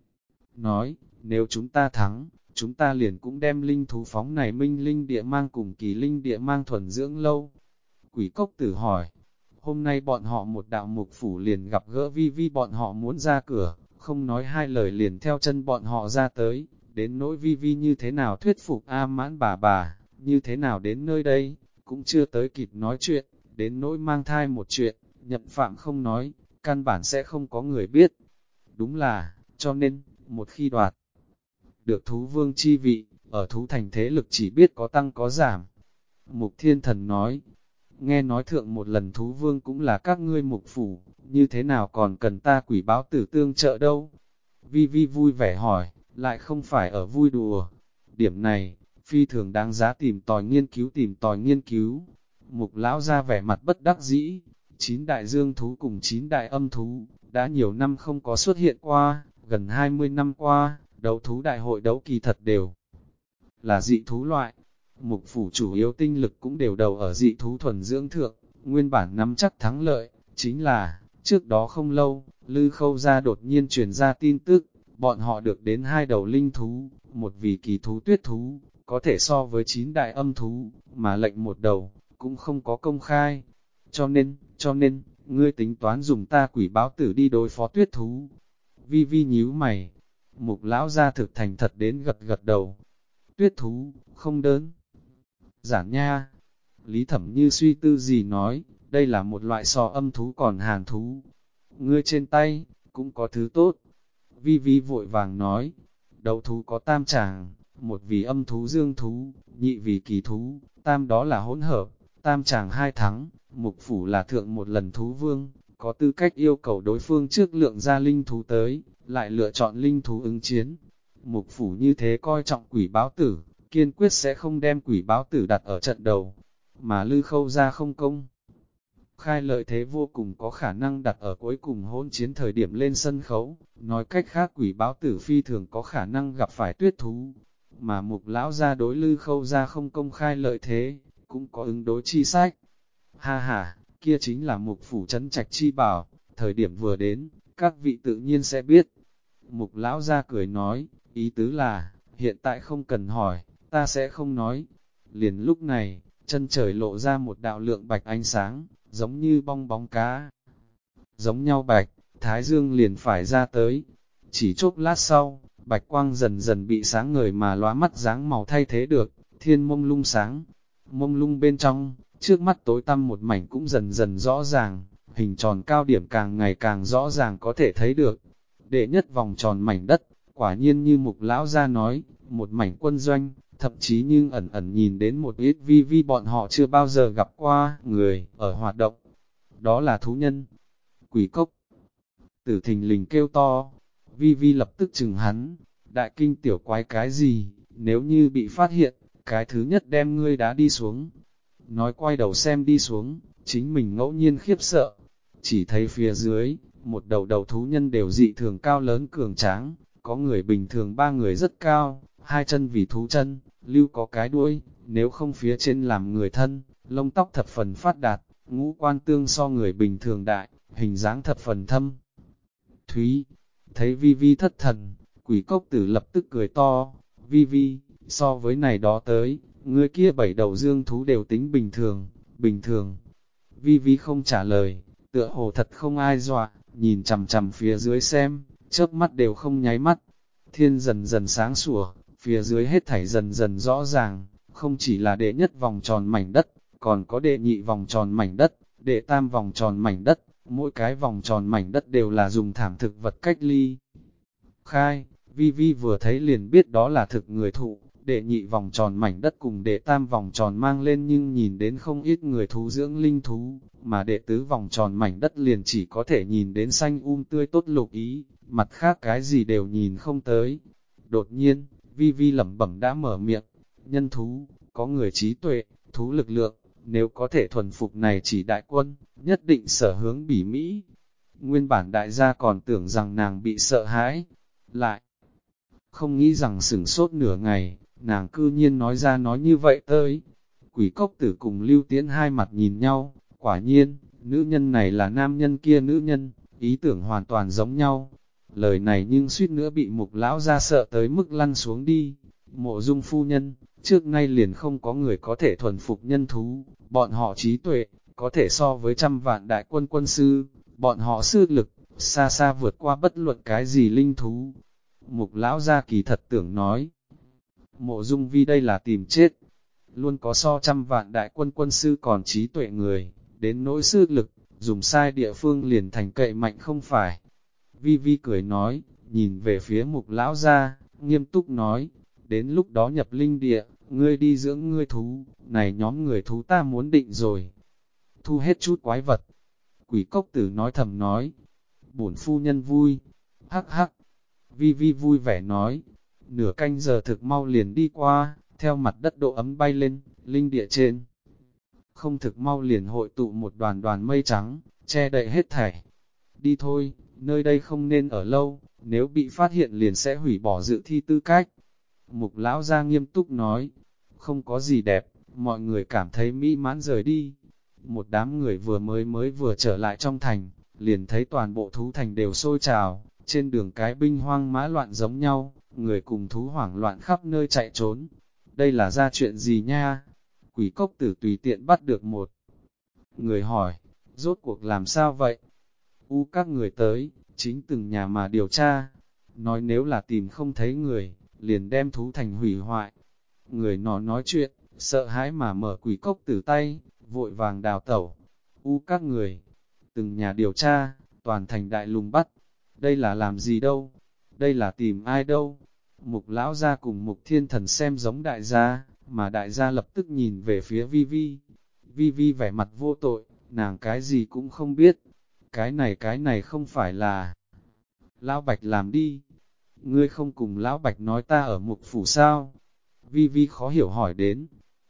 nói, nếu chúng ta thắng, chúng ta liền cũng đem linh thú phóng này minh linh địa mang cùng kỳ linh địa mang thuần dưỡng lâu. Quỷ cốc tử hỏi, hôm nay bọn họ một đạo mục phủ liền gặp gỡ vi bọn họ muốn ra cửa, không nói hai lời liền theo chân bọn họ ra tới, đến nỗi vi như thế nào thuyết phục A Mãn bà, như thế nào đến nơi đây, cũng chưa tới kịp nói chuyện, đến nỗi mang thai một chuyện, nhậm phạm không nói, căn bản sẽ không có người biết. Đúng là, cho nên, một khi đoạt được thú vương chi vị, ở thú thành thế lực chỉ biết có tăng có giảm. Mục Thiên Thần nói, nghe nói thượng một lần thú vương cũng là các ngươi mục phủ, như thế nào còn cần ta quỷ báo tử tương trợ đâu? Vi vui vẻ hỏi, lại không phải ở vui đùa. Điểm này, phi thường đáng giá tìm tòi nghiên cứu. Mục lão ra vẻ mặt bất đắc dĩ, 9 đại dương thú cùng 9 đại âm thú, đã nhiều năm không có xuất hiện qua, gần 20 năm qua, đấu thú đại hội đấu kỳ thật đều là dị thú loại. Mục phủ chủ yếu tinh lực cũng đều đầu ở dị thú thuần dưỡng thượng, nguyên bản nắm chắc thắng lợi, chính là, trước đó không lâu, Lư Khâu gia đột nhiên truyền ra tin tức, bọn họ được đến 2 đầu linh thú, một vì kỳ thú tuyết thú, có thể so với 9 đại âm thú, mà lệnh một đầu, cũng không có công khai. Cho nên, ngươi tính toán dùng ta quỷ báo tử đi đối phó tuyết thú. Vi nhíu mày, mục lão gia thực thành thật đến gật đầu. Tuyết thú, không đơn giản nha. Lý Thẩm Như suy tư gì nói, đây là một loại so âm thú còn hàn thú. Ngươi trên tay, cũng có thứ tốt. Vi vội vàng nói, đấu thú có tam tràng, một vì âm thú dương thú, nhị vì kỳ thú, tam đó là hỗn hợp, tam tràng 2 thắng, mục phủ là thượng một lần thú vương, có tư cách yêu cầu đối phương trước lượng ra linh thú tới, lại lựa chọn linh thú ứng chiến. Mục phủ như thế coi trọng quỷ báo tử, kiên quyết sẽ không đem quỷ báo tử đặt ở trận đầu, mà Lư Khâu ra không công. Khai lợi thế vô cùng có khả năng đặt ở cuối cùng hôn chiến thời điểm lên sân khấu, nói cách khác quỷ báo tử phi thường có khả năng gặp phải tuyết thú, mà mục lão ra đối Lư Khâu ra không công khai lợi thế, cũng có ứng đối chi sách. Ha ha, kia chính là mục phủ trấn trạch chi bảo, thời điểm vừa đến, các vị tự nhiên sẽ biết. Mục lão ra cười nói, ý tứ là, hiện tại không cần hỏi, ta sẽ không nói. Liền lúc này, chân trời lộ ra một đạo lượng bạch ánh sáng, giống như bong bóng cá. Giống nhau bạch, thái dương liền phải ra tới. Chỉ chốc lát sau, bạch quang dần dần bị sáng ngời mà lóa mắt dáng màu thay thế được, thiên mông lung sáng. Mông lung bên trong, trước mắt tối tăm một mảnh cũng dần dần rõ ràng, hình tròn cao điểm càng ngày càng rõ ràng có thể thấy được. Đệ nhất vòng tròn mảnh đất, quả nhiên như mục lão ra nói, một mảnh quân doanh, thậm chí nhưng ẩn ẩn nhìn đến một ít vi bọn họ chưa bao giờ gặp qua người ở hoạt động. Đó là thú nhân. Quỷ cốc. Tử thình lình kêu to. Vi lập tức chừng hắn. Đại kinh tiểu quái cái gì, nếu như bị phát hiện, cái thứ nhất đem ngươi đá đi xuống. Nói quay đầu xem đi xuống, chính mình ngẫu nhiên khiếp sợ. Chỉ thấy phía dưới, một đầu thú nhân đều dị thường cao lớn cường tráng, có người bình thường 3 người rất cao, 2 chân vì thú chân, lưu có cái đuôi, nếu không phía trên làm người thân, lông tóc thập phần phát đạt, ngũ quan tương so người bình thường đại, hình dáng thập phần thâm. Thúy, thấy Vi thất thần, quỷ cốc tử lập tức cười to, Vi, so với này đó tới, người kia 7 đầu dương thú đều tính bình thường. Vi không trả lời, tựa hồ thật không ai dọa, nhìn chằm phía dưới xem, chớp mắt đều không nháy mắt. Thiên dần dần sáng sủa, phía dưới hết thảy dần dần rõ ràng, không chỉ là đệ nhất vòng tròn mảnh đất, còn có đệ nhị vòng tròn mảnh đất, đệ tam vòng tròn mảnh đất, mỗi cái vòng tròn mảnh đất đều là dùng thảm thực vật cách ly. khai. Vi Vi vừa thấy liền biết đó là thực người thụ, đệ nhị vòng tròn mảnh đất cùng đệ tam vòng tròn mang lên nhưng nhìn đến không ít người thú dưỡng linh thú, mà đệ tứ vòng tròn mảnh đất liền chỉ có thể nhìn đến xanh tươi tốt lục ý, mặt khác cái gì đều nhìn không tới. Đột nhiên, Vi Vi lẩm bẩm đã mở miệng, nhân thú, có người trí tuệ, thú lực lượng, nếu có thể thuần phục này chỉ đại quân, nhất định sở hướng bỉ Mỹ. Nguyên bản đại gia còn tưởng rằng nàng bị sợ hãi, lại không nghĩ rằng sửng sốt nửa ngày, nàng cư nhiên nói ra nói như vậy tới. Quỷ cốc tử cùng Lưu Tiễn hai mặt nhìn nhau, quả nhiên, nữ nhân này là nam nhân kia nữ nhân, ý tưởng hoàn toàn giống nhau. Lời này nhưng suýt nữa bị Mục lão ra sợ tới mức lăn xuống đi. Mộ Dung phu nhân, trước nay liền không có người có thể thuần phục nhân thú, bọn họ trí tuệ, có thể so với 100 vạn đại quân quân sư, bọn họ sư lực, xa xa vượt qua bất luận cái gì linh thú. Mục lão gia kỳ thật tưởng nói, Mộ Dung Vi đây là tìm chết, luôn có so 100 vạn đại quân quân sư còn trí tuệ người, đến nỗi sư lực, dùng sai địa phương liền thành cậy mạnh không phải. Vi Vi cười nói, nhìn về phía Mục lão gia, nghiêm túc nói, đến lúc đó nhập linh địa, ngươi đi dưỡng ngươi thú, này nhóm người thú ta muốn định rồi. Thu hết chút quái vật. Quỷ cốc tử nói thầm nói, bổn phu nhân vui, hắc hắc. Vi Vi vui vẻ nói, nửa canh giờ thực mau liền đi qua, theo mặt đất độ ấm bay lên, linh địa trên. Không thực mau liền hội tụ một đoàn đoàn mây trắng, che đậy hết thảy. Đi thôi, nơi đây không nên ở lâu, nếu bị phát hiện liền sẽ hủy bỏ dự thi tư cách. Mục lão ra nghiêm túc nói, không có gì đẹp, mọi người cảm thấy mỹ mãn rời đi. Một đám người vừa trở lại trong thành, liền thấy toàn bộ thú thành đều sôi trào, trên đường cái binh hoang mã loạn giống nhau, người cùng thú hoảng loạn khắp nơi chạy trốn. Đây là ra chuyện gì nha? Quỷ cốc tử tùy tiện bắt được một người hỏi, rốt cuộc làm sao vậy? Các người tới, chính từng nhà mà điều tra, nói nếu là tìm không thấy người, liền đem thú thành hủy hoại. Người nọ nói chuyện, sợ hãi mà mở quỷ cốc tử tay, vội vàng đào tẩu. Các người, từng nhà điều tra, toàn thành đại lùng bắt. Đây là làm gì đâu? Đây là tìm ai đâu? Mục lão gia cùng Mục Thiên Thần xem giống đại gia, mà đại gia lập tức nhìn về phía Vi Vi. Vi Vi vẻ mặt vô tội, nàng cái gì cũng không biết. Cái này không phải là Lão Bạch làm đi. Ngươi không cùng Lão Bạch nói ta ở Mục phủ sao? Vi Vi khó hiểu hỏi đến.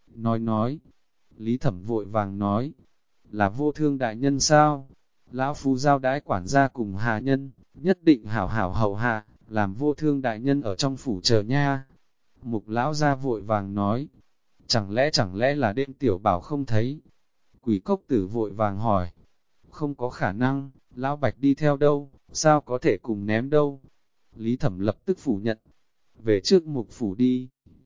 Nói, Lý Thẩm vội vàng nói, là Vô Thương đại nhân sao? Lão Phu giao đãi quản gia cùng hạ nhân, nhất định hảo hảo hậu hạ, làm Vô Thương đại nhân ở trong phủ chờ nha. Mục lão ra vội vàng nói, chẳng lẽ là đêm tiểu bảo không thấy? Quỷ cốc tử vội vàng hỏi, không có khả năng, Lão Bạch đi theo đâu, sao có thể cùng ném đâu? Lý Thẩm lập tức phủ nhận, về trước Mục phủ đi,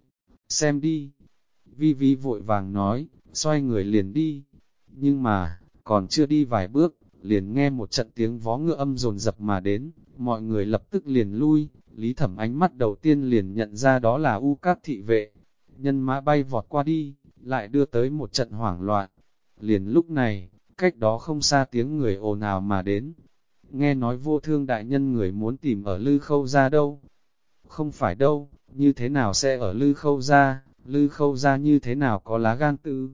xem đi. Vi Vi vội vàng nói, xoay người liền đi, nhưng mà, còn chưa đi vài bước, liền nghe một trận tiếng vó ngựa âm dồn dập mà đến, mọi người lập tức liền lui. Lý Thẩm ánh mắt đầu tiên liền nhận ra đó là các thị vệ, nhân mã bay vọt qua đi, lại đưa tới một trận hoảng loạn. Liền lúc này, cách đó không xa tiếng người ồn ào mà đến, nghe nói Vô Thương đại nhân người muốn tìm ở Lư Khâu gia đâu. Không phải đâu, như thế nào sẽ ở Lư Khâu gia? Lư Khâu gia như thế nào có lá gan tư?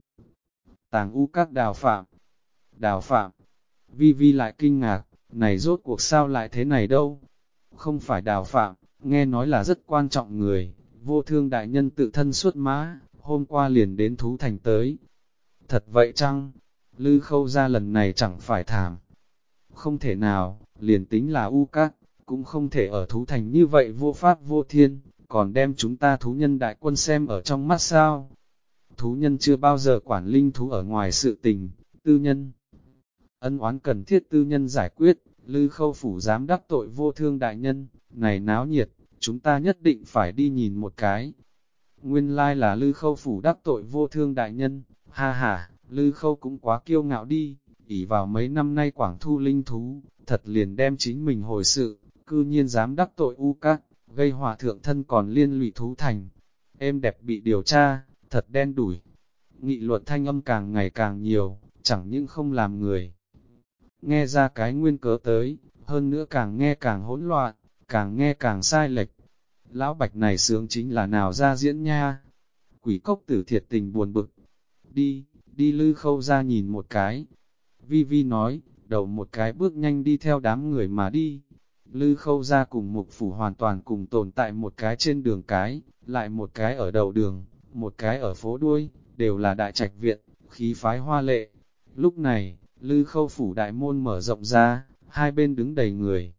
Tàng các đào phạm. Đào phạm. Vi Vi lại kinh ngạc, này rốt cuộc sao lại thế này đâu? Không phải đào phạm, nghe nói là rất quan trọng người, Vô Thương đại nhân tự thân xuất mã, hôm qua liền đến thú thành tới. Thật vậy chăng? Lư Khâu gia lần này chẳng phải thảm. Không thể nào, liền tính là các, cũng không thể ở thú thành như vậy vô pháp vô thiên, còn đem chúng ta thú nhân đại quân xem ở trong mắt sao. Thú nhân chưa bao giờ quản linh thú ở ngoài sự tình, tư nhân. Ân oán cần thiết tư nhân giải quyết, Lư Khâu phủ dám đắc tội Vô Thương đại nhân, này náo nhiệt, chúng ta nhất định phải đi nhìn một cái. Nguyên lai là Lư Khâu phủ đắc tội Vô Thương đại nhân, ha ha, Lư Khâu cũng quá kiêu ngạo đi, ỷ vào mấy năm nay quảng thu linh thú, thật liền đem chính mình hồi sự, cư nhiên dám đắc tội các, gây họa thượng thân còn liên lụy thú thành. Êm đẹp bị điều tra, thật đen đủi. Nghị luận thanh âm càng ngày càng nhiều, chẳng những không làm người nghe ra cái nguyên cớ tới, hơn nữa càng nghe càng hỗn loạn, càng nghe càng sai lệch. Lão Bạch này sướng chính là nào ra diễn nha. Quỷ cốc tử thiệt tình buồn bực. Đi Lư Khâu ra nhìn một cái. Vi Vi nói, đầu một cái bước nhanh đi theo đám người mà đi. Lư Khâu ra cùng Mục Phủ hoàn toàn cùng tồn tại một cái trên đường cái, lại một cái ở đầu đường, một cái ở phố đuôi, đều là đại trạch viện, khí phái hoa lệ. Lúc này, Lư Khâu Phủ đại môn mở rộng ra, hai bên đứng đầy người.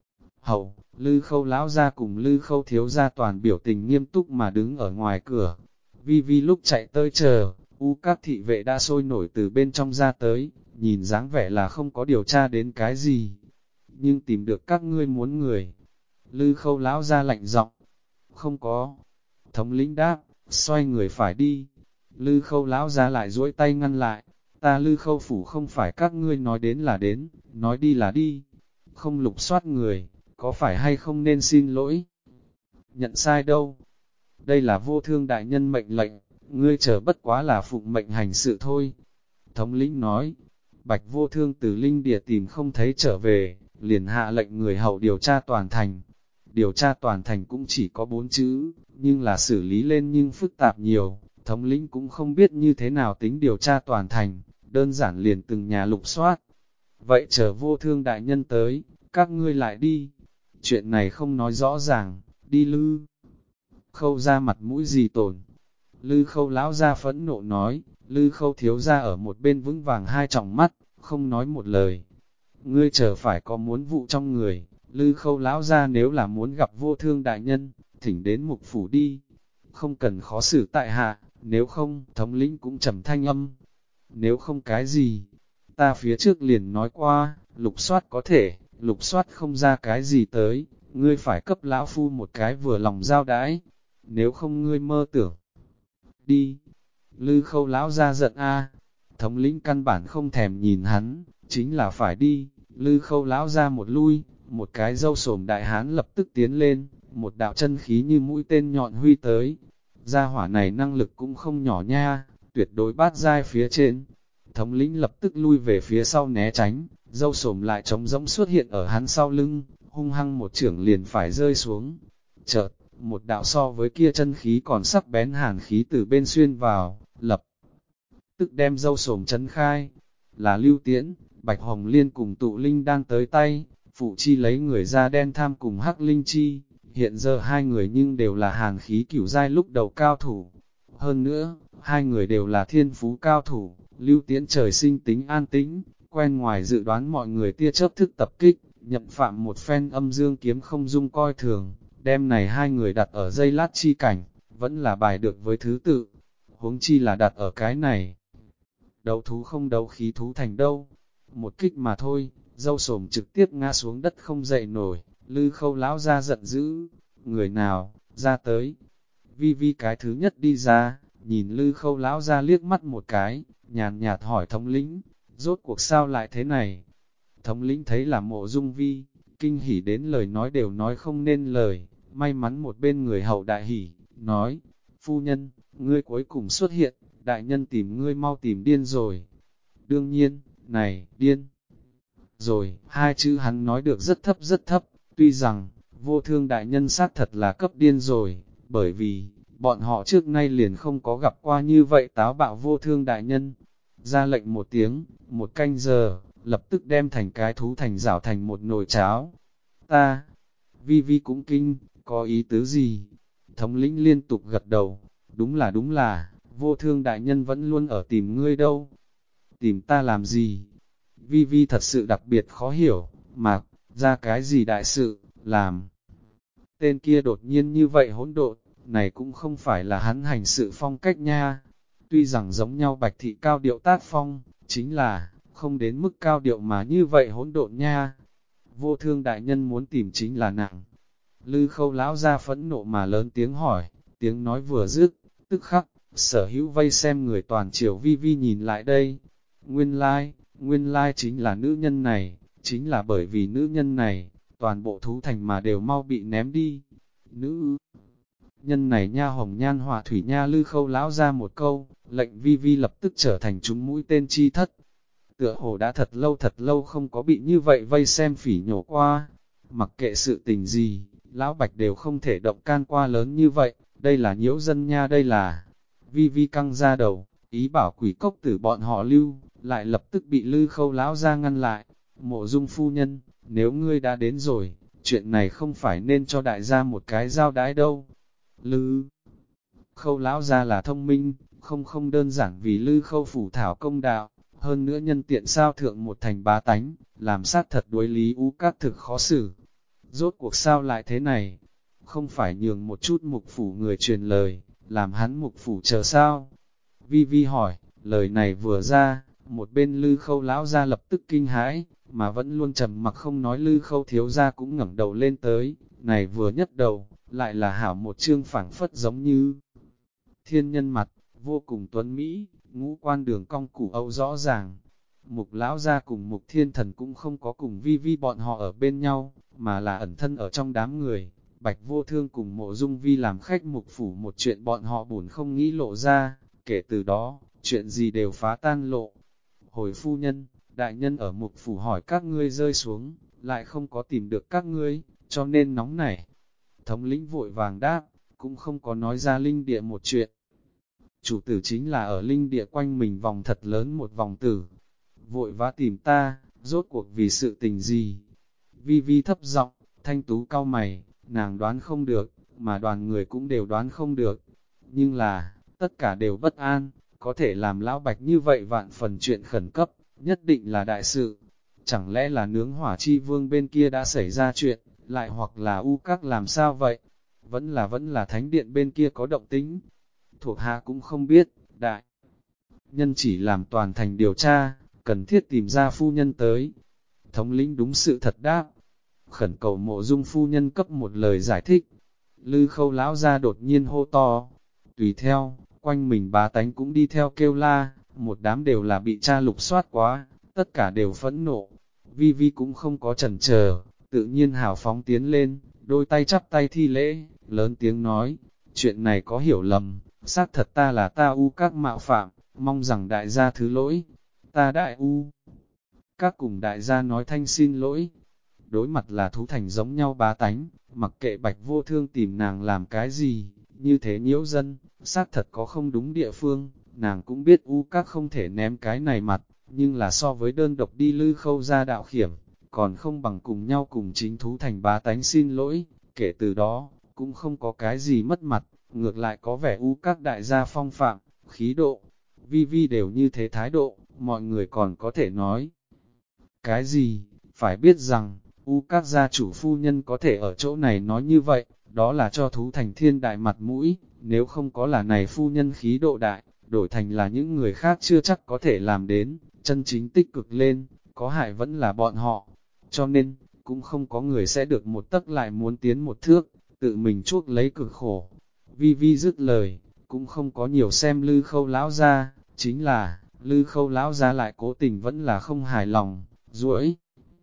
Hậu, Lư Khâu lão ra cùng Lư Khâu thiếu ra toàn biểu tình nghiêm túc mà đứng ở ngoài cửa. Vi Vi lúc chạy tới chờ, các thị vệ đã sôi nổi từ bên trong ra tới, nhìn dáng vẻ là không có điều tra đến cái gì. Nhưng tìm được các ngươi muốn người. Lư Khâu lão ra lạnh giọng. Không có. Thống lĩnh đáp, xoay người phải đi. Lư Khâu lão ra lại duỗi tay ngăn lại. Ta Lư Khâu phủ không phải các ngươi nói đến là đến, nói đi là đi. Không lục soát người, có phải hay không nên xin lỗi? Nhận sai đâu. Đây là vô thương đại nhân mệnh lệnh, ngươi chờ bất quá là phụng mệnh hành sự thôi. Thống lĩnh nói, Bạch vô thương từ linh địa tìm không thấy trở về, liền hạ lệnh người hậu điều tra toàn thành. Điều tra toàn thành cũng chỉ có 4 chữ, nhưng là xử lý lên nhưng phức tạp nhiều, thống lĩnh cũng không biết như thế nào tính điều tra toàn thành, đơn giản liền từng nhà lục soát. Vậy chờ vô thương đại nhân tới, các ngươi lại đi. Chuyện này không nói rõ ràng, đi Lư Khâu ra mặt mũi gì tổn. Lư Khâu lão ra phẫn nộ nói, Lư Khâu thiếu ra ở một bên vững vàng hai tròng mắt, không nói một lời. Ngươi chờ phải có muốn vụ trong người, Lư Khâu lão ra nếu là muốn gặp vô thương đại nhân, thỉnh đến Mục Phủ đi. Không cần khó xử tại hạ, nếu không, thống lĩnh cũng trầm thanh âm. Nếu không cái gì, ta phía trước liền nói qua, lục soát có thể, lục soát không ra cái gì tới, ngươi phải cấp lão phu một cái vừa lòng giao đãi, nếu không ngươi mơ tưởng. Đi, Lư Khâu lão ra giận thống lĩnh căn bản không thèm nhìn hắn, chính là phải đi, Lư Khâu lão ra một lui, một cái râu sồm đại hán lập tức tiến lên, một đạo chân khí như mũi tên nhọn huy tới. Gia hỏa này năng lực cũng không nhỏ nha, tuyệt đối bát giai phía trên. Thống lĩnh lập tức lui về phía sau né tránh, râu sồm lại trống rỗng xuất hiện ở hắn sau lưng, hung hăng một chưởng liền phải rơi xuống. Chợt, một đạo so với kia chân khí còn sắc bén hàn khí từ bên xuyên vào, lập tức đem râu sồm chấn khai. Là Lưu Tiễn, Bạch Hồng Liên cùng Tụ Linh đang tới tay, phụ chi lấy người da đen tham cùng Hắc Linh Chi. Hiện giờ hai người nhưng đều là hàn khí cửu giai lúc đầu cao thủ. Hơn nữa, hai người đều là thiên phú cao thủ, Lưu Tiễn trời sinh tính an tĩnh, quen ngoài dự đoán mọi người tia chớp thức tập kích, nhậm phạm một phen âm dương kiếm không dung coi thường, đem này hai người đặt ở dây lát chi cảnh, vẫn là bài được với thứ tự, huống chi là đặt ở cái này. Đấu thú không đấu khí thú thành đâu, một kích mà thôi, râu sồm trực tiếp ngã xuống đất không dậy nổi. Lư Khâu lão ra giận dữ, người nào, ra tới. Vi Vi cái thứ nhất đi ra, nhìn Lư Khâu lão ra liếc mắt một cái, nhàn nhạt hỏi thống lĩnh, rốt cuộc sao lại thế này? Thống lĩnh thấy là Mộ Dung Vi, kinh hỉ đến lời nói đều nói không nên lời, may mắn một bên người hậu đại hỉ, nói, phu nhân, ngươi cuối cùng xuất hiện, đại nhân tìm ngươi mau tìm điên rồi. Đương nhiên, này, điên. Rồi, hai chữ hắn nói được rất thấp, tuy rằng, vô thương đại nhân xác thật là cấp điên rồi, bởi vì, bọn họ trước nay liền không có gặp qua như vậy táo bạo vô thương đại nhân. Ra lệnh một tiếng, một canh giờ, lập tức đem thành cái thú thành rảo thành một nồi cháo. Ta, Vi Vi cũng kinh, có ý tứ gì? Thống lĩnh liên tục gật đầu, đúng là, vô thương đại nhân vẫn luôn ở tìm ngươi đâu. Tìm ta làm gì? Vi Vi thật sự đặc biệt khó hiểu, mà, ra cái gì đại sự, làm. Tên kia đột nhiên như vậy hỗn độn, này cũng không phải là hắn hành sự phong cách nha. Tuy rằng giống nhau bạch thị cao điệu tác phong, chính là, không đến mức cao điệu mà như vậy hỗn độn nha. Vô thương đại nhân muốn tìm chính là nặng. Lư Khâu lão ra phẫn nộ mà lớn tiếng hỏi, tiếng nói vừa dứt, tức khắc, sở hữu vây xem người toàn triều Vi Vi nhìn lại đây. Nguyên lai chính là nữ nhân này, chính là bởi vì nữ nhân này, toàn bộ thú thành mà đều mau bị ném đi. Nữ nhân này nha hồng nhan họa thủy nha. Lư Khâu lão ra một câu, lệnh Vi Vi lập tức trở thành chúng mũi tên chi thất. Tựa hồ đã thật lâu không có bị như vậy vây xem phỉ nhổ qua. mặc kệ sự tình gì, lão Bạch đều không thể động can qua lớn như vậy, đây là nhiễu dân nha, đây là. Vi Vi căng ra đầu, ý bảo Quỷ Cốc Tử bọn họ lưu, lại lập tức bị Lư Khâu lão ra ngăn lại. Mộ Dung phu nhân, nếu ngươi đã đến rồi, chuyện này không phải nên cho đại gia một cái giao đãi đâu. Lư Khâu lão ra là thông minh, không đơn giản vì Lư Khâu phủ thảo công đạo, hơn nữa nhân tiện sao thượng một thành bá tánh, làm sát thật đối lý u các thực khó xử. Rốt cuộc sao lại thế này? Không phải nhường một chút mục phủ người truyền lời, làm hắn mục phủ chờ sao? Vi Vi hỏi, lời này vừa ra, một bên Lư Khâu lão ra lập tức kinh hãi, mà vẫn luôn trầm mặc không nói. Lư Khâu thiếu gia cũng ngẩng đầu lên tới, này vừa nhất đầu, lại là hảo một chương phảng phất giống như thiên nhân mặt, vô cùng tuấn mỹ, ngũ quan đường cong củ âu rõ ràng. Mục lão gia cùng Mục Thiên Thần cũng không có cùng Vi Vi bọn họ ở bên nhau, mà là ẩn thân ở trong đám người. Bạch Vô Thương cùng Mộ Dung Vi làm khách Mục phủ một chuyện bọn họ buồn không nghĩ lộ ra, kể từ đó, chuyện gì đều phá tan lộ. Hồi phu nhân, đại nhân ở Mục phủ hỏi các ngươi rơi xuống, lại không có tìm được các ngươi, cho nên nóng nảy. Thống lĩnh vội vàng đáp, cũng không có nói ra linh địa một chuyện. Chủ tử chính là ở linh địa quanh mình vòng thật lớn một vòng tử. Vội vã tìm ta, rốt cuộc vì sự tình gì? Vi Vi thấp giọng, Thanh Tú cau mày, nàng đoán không được, mà đoàn người cũng đều đoán không được. Nhưng là, tất cả đều bất an, có thể làm lão Bạch như vậy vạn phần chuyện khẩn cấp, nhất định là đại sự. Chẳng lẽ là nướng hỏa chi vương bên kia đã xảy ra chuyện, lại hoặc là u các làm sao vậy? Vẫn là thánh điện bên kia có động tính. Thuộc hạ cũng không biết, đại nhân chỉ làm toàn thành điều tra, cần thiết tìm ra phu nhân tới. Thống lĩnh đúng sự thật đáp, khẩn cầu Mộ Dung phu nhân cấp một lời giải thích. Lư Khâu lão ra đột nhiên hô to, tùy theo, quanh mình bá tánh cũng đi theo kêu la, một đám đều là bị cha lục soát quá, tất cả đều phẫn nộ. Vi Vi cũng không có chần chờ, tự nhiên hào phóng tiến lên, đôi tay chắp tay thi lễ, lớn tiếng nói, chuyện này có hiểu lầm, xác thật ta là ta u các mạo phạm, mong rằng đại gia thứ lỗi, ta đại u. Các cùng đại gia nói thanh xin lỗi, đối mặt là thú thành giống nhau bá tánh, mặc kệ Bạch Vô Thương tìm nàng làm cái gì, như thế nhiễu dân, xác thật có không đúng địa phương, nàng cũng biết u các không thể ném cái này mặt, nhưng là so với đơn độc đi Lư Khâu ra đạo khiểm, còn không bằng cùng nhau cùng chính thú thành bá tánh xin lỗi, kể từ đó, cũng không có cái gì mất mặt, ngược lại có vẻ u các đại gia phong phạm, khí độ, Vi Vi đều như thế thái độ, mọi người còn có thể nói. Cái gì? Phải biết rằng, u các gia chủ phu nhân có thể ở chỗ này nói như vậy, đó là cho thú thành thiên đại mặt mũi, nếu không có là này phu nhân khí độ đại, đổi thành là những người khác chưa chắc có thể làm đến, chân chính tích cực lên, có hại vẫn là bọn họ. Cho nên, cũng không có người sẽ được một tấc lại muốn tiến một thước, tự mình chuốc lấy cực khổ. Vi Vi dứt lời, cũng không có nhiều xem Lư Khâu lão ra, chính là, Lư Khâu lão ra lại cố tình vẫn là không hài lòng, duỗi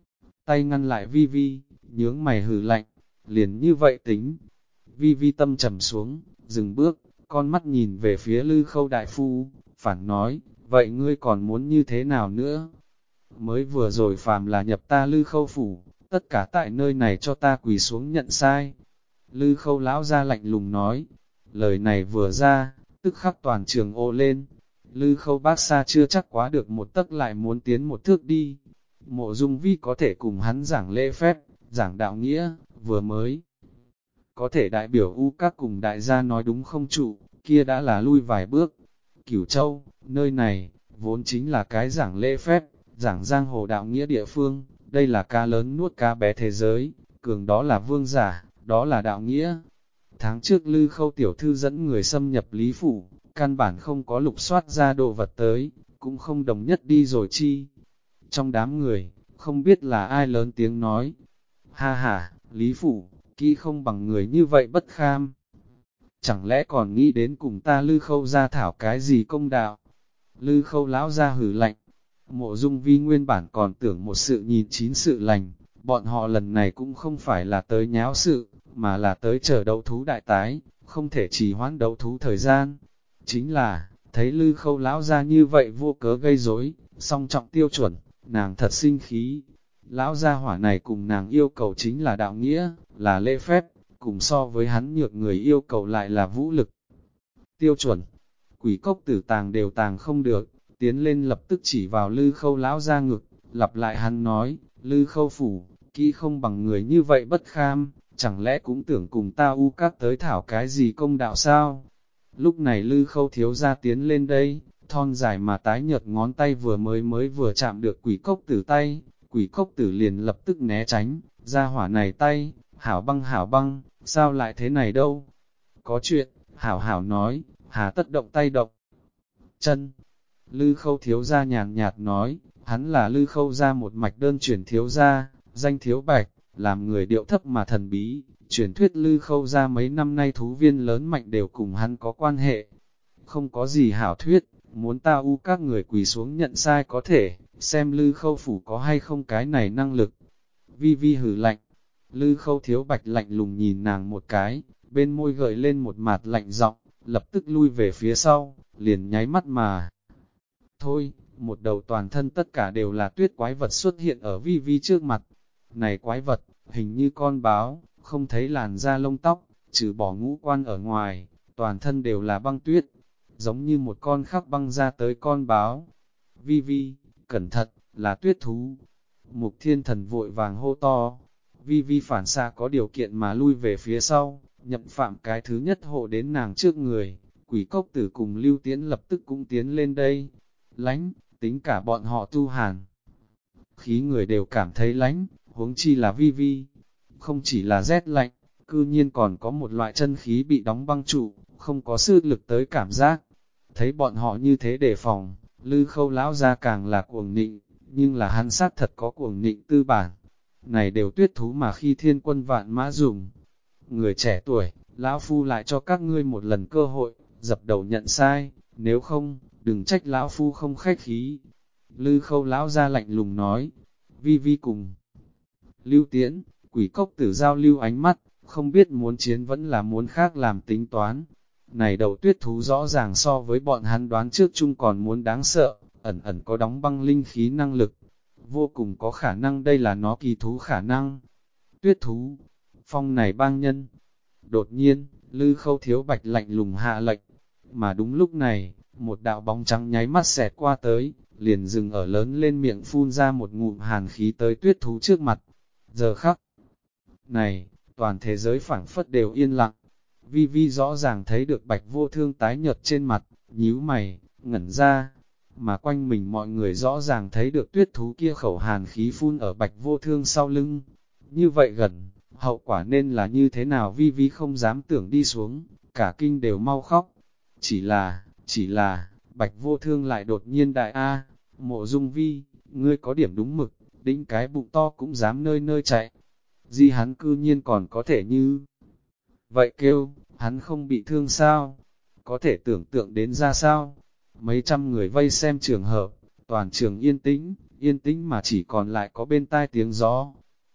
tay ngăn lại Vi Vi, nhướng mày hừ lạnh, liền như vậy tính. Vi Vi tâm trầm xuống, dừng bước, con mắt nhìn về phía Lư Khâu đại phu, phản nói, vậy ngươi còn muốn như thế nào nữa? Mới vừa rồi phàm là nhập ta Lư Khâu phủ, tất cả tại nơi này cho ta quỳ xuống nhận sai. Lư Khâu lão ra lạnh lùng nói, lời này vừa ra, tức khắc toàn trường ô lên. Lư Khâu bác xa chưa chắc quá được một tấc lại muốn tiến một thước đi. Mộ Dung Vi có thể cùng hắn giảng lễ phép, giảng đạo nghĩa, vừa mới có thể đại biểu u các cùng đại gia nói đúng không trụ, kia đã là lui vài bước. Cửu Châu, nơi này, vốn chính là cái giảng lễ phép, giảng giang hồ đạo nghĩa địa phương, đây là cá lớn nuốt cá bé thế giới, cường đó là vương giả, đó là đạo nghĩa. Tháng trước Lư Khâu tiểu thư dẫn người xâm nhập Lý Phủ, căn bản không có lục soát ra đồ vật tới, cũng không đồng nhất đi rồi chi. Trong đám người, không biết là ai lớn tiếng nói, ha ha, Lý Phủ, kỹ không bằng người như vậy bất kham. Chẳng lẽ còn nghĩ đến cùng ta Lư Khâu ra thảo cái gì công đạo? Lư Khâu lão ra hử lạnh, Mộ Dung Vi nguyên bản còn tưởng một sự nhìn chín sự lành, bọn họ lần này cũng không phải là tới nháo sự, mà là tới chờ đấu thú đại tái, không thể trì hoãn đấu thú thời gian. Chính là, thấy Lư Khâu lão ra như vậy vô cớ gây rối, song trọng tiêu chuẩn, nàng thật sinh khí. Lão gia hỏa này cùng nàng yêu cầu chính là đạo nghĩa, là lễ phép, cùng so với hắn nhược người yêu cầu lại là vũ lực. Tiêu chuẩn, quỷ cốc tử tàng đều tàng không được, tiến lên lập tức chỉ vào Lư Khâu lão ra ngực, lặp lại hắn nói, Lư Khâu phủ, kỹ không bằng người như vậy bất kham, chẳng lẽ cũng tưởng cùng ta u các tới thảo cái gì công đạo sao? Lúc này Lư Khâu thiếu ra tiến lên đây, thon dài mà tái nhợt ngón tay vừa chạm được quỷ cốc tử tay, quỷ cốc tử liền lập tức né tránh, ra hỏa này tay, hảo băng, sao lại thế này đâu? Có chuyện, hảo nói, hà tất động tay động chân. Lư Khâu thiếu gia nhàn nhạt nói, hắn là Lư Khâu gia một mạch đơn truyền thiếu gia, danh thiếu bạch, làm người điệu thấp mà thần bí, truyền thuyết Lư Khâu gia mấy năm nay thú viên lớn mạnh đều cùng hắn có quan hệ. Không có gì hảo thuyết, muốn ta u các người quỳ xuống nhận sai có thể, xem Lư Khâu phủ có hay không cái này năng lực. Vi vi hử lạnh, Lư Khâu thiếu bạch lạnh lùng nhìn nàng một cái, bên môi gợi lên một mạt lạnh giọng, lập tức lui về phía sau, liền nháy mắt mà. Thôi, một đầu toàn thân tất cả đều là tuyết quái vật xuất hiện ở vi vi trước mặt. Này quái vật, hình như con báo, không thấy làn da lông tóc, trừ bỏ ngũ quan ở ngoài, toàn thân đều là băng tuyết, giống như một con khắc băng ra tới con báo. Vi vi, cẩn thận, là tuyết thú. Mục Thiên Thần vội vàng hô to. Vi vi phản xạ có điều kiện mà lui về phía sau, nhậm phạm cái thứ nhất hộ đến nàng trước người. Quỷ cốc tử cùng Lưu Tiễn lập tức cũng tiến lên đây. Lánh, tính cả bọn họ tu hàn. Khí người đều cảm thấy lánh, huống chi là vi vi. Không chỉ là rét lạnh, cư nhiên còn có một loại chân khí bị đóng băng trụ, không có sức lực tới cảm giác. Thấy bọn họ như thế đề phòng, Lư Khâu lão ra càng là cuồng nịnh, nhưng là hắn sát thật có cuồng nịnh tư bản. Này đều tuyết thú mà khi thiên quân vạn mã dùng. Người trẻ tuổi, lão phu lại cho các ngươi một lần cơ hội, dập đầu nhận sai, nếu không, đừng trách lão phu không khách khí. Lư Khâu lão ra lạnh lùng nói, vi vi cùng. Lưu Tiễn, quỷ cốc tử giao lưu ánh mắt, không biết muốn chiến vẫn là muốn khác làm tính toán. Này đầu tuyết thú rõ ràng so với bọn hắn đoán trước chung còn muốn đáng sợ, ẩn ẩn có đóng băng linh khí năng lực. Vô cùng có khả năng đây là nó kỳ thú khả năng. Tuyết thú, phong này bang nhân. Đột nhiên, Lư Khâu thiếu bạch lạnh lùng hạ lệnh, mà đúng lúc này, một đạo bóng trắng nháy mắt xẹt qua tới, liền dừng ở lớn lên miệng phun ra một ngụm hàn khí tới tuyết thú trước mặt. Giờ khắc này, toàn thế giới phảng phất đều yên lặng. Vi vi rõ ràng thấy được bạch vô thương tái nhợt trên mặt, nhíu mày, ngẩn ra, mà quanh mình mọi người rõ ràng thấy được tuyết thú kia khẩu hàn khí phun ở bạch vô thương sau lưng. Như vậy gần, hậu quả nên là như thế nào vi vi không dám tưởng đi xuống, cả kinh đều mau khóc. Chỉ là, bạch vô thương lại đột nhiên đại A, Mộ Dung Vi, ngươi có điểm đúng mực, đĩnh cái bụng to cũng dám nơi nơi chạy. Di hắn cư nhiên còn có thể như vậy kêu, hắn không bị thương sao? Có thể tưởng tượng đến ra sao? Mấy trăm người vây xem trường hợp, toàn trường yên tĩnh mà chỉ còn lại có bên tai tiếng gió.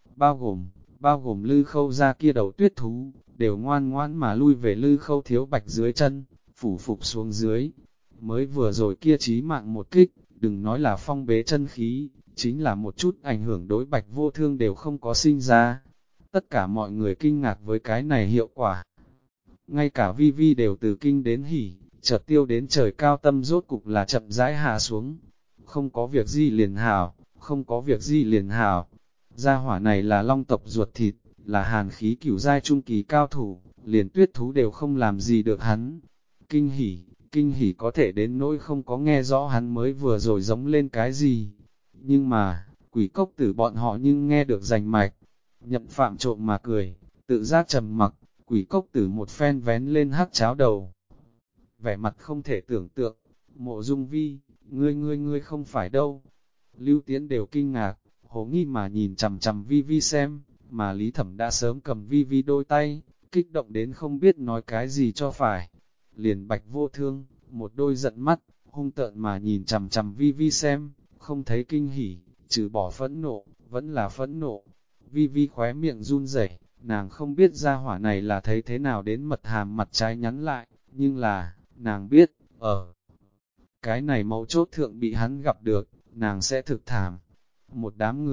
Bao gồm Lư Khâu ra kia đầu tuyết thú, đều ngoan ngoãn mà lui về Lư Khâu thiếu bạch dưới chân, phủ phục xuống dưới. Mới vừa rồi kia chí mạng một kích, đừng nói là phong bế chân khí, chính là một chút ảnh hưởng đối bạch vô thương đều không có sinh ra. Tất cả mọi người kinh ngạc với cái này hiệu quả. Ngay cả vi vi đều từ kinh đến hỉ, chợt tiêu đến trời cao tâm rốt cục là chậm rãi hạ xuống. Không có việc gì liền hảo, không có việc gì liền hảo. Gia hỏa này là long tộc ruột thịt, là hàn khí cửu giai trung kỳ cao thủ, liền tuyết thú đều không làm gì được hắn. Kinh hỉ có thể đến nỗi không có nghe rõ hắn mới vừa rồi giống lên cái gì. Nhưng mà, quỷ cốc tử bọn họ nhưng nghe được rành mạch. Nhậm phạm trộm mà cười, tự giác trầm mặc, quỷ cốc tử một phen vén lên hắc cháo đầu. Vẻ mặt không thể tưởng tượng, Mộ Dung Vi, ngươi không phải đâu. Lưu Tiễn đều kinh ngạc, hồ nghi mà nhìn chằm chằm Vi Vi xem, mà Lý Thẩm đã sớm cầm Vi Vi đôi tay, kích động đến không biết nói cái gì cho phải. Liền bạch vô thương, một đôi giận mắt, hung tợn mà nhìn chằm chằm Vi Vi xem, không thấy kinh hỉ, trừ bỏ phẫn nộ, vẫn là phẫn nộ. Vi Vi khóe miệng run rẩy, nàng không biết ra hỏa này là thấy thế nào đến mật hàm mặt trái nhắn lại, nhưng là, nàng biết, ở cái này mấu chốt thượng bị hắn gặp được, nàng sẽ thực thảm. Một đám người,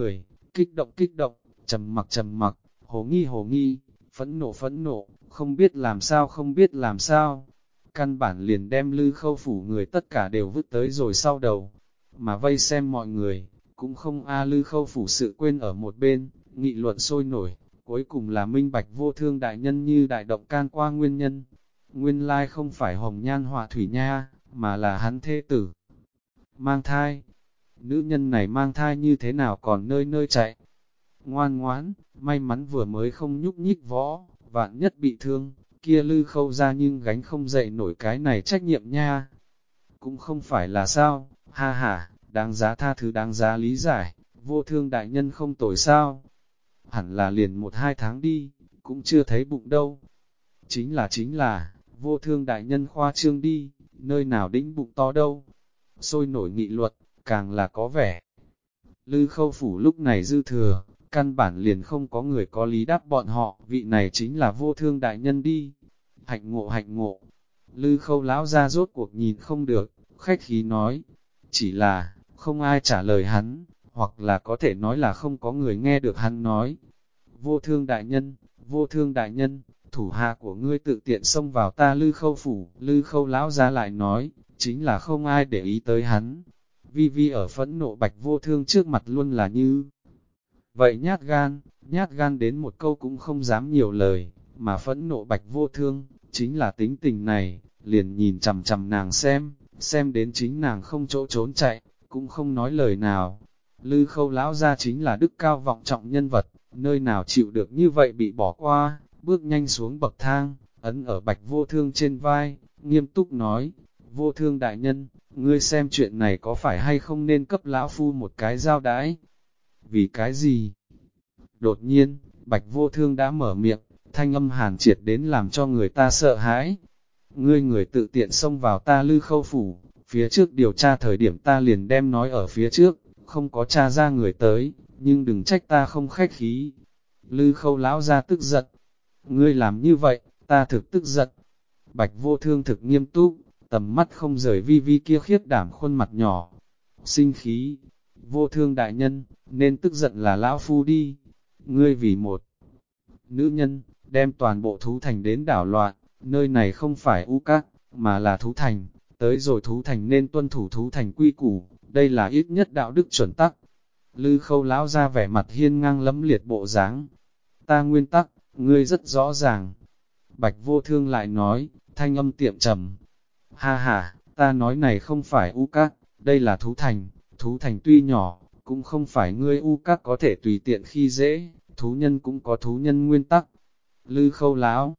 kích động, trầm mặc, hồ nghi, phẫn nộ, không biết làm sao. Căn bản liền đem Lư Khâu phủ người tất cả đều vứt tới rồi sau đầu, mà vây xem mọi người, cũng không Lư Khâu phủ sự quên ở một bên, nghị luận sôi nổi, cuối cùng là minh bạch Vô Thương đại nhân như đại động can qua nguyên nhân. Nguyên lai không phải hồng nhan họa thủy nha, mà là hắn thê tử. Mang thai, nữ nhân này mang thai như thế nào còn nơi nơi chạy. Ngoan ngoãn, may mắn vừa mới không nhúc nhích võ, vạn nhất bị thương, kia Lư Khâu ra nhưng gánh không dậy nổi cái này trách nhiệm nha. Cũng không phải là sao, ha ha, đáng giá tha thứ đáng giá lý giải, Vô Thương đại nhân không tồi sao. Hẳn là liền 1-2 tháng đi, cũng chưa thấy bụng đâu. Chính là, Vô Thương đại nhân khoa trương đi, nơi nào đĩnh bụng to đâu. Sôi nổi nghị luật, càng là có vẻ. Lư Khâu phủ lúc này dư thừa, căn bản liền không có người có lý đáp bọn họ, vị này chính là Vô Thương đại nhân đi. Hạnh ngộ. Lư Khâu lão ra rốt cuộc nhìn không được, khách khí nói. Chỉ là, không ai trả lời hắn, hoặc là có thể nói là không có người nghe được hắn nói. Vô Thương đại nhân, thủ hạ của ngươi tự tiện xông vào ta Lư Khâu phủ, Lư Khâu lão ra lại nói, chính là không ai để ý tới hắn. Vi ở phẫn nộ Bạch Vô Thương trước mặt luôn là như vậy nhát gan đến một câu cũng không dám nhiều lời, mà phẫn nộ Bạch Vô Thương, chính là tính tình này, liền nhìn chằm nàng xem đến chính nàng không chỗ trốn chạy, cũng không nói lời nào. Lư Khâu lão ra chính là đức cao vọng trọng nhân vật, nơi nào chịu được như vậy bị bỏ qua, bước nhanh xuống bậc thang, ấn ở Bạch Vô Thương trên vai, nghiêm túc nói, Vô Thương đại nhân, ngươi xem chuyện này có phải hay không nên cấp lão phu một cái giao đãi? Vì cái gì? Đột nhiên, Bạch Vô Thương đã mở miệng, thanh âm hàn triệt đến làm cho người ta sợ hãi. Người tự tiện xông vào ta Lư Khâu phủ, phía trước điều tra thời điểm ta liền đem nói ở phía trước, không có tra ra người tới, nhưng đừng trách ta không khách khí. Lư Khâu lão ra tức giận. Ngươi làm như vậy, ta thực tức giận. Bạch Vô Thương thực nghiêm túc, tầm mắt không rời Vi kia khiếp đảm khuôn mặt nhỏ. Sinh khí, Vô Thương đại nhân, nên tức giận là lão phu đi. Ngươi vì một nữ nhân, đem toàn bộ thú thành đến đảo loạn, nơi này không phải U Các, mà là thú thành, tới rồi thú thành nên tuân thủ thú thành quy củ, đây là ít nhất đạo đức chuẩn tắc. Lư Khâu lão ra vẻ mặt hiên ngang lẫm liệt bộ dáng. Ta nguyên tắc, ngươi rất rõ ràng. Bạch Vô Thương lại nói, thanh âm tiệm trầm. Ha ha, ta nói này không phải U Các, đây là thú thành tuy nhỏ, cũng không phải ngươi U Các có thể tùy tiện khi dễ, thú nhân cũng có thú nhân nguyên tắc. Lư Khâu lão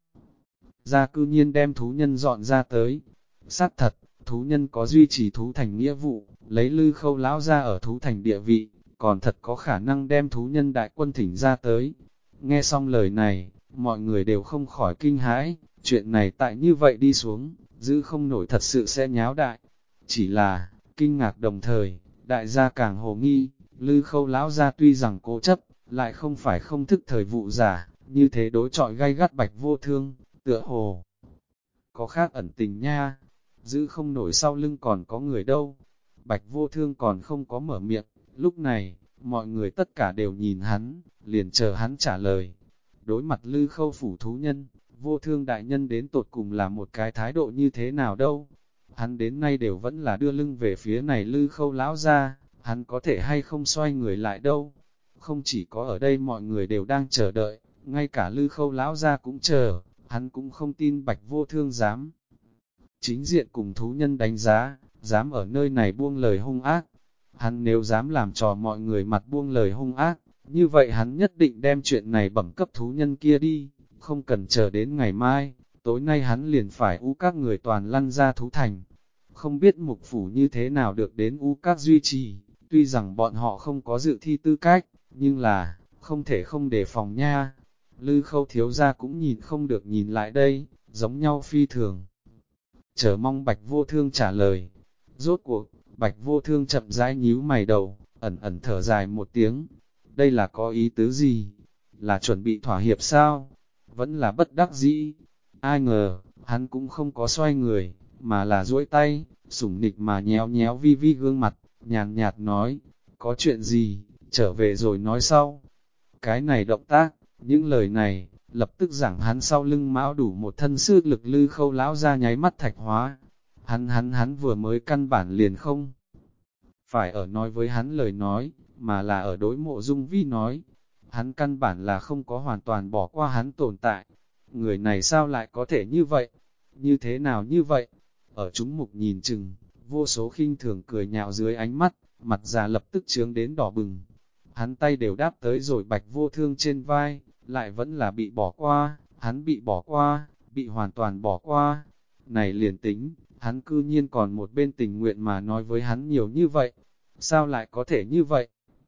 ra cư nhiên đem thú nhân dọn ra tới. Xác thật, thú nhân có duy trì thú thành nghĩa vụ, lấy Lư Khâu lão ra ở thú thành địa vị, còn thật có khả năng đem thú nhân đại quân thỉnh ra tới. Nghe xong lời này, mọi người đều không khỏi kinh hãi, chuyện này tại như vậy đi xuống, giữ không nổi thật sự sẽ nháo đại. Chỉ là, kinh ngạc đồng thời, đại gia càng hồ nghi, Lư Khâu lão ra tuy rằng cố chấp, lại không phải không thức thời vụ giả, như thế đối chọi gay gắt Bạch Vô Thương, tựa hồ. Có khác ẩn tình nha, giữ không nổi sau lưng còn có người đâu. Bạch Vô Thương còn không có mở miệng, lúc này, mọi người tất cả đều nhìn hắn, liền chờ hắn trả lời. Đối mặt Lư Khâu phủ thú nhân, Vô Thương đại nhân đến tột cùng là một cái thái độ như thế nào đâu. Hắn đến nay đều vẫn là đưa lưng về phía này Lư Khâu lão ra, hắn có thể hay không xoay người lại đâu. Không chỉ có ở đây mọi người đều đang chờ đợi, ngay cả Lư Khâu lão ra cũng chờ, hắn cũng không tin Bạch Vô Thương dám. Chính diện cùng thú nhân đánh giá, dám ở nơi này buông lời hung ác. Hắn nếu dám làm trò mọi người mặt buông lời hung ác, như vậy hắn nhất định đem chuyện này bẩm cấp thú nhân kia đi, không cần chờ đến ngày mai, tối nay hắn liền phải U Các người toàn lăn ra thú thành. Không biết mục phủ như thế nào được đến U Các duy trì, tuy rằng bọn họ không có dự thi tư cách, nhưng là, không thể không đề phòng nha. Lư Khâu thiếu gia cũng nhìn không được nhìn lại đây, giống nhau phi thường. Chờ mong Bạch Vô Thương trả lời. Rốt cuộc, Bạch Vô Thương chậm rãi nhíu mày đầu, ẩn thở dài một tiếng. Đây là có ý tứ gì? Là chuẩn bị thỏa hiệp sao? Vẫn là bất đắc dĩ. Ai ngờ, hắn cũng không có xoay người, mà là duỗi tay, sủng nịch mà nhéo Vi gương mặt, nhàn nhạt nói, có chuyện gì, trở về rồi nói sau. Cái này động tác, những lời này, lập tức giảng hắn sau lưng mão đủ một thân sức lực Lư Khâu lão ra nháy mắt thạch hóa. Hắn vừa mới căn bản liền không phải ở nói với hắn lời nói, mà là ở đối Mộ Dung Vi nói. Hắn căn bản là không có hoàn toàn bỏ qua hắn tồn tại. Người này sao lại có thể như vậy? Như thế nào như vậy? Ở chúng mục nhìn chừng, vô số khinh thường cười nhạo dưới ánh mắt, mặt già lập tức trướng đến đỏ bừng. Hắn tay đều đáp tới rồi Bạch Vô Thương trên vai, lại vẫn là bị bỏ qua, hắn bị bỏ qua, bị hoàn toàn bỏ qua. Này liền tính, hắn cư nhiên còn một bên tình nguyện mà nói với hắn nhiều như vậy. Sao lại có thể như vậy?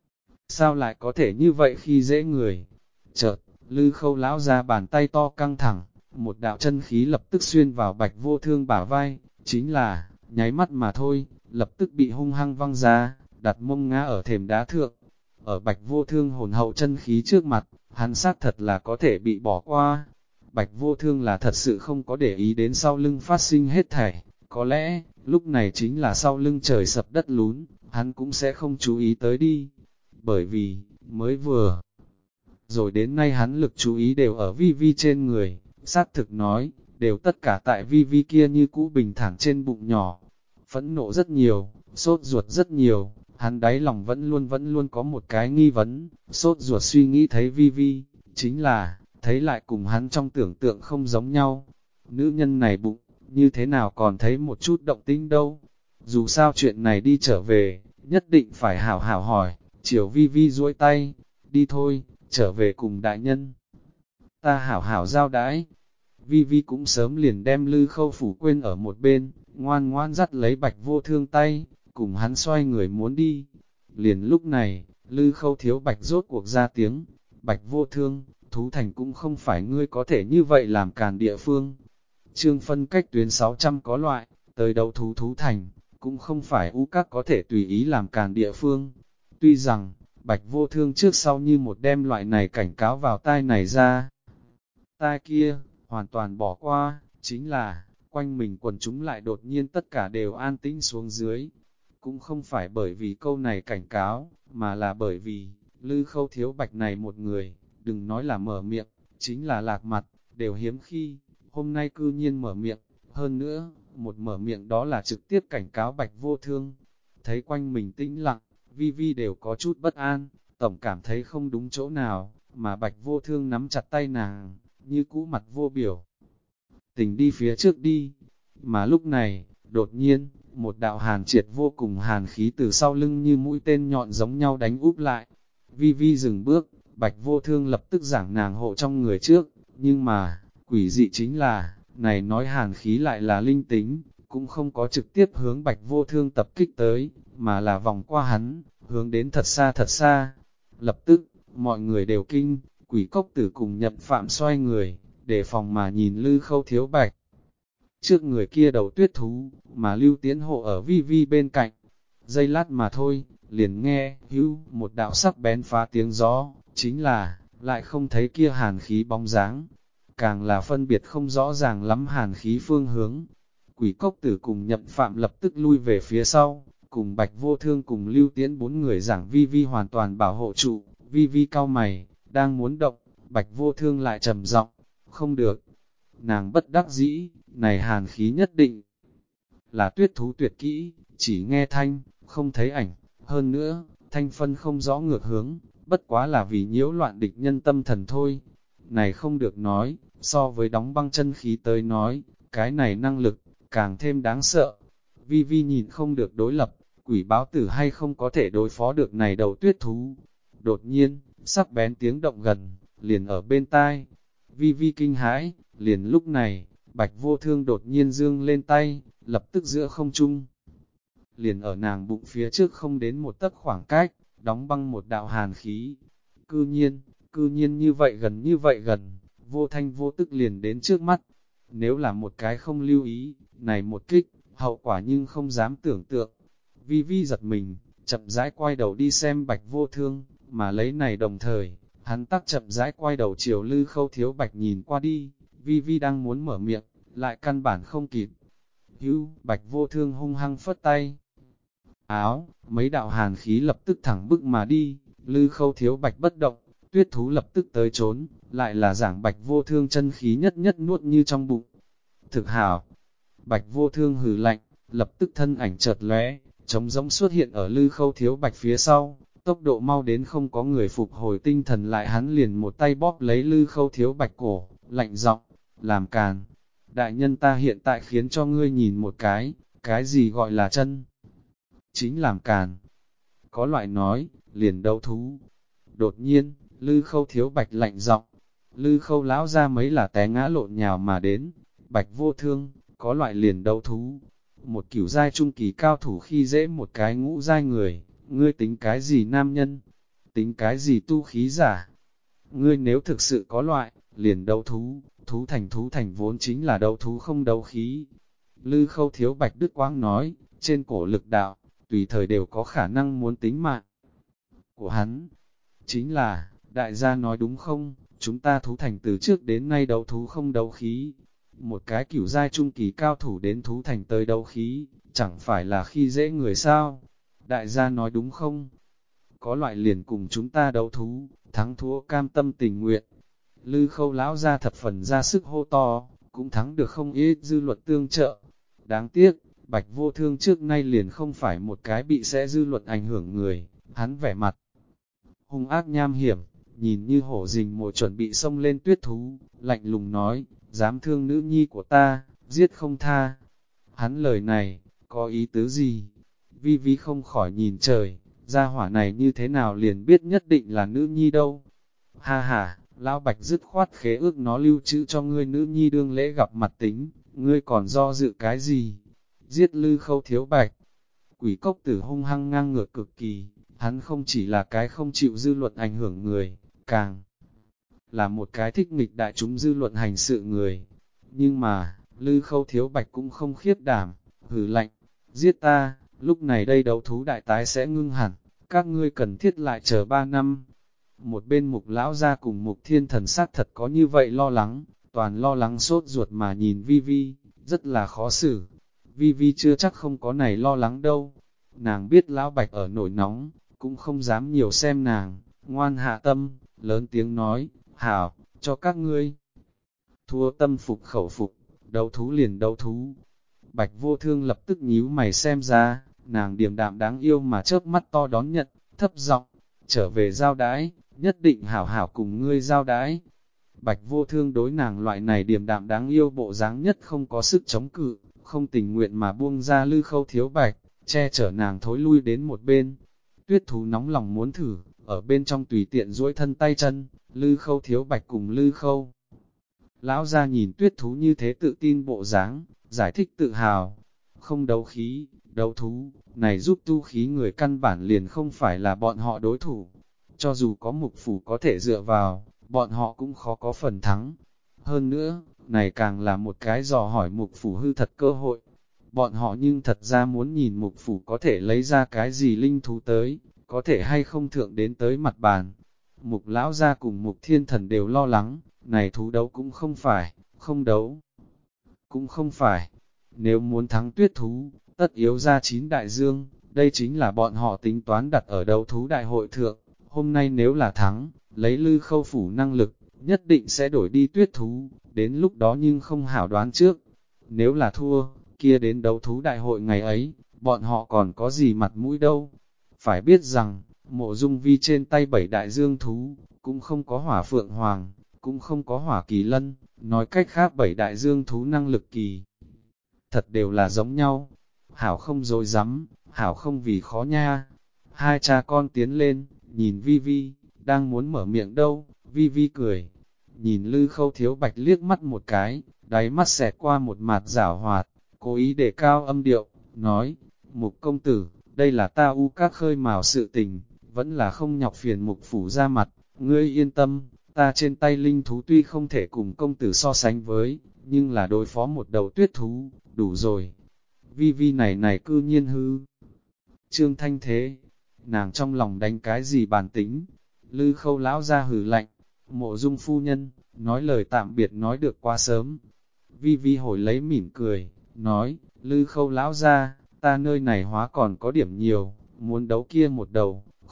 Sao lại có thể như vậy khi dễ người? Chợt, Lư Khâu lão ra bàn tay to căng thẳng, một đạo chân khí lập tức xuyên vào Bạch Vô Thương bả vai, chính là, nháy mắt mà thôi, lập tức bị hung hăng văng ra, đặt mông ngã ở thềm đá thượng. Ở Bạch Vô Thương hồn hậu chân khí trước mặt, hắn xác thật là có thể bị bỏ qua. Bạch Vô Thương là thật sự không có để ý đến sau lưng phát sinh hết thảy, có lẽ, lúc này chính là sau lưng trời sập đất lún, hắn cũng sẽ không chú ý tới đi. Bởi vì, mới vừa rồi đến nay hắn lực chú ý đều ở Vi Vi trên người, xác thực nói, đều tất cả tại Vi Vi kia như cũ bình thản trên bụng nhỏ. Phẫn nộ rất nhiều, sốt ruột rất nhiều, hắn đáy lòng vẫn luôn có một cái nghi vấn, sốt ruột suy nghĩ thấy Vi Vi, chính là, thấy lại cùng hắn trong tưởng tượng không giống nhau. Nữ nhân này bụng, như thế nào còn thấy một chút động tĩnh đâu. Dù sao chuyện này đi trở về, nhất định phải hảo hảo hỏi, chiều Vi Vi duỗi tay, đi thôi, trở về cùng đại nhân. Ta hảo hảo giao đãi. Vi Vi cũng sớm liền đem Lư Khâu phủ quên ở một bên, ngoan ngoan dắt lấy Bạch Vô Thương tay, cùng hắn xoay người muốn đi. Liền lúc này, Lư Khâu thiếu Bạch rốt cuộc ra tiếng, Bạch Vô Thương, Thú Thành cũng không phải ngươi có thể như vậy làm càn địa phương. Chương phân cách tuyến 600 có loại, tới đầu Thú Thành, cũng không phải u các có thể tùy ý làm càn địa phương. Tuy rằng, Bạch Vô Thương trước sau như một đem loại này cảnh cáo vào tai này ra. Tai kia, hoàn toàn bỏ qua, chính là, quanh mình quần chúng lại đột nhiên tất cả đều an tĩnh xuống dưới. Cũng không phải bởi vì câu này cảnh cáo, mà là bởi vì, Lư Khâu thiếu Bạch này một người, đừng nói là mở miệng, chính là lạc mặt, đều hiếm khi, hôm nay cư nhiên mở miệng, hơn nữa, một mở miệng đó là trực tiếp cảnh cáo Bạch Vô Thương. Thấy quanh mình tĩnh lặng, Vi Vi đều có chút bất an, tổng cảm thấy không đúng chỗ nào, mà Bạch Vô Thương nắm chặt tay nàng, như cũ mặt vô biểu. Tình đi phía trước đi, mà lúc này, đột nhiên, một đạo hàn triệt vô cùng hàn khí từ sau lưng như mũi tên nhọn giống nhau đánh úp lại. Vi Vi dừng bước, Bạch Vô Thương lập tức giảng nàng hộ trong người trước, nhưng mà, quỷ dị chính là, này nói hàn khí lại là linh tính, cũng không có trực tiếp hướng Bạch Vô Thương tập kích tới, mà là vòng qua hắn, hướng đến thật xa thật xa. Lập tức, mọi người đều kinh, quỷ cốc tử cùng Nhậm Phạm xoay người, để phòng mà nhìn Lư Khâu thiếu Bạch. Trước người kia đầu tuyết thú, mà Lưu Tiến hộ ở Vi Vi bên cạnh. Giây lát mà thôi, liền nghe, hữu, một đạo sắc bén phá tiếng gió, chính là, lại không thấy kia hàn khí bóng dáng. Càng là phân biệt không rõ ràng lắm hàn khí phương hướng. Quỷ cốc tử cùng Nhậm Phạm lập tức lui về phía sau, cùng Bạch Vô Thương cùng Lưu Tiến bốn người giảng Vi Vi hoàn toàn bảo hộ trụ. Vi Vi cau mày, đang muốn động, Bạch Vô Thương lại trầm giọng, không được. Nàng bất đắc dĩ, này hàn khí nhất định là tuyết thú tuyệt kỹ, chỉ nghe thanh, không thấy ảnh. Hơn nữa, thanh phân không rõ ngược hướng, bất quá là vì nhiễu loạn địch nhân tâm thần thôi. Này không được nói, so với đóng băng chân khí tới nói, cái này năng lực, càng thêm đáng sợ. Vi Vi nhìn không được đối lập, quỷ báo tử hay không có thể đối phó được này đầu tuyết thú. Đột nhiên, sắc bén tiếng động gần, liền ở bên tai. Vi Vi kinh hãi, liền lúc này, Bạch Vô Thương đột nhiên dương lên tay, lập tức giữa không trung. Liền ở nàng bụng phía trước không đến một tấc khoảng cách, đóng băng một đạo hàn khí. Cư nhiên như vậy gần, vô thanh vô tức liền đến trước mắt. Nếu là một cái không lưu ý, này một kích, hậu quả nhưng không dám tưởng tượng. Vi Vi giật mình, chậm rãi quay đầu đi xem Bạch Vô Thương, mà lấy này đồng thời, hắn tắc chậm rãi quay đầu chiều Lư Khâu thiếu Bạch nhìn qua đi. Vi Vi đang muốn mở miệng, lại căn bản không kịp. Hữu, Bạch Vô Thương hung hăng phất tay. Áo, mấy đạo hàn khí lập tức thẳng bức mà đi, Lư Khâu Thiếu Bạch bất động, tuyết thú lập tức tới trốn, lại là giảng Bạch Vô Thương chân khí nhất nhất nuốt như trong bụng. Thực hảo, Bạch Vô Thương hừ lạnh, lập tức thân ảnh chợt lóe, trống rỗng xuất hiện ở Lư Khâu Thiếu Bạch phía sau, tốc độ mau đến không có người phục hồi tinh thần lại, hắn liền một tay bóp lấy Lư Khâu Thiếu Bạch cổ, lạnh giọng, làm càn. Đại nhân, ta hiện tại khiến cho ngươi nhìn một cái gì gọi là chân chính làm càn. Có loại nói, liền đấu thú. Đột nhiên, Lư Khâu Thiếu Bạch lạnh giọng, Lư Khâu lão ra mấy là té ngã lộn nhào mà đến. Bạch Vô Thương, có loại liền đấu thú. Một cửu giai trung kỳ cao thủ khi dễ một cái ngũ giai người, ngươi tính cái gì nam nhân? Tính cái gì tu khí giả? Ngươi nếu thực sự có loại, liền đấu thú, thú thành vốn chính là đấu thú không đấu khí. Lư Khâu Thiếu Bạch Đức Quang nói, trên cổ lực đạo, tùy thời đều có khả năng muốn tính mạng của hắn. Chính là, đại gia nói đúng không, chúng ta thú thành từ trước đến nay đấu thú không đấu khí. Một cái cửu giai trung kỳ cao thủ đến thú thành tới đấu khí, chẳng phải là khi dễ người sao? Đại gia nói đúng không? Có loại liền cùng chúng ta đấu thú, thắng thua cam tâm tình nguyện. Lư Khâu lão ra thập phần ra sức hô to, cũng thắng được không ít dư luận tương trợ. Đáng tiếc, Bạch Vô Thương trước nay liền không phải một cái bị sẽ dư luận ảnh hưởng người, hắn vẻ mặt hung ác nham hiểm, nhìn như hổ rình mồi chuẩn bị xông lên tuyết thú, lạnh lùng nói, dám thương nữ nhi của ta, giết không tha. Hắn lời này, có ý tứ gì? Vi Vi không khỏi nhìn trời, gia hỏa này như thế nào liền biết nhất định là nữ nhi đâu. Ha ha, lão Bạch dứt khoát khế ước nó lưu trữ cho ngươi nữ nhi đương lễ gặp mặt tính, ngươi còn do dự cái gì? Giết Lư Khâu Thiếu Bạch. Quỷ cốc tử hung hăng ngang ngược cực kỳ, hắn không chỉ là cái không chịu dư luận ảnh hưởng người, càng là một cái thích nghịch đại chúng dư luận hành sự người. Nhưng mà, Lư Khâu Thiếu Bạch cũng không khiếp đảm, hừ lạnh, giết ta, lúc này đây đấu thú đại tái sẽ ngưng hẳn, các ngươi cần thiết lại chờ 3 năm. Một bên Mục lão ra cùng Mục Thiên Thần xác thật có như vậy lo lắng, toàn lo lắng sốt ruột mà nhìn Vi Vi, rất là khó xử. Vi Vi chưa chắc không có này lo lắng đâu. Nàng biết lão Bạch ở nổi nóng, cũng không dám nhiều xem nàng, ngoan hạ tâm, lớn tiếng nói, hảo, cho các ngươi. Thua tâm phục khẩu phục, đấu thú liền đấu thú. Bạch Vô Thương lập tức nhíu mày xem ra, nàng điềm đạm đáng yêu mà chớp mắt to đón nhận, thấp giọng, trở về giao đái, nhất định hảo hảo cùng ngươi giao đái. Bạch Vô Thương đối nàng loại này điềm đạm đáng yêu bộ dáng nhất không có sức chống cự, không tình nguyện mà buông ra Lư Khâu Thiếu Bạch, che chở nàng thối lui đến một bên. Tuyết thú nóng lòng muốn thử, ở bên trong tùy tiện duỗi thân tay chân, Lư Khâu Thiếu Bạch cùng Lư Khâu lão ra nhìn tuyết thú như thế tự tin bộ dáng, giải thích tự hào, không đấu khí, đấu thú, này giúp tu khí người căn bản liền không phải là bọn họ đối thủ. Cho dù có mục phủ có thể dựa vào, bọn họ cũng khó có phần thắng. Hơn nữa, này càng là một cái dò hỏi mục phủ hư thật cơ hội. Bọn họ nhưng thật ra muốn nhìn mục phủ có thể lấy ra cái gì linh thú tới, có thể hay không thượng đến tới mặt bàn. Mục lão gia cùng Mục Thiên Thần đều lo lắng, này thú đấu cũng không phải, không đấu cũng không phải. Nếu muốn thắng tuyết thú, tất yếu ra 9 đại dương, đây chính là bọn họ tính toán đặt ở đấu thú đại hội thượng. Hôm nay nếu là thắng, lấy Lư Khâu phủ năng lực, nhất định sẽ đổi đi tuyết thú, đến lúc đó nhưng không hảo đoán trước. Nếu là thua, kia đến đấu thú đại hội ngày ấy, bọn họ còn có gì mặt mũi đâu. Phải biết rằng, Mộ Dung Vi trên tay 7 đại dương thú, cũng không có hỏa phượng hoàng, cũng không có hỏa kỳ lân, nói cách khác 7 đại dương thú năng lực kỳ. Thật đều là giống nhau, hảo không dối rắm hảo không vì khó nha. Hai cha con tiến lên, nhìn Vi Vi, đang muốn mở miệng đâu, Vi Vi cười. Nhìn Lư Khâu Thiếu Bạch liếc mắt một cái, đáy mắt xẹt qua một mặt giảo hoạt, cố ý để cao âm điệu, nói, Mục công tử, đây là ta u các khơi mào sự tình, vẫn là không nhọc phiền Mục phủ ra mặt, ngươi yên tâm, ta trên tay linh thú tuy không thể cùng công tử so sánh với, nhưng là đối phó một đầu tuyết thú, đủ rồi. Vi Vi này cư nhiên hư. Trương Thanh thế, nàng trong lòng đánh cái gì bản tính, Lư Khâu lão ra hử lạnh, Mộ Dung phu nhân, nói lời tạm biệt nói được quá sớm. Vi Vi hồi lấy mỉm cười, nói, Lư Khâu lão ra, ta nơi này hóa còn có điểm nhiều, muốn đấu kia một đầu,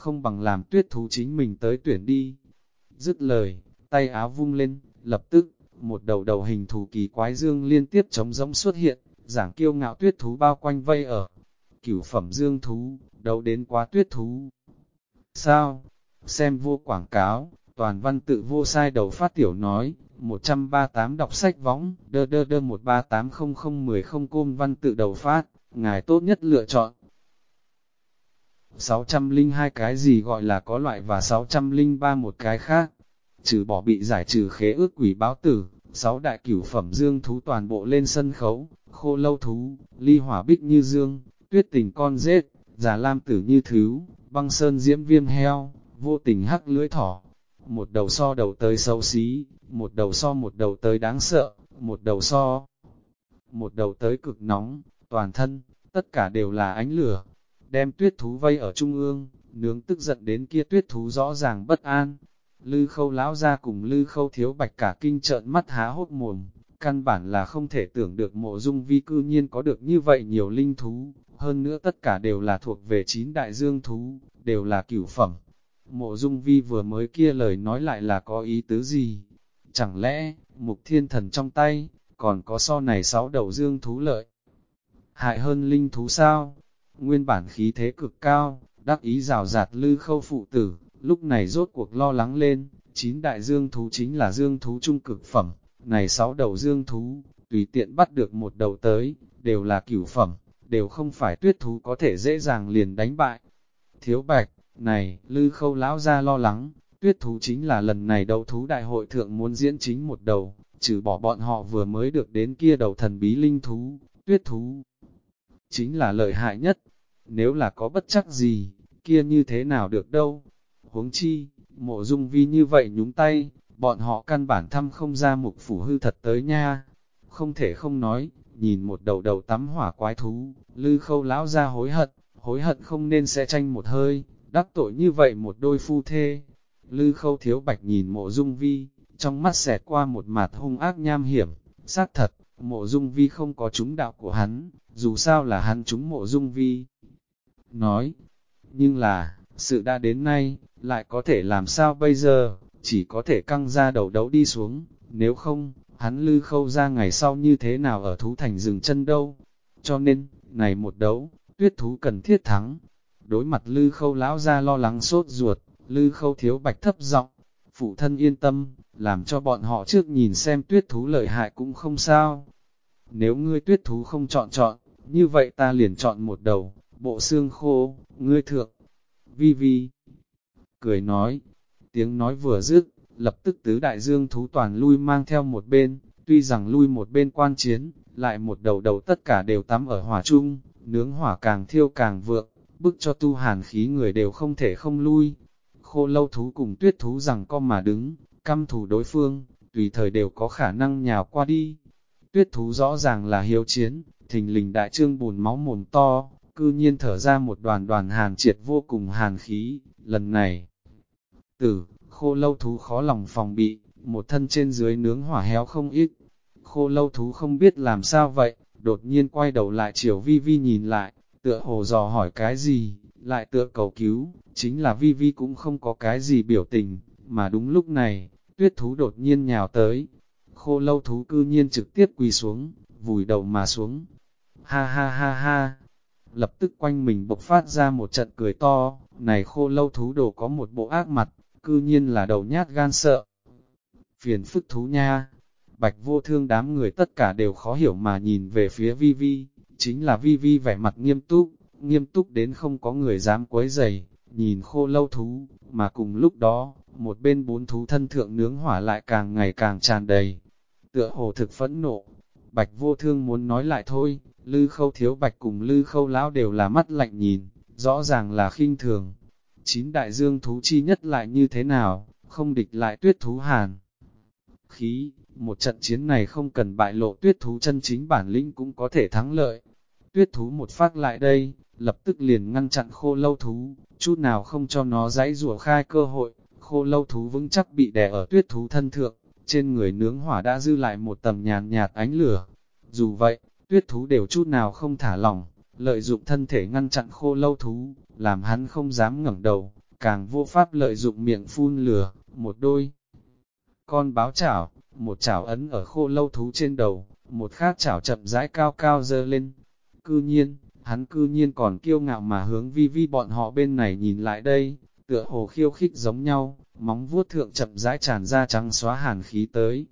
không bằng làm tuyết thú chính mình tới tuyển đi. Dứt lời, tay áo vung lên, lập tức, một đầu đầu hình thù kỳ quái dương liên tiếp trống rỗng xuất hiện, giảng kiêu ngạo tuyết thú bao quanh vây ở. Cửu phẩm dương thú, đấu đến quá tuyết thú. Sao? Xem vô quảng cáo, toàn văn tự vô sai đầu phát tiểu nói, 138 đọc sách võng, đơ 1380010 côn văn tự đầu phát, ngài tốt nhất lựa chọn. 602 cái gì gọi là có loại và 603 một cái khác. Trừ bỏ bị giải trừ khế ước quỷ báo tử, 6 đại cửu phẩm dương thú toàn bộ lên sân khấu, khô lâu thú, ly hỏa bích như dương, tuyết tình con rết, già lam tử như thứ, băng sơn diễm viêm heo, vô tình hắc lưỡi thỏ. Một đầu so đầu tới xấu xí, một đầu so một đầu tới đáng sợ, một đầu so một đầu tới cực nóng, toàn thân, tất cả đều là ánh lửa. Đem tuyết thú vây ở trung ương, nướng tức giận đến kia tuyết thú rõ ràng bất an. Lư Khâu lão ra cùng Lư Khâu Thiếu Bạch cả kinh trợn mắt há hốc mồm, căn bản là không thể tưởng được Mộ Dung Vi cư nhiên có được như vậy nhiều linh thú, hơn nữa tất cả đều là thuộc về 9 đại dương thú, đều là cửu phẩm. Mộ Dung Vi vừa mới kia lời nói lại là có ý tứ gì? Chẳng lẽ, Mục Thiên Thần trong tay, còn có so này 6 đầu dương thú lợi? Hại hơn linh thú sao? Nguyên bản khí thế cực cao, đắc ý rào rạt Lư Khâu phụ tử, lúc này rốt cuộc lo lắng lên, 9 đại dương thú chính là dương thú trung cực phẩm, này 6 đầu dương thú, tùy tiện bắt được một đầu tới, đều là cửu phẩm, đều không phải tuyết thú có thể dễ dàng liền đánh bại. Thiếu Bạch, này, Lư Khâu lão ra lo lắng, tuyết thú chính là lần này đấu thú đại hội thượng muốn diễn chính một đầu, trừ bỏ bọn họ vừa mới được đến kia đầu thần bí linh thú, tuyết thú chính là lợi hại nhất. Nếu là có bất chắc gì, kia như thế nào được đâu. Huống chi, Mộ Dung Vi như vậy nhúng tay, bọn họ căn bản thăm không ra Mục phủ hư thật tới nha. Không thể không nói, nhìn một đầu đầu tắm hỏa quái thú, Lư Khâu lão ra hối hận không nên sẽ tranh một hơi, đắc tội như vậy một đôi phu thê. Lư Khâu Thiếu Bạch nhìn Mộ Dung Vi, trong mắt xẹt qua một mặt hung ác nham hiểm, xác thật, Mộ Dung Vi không có trúng đạo của hắn, dù sao là hắn trúng Mộ Dung Vi. Nói, nhưng là, sự đã đến nay, lại có thể làm sao bây giờ, chỉ có thể căng ra đầu đấu đi xuống, nếu không, hắn Lư Khâu ra ngày sau như thế nào ở thú thành dừng chân đâu. Cho nên, này một đấu, tuyết thú cần thiết thắng. Đối mặt Lư Khâu lão ra lo lắng sốt ruột, Lư Khâu Thiếu Bạch thấp giọng, phụ thân yên tâm, làm cho bọn họ trước nhìn xem tuyết thú lợi hại cũng không sao. Nếu ngươi tuyết thú không chọn, như vậy ta liền chọn một đầu, bộ xương khô, ngươi thượng. Vi Vi cười nói, tiếng nói vừa dứt, lập tức tứ đại dương thú toàn lui mang theo một bên, tuy rằng lui một bên quan chiến, lại một đầu đầu tất cả đều tắm ở hỏa chung, nướng hỏa càng thiêu càng vượng, bức cho tu hàn khí người đều không thể không lui. Khô lâu thú cùng tuyết thú rằng co mà đứng, căm thù đối phương, tùy thời đều có khả năng nhào qua đi. Tuyết thú rõ ràng là hiếu chiến, thình lình đại trương bùn máu mồm to, cư nhiên thở ra một đoàn đoàn hàn triệt vô cùng hàn khí, lần này. Khô lâu thú khó lòng phòng bị, một thân trên dưới nướng hỏa héo không ít. Khô lâu thú không biết làm sao vậy, đột nhiên quay đầu lại chiều Vi Vi nhìn lại, tựa hồ dò hỏi cái gì, lại tựa cầu cứu, chính là Vi Vi cũng không có cái gì biểu tình, mà đúng lúc này, tuyết thú đột nhiên nhào tới. Khô lâu thú cư nhiên trực tiếp quỳ xuống, vùi đầu mà xuống. Ha ha ha ha! Lập tức quanh mình bộc phát ra một trận cười to, này khô lâu thú đồ có một bộ ác mặt, cư nhiên là đầu nhát gan sợ. Phiền phức thú nha! Bạch Vô Thương đám người tất cả đều khó hiểu mà nhìn về phía Vi Vi, chính là Vi Vi vẻ mặt nghiêm túc đến không có người dám quấy rầy, nhìn khô lâu thú, mà cùng lúc đó, một bên bốn thú thân thượng nướng hỏa lại càng ngày càng tràn đầy. Tựa hồ thực phẫn nộ, Bạch Vô Thương muốn nói lại thôi, Lư Khâu Thiếu Bạch cùng Lư Khâu Lão đều là mắt lạnh nhìn, rõ ràng là khinh thường. 9 đại dương thú chi nhất lại như thế nào, không địch lại tuyết thú hàn. Khí, một trận chiến này không cần bại lộ tuyết thú chân chính bản lĩnh cũng có thể thắng lợi. Tuyết thú một phát lại đây, lập tức liền ngăn chặn khô lâu thú, chút nào không cho nó giãy giụa khai cơ hội. Khô lâu thú vững chắc bị đè ở tuyết thú thân thượng, trên người nướng hỏa đã dư lại một tầm nhàn nhạt ánh lửa. Dù vậy, tuyết thú đều chút nào không thả lỏng, lợi dụng thân thể ngăn chặn khô lâu thú, làm hắn không dám ngẩng đầu, càng vô pháp lợi dụng miệng phun lửa, một đôi. Con báo chảo, một chảo ấn ở khô lâu thú trên đầu, một khác chảo chậm rãi cao cao dơ lên. Hắn cư nhiên còn kiêu ngạo mà hướng vi vi bọn họ bên này nhìn lại đây, tựa hồ khiêu khích giống nhau, móng vuốt thượng chậm rãi tràn ra trắng xóa hàn khí tới.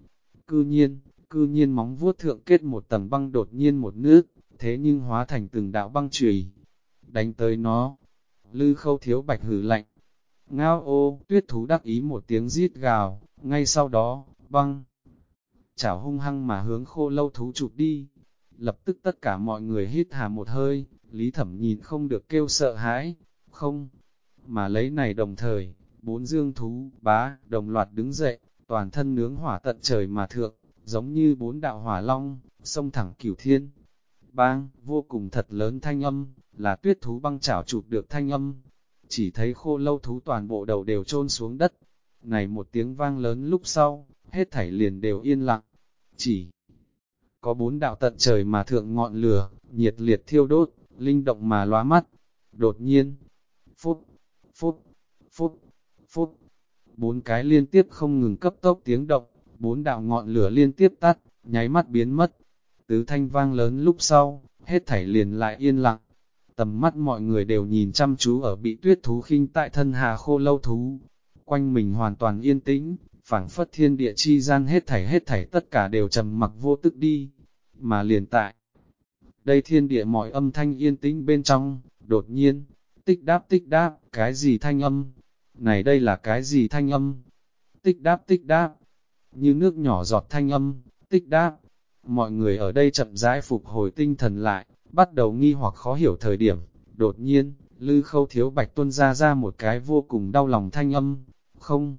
Cư nhiên móng vuốt thượng kết một tầng băng đột nhiên một nước, thế nhưng hóa thành từng đạo băng chùy đánh tới nó. Lư Khâu Thiếu Bạch hử lạnh. Ngao ô, tuyết thú đắc ý một tiếng rít gào, ngay sau đó, băng chảo hung hăng mà hướng khô lâu thú chụp đi. Lập tức tất cả mọi người hít hà một hơi, Lý Thẩm nhìn không được kêu sợ hãi, không, mà lấy này đồng thời, bốn dương thú, bá, đồng loạt đứng dậy, toàn thân nướng hỏa tận trời mà thượng, giống như bốn đạo hỏa long, xông thẳng cửu thiên. Bang, vô cùng thật lớn thanh âm, là tuyết thú băng chảo chụp được thanh âm. Chỉ thấy khô lâu thú toàn bộ đầu đều chôn xuống đất. Này một tiếng vang lớn lúc sau, hết thảy liền đều yên lặng. Chỉ có bốn đạo tận trời mà thượng ngọn lửa, nhiệt liệt thiêu đốt, linh động mà lóa mắt. Đột nhiên, phút, phút, phút, phút, bốn cái liên tiếp không ngừng cấp tốc tiếng động, bốn đạo ngọn lửa liên tiếp tắt, nháy mắt biến mất. Tứ thanh vang lớn lúc sau, hết thảy liền lại yên lặng. Tầm mắt mọi người đều nhìn chăm chú ở bị tuyết thú khinh tại thân hà khô lâu thú. Quanh mình hoàn toàn yên tĩnh, phảng phất thiên địa chi gian hết thảy tất cả đều trầm mặc vô tức đi. Mà liền tại đây thiên địa mọi âm thanh yên tĩnh bên trong, đột nhiên, tích đáp, cái gì thanh âm? Này đây là cái gì thanh âm? Tích đáp, như nước nhỏ giọt thanh âm, tích đáp. Mọi người ở đây chậm rãi phục hồi tinh thần lại, bắt đầu nghi hoặc khó hiểu thời điểm. Đột nhiên, Lư Khâu Thiếu Bạch tuôn ra một cái vô cùng đau lòng thanh âm. Không,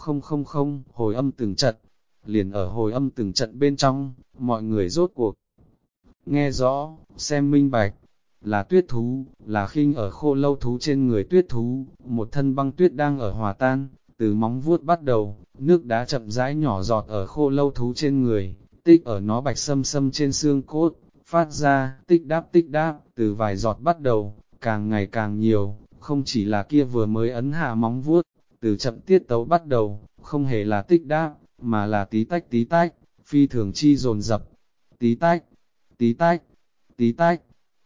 hồi âm từng trận. Liền ở hồi âm từng trận bên trong, mọi người rốt cuộc nghe rõ, xem minh bạch, là tuyết thú, là khinh ở khô lâu thú trên người tuyết thú, một thân băng tuyết đang ở hòa tan, từ móng vuốt bắt đầu, nước đá chậm rãi nhỏ giọt ở khô lâu thú trên người, tích ở nó bạch sâm sâm trên xương cốt, phát ra, tích đáp, từ vài giọt bắt đầu, càng ngày càng nhiều, không chỉ là kia vừa mới ấn hạ móng vuốt, từ chậm tiết tấu bắt đầu, không hề là tích đáp, mà là tí tách, phi thường chi dồn dập, tí tách, tí tách, tí tách,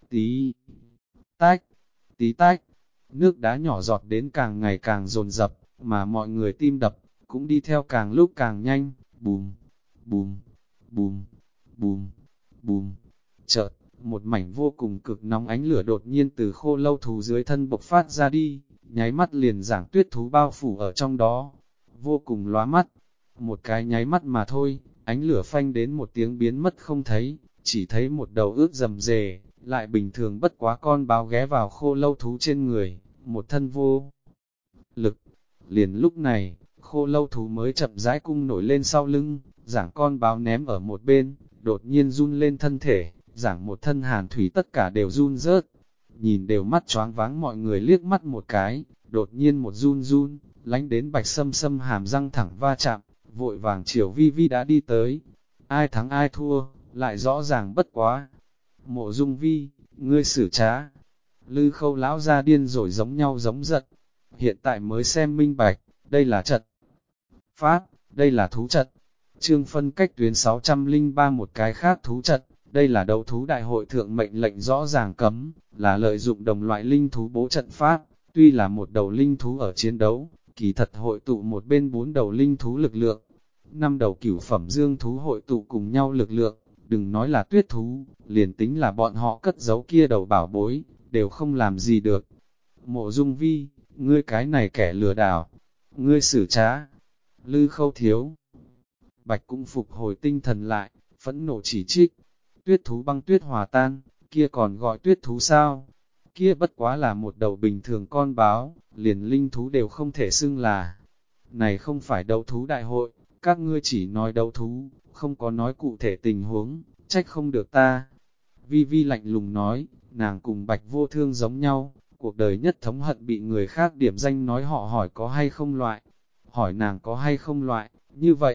tí tách, tí tách, nước đá nhỏ giọt đến càng ngày càng dồn dập, mà mọi người tim đập, cũng đi theo càng lúc càng nhanh, bùm, bùm, bùm, bùm, bùm, chợt, một mảnh vô cùng cực nóng ánh lửa đột nhiên từ khô lâu thú dưới thân bộc phát ra đi, nháy mắt liền giảng tuyết thú bao phủ ở trong đó, vô cùng lóa mắt, một cái nháy mắt mà thôi, ánh lửa phanh đến một tiếng biến mất không thấy, chỉ thấy một đầu ướt rầm rề, lại bình thường bất quá con báo ghé vào khô lâu thú trên người, một thân vô lực. Liền lúc này, khô lâu thú mới chậm rãi cung nổi lên sau lưng, giảng con báo ném ở một bên, đột nhiên run lên thân thể, giảng một thân hàn thủy tất cả đều run rớt. Nhìn đều mắt choáng váng mọi người liếc mắt một cái, đột nhiên một run, lánh đến bạch sâm sâm hàm răng thẳng va chạm, vội vàng chiều vi vi đã đi tới. Ai thắng ai thua, lại rõ ràng bất quá. Mộ Dung Vi, ngươi xử trá. Lư Khâu lão ra điên rồi giống nhau giống giận. Hiện tại mới xem minh bạch, đây là trận pháp, đây là thú trận. Chương phân cách tuyến 603 một cái khác thú trận, đây là đấu thú đại hội thượng mệnh lệnh rõ ràng cấm, là lợi dụng đồng loại linh thú bố trận pháp. Tuy là một đầu linh thú ở chiến đấu, kỳ thật hội tụ một bên 4 đầu linh thú lực lượng, 5 đầu cửu phẩm dương thú hội tụ cùng nhau lực lượng. Đừng nói là tuyết thú, liền tính là bọn họ cất giấu kia đầu bảo bối, đều không làm gì được. Mộ Dung Vi, ngươi cái này kẻ lừa đảo, ngươi xử trá. Lư Khâu Thiếu Bạch cũng phục hồi tinh thần lại, phẫn nộ chỉ trích. Tuyết thú băng tuyết hòa tan, kia còn gọi tuyết thú sao? Kia bất quá là một đầu bình thường con báo, liền linh thú đều không thể xưng là. Này không phải đấu thú đại hội, các ngươi chỉ nói đấu thú, không có nói cụ thể tình huống, trách không được ta. Vi Vi lạnh lùng nói, nàng cùng Bạch Vô Thương giống nhau, cuộc đời nhất thống hận bị người khác điểm danh nói họ hỏi có hay không loại, hỏi nàng có hay không loại, như vậy.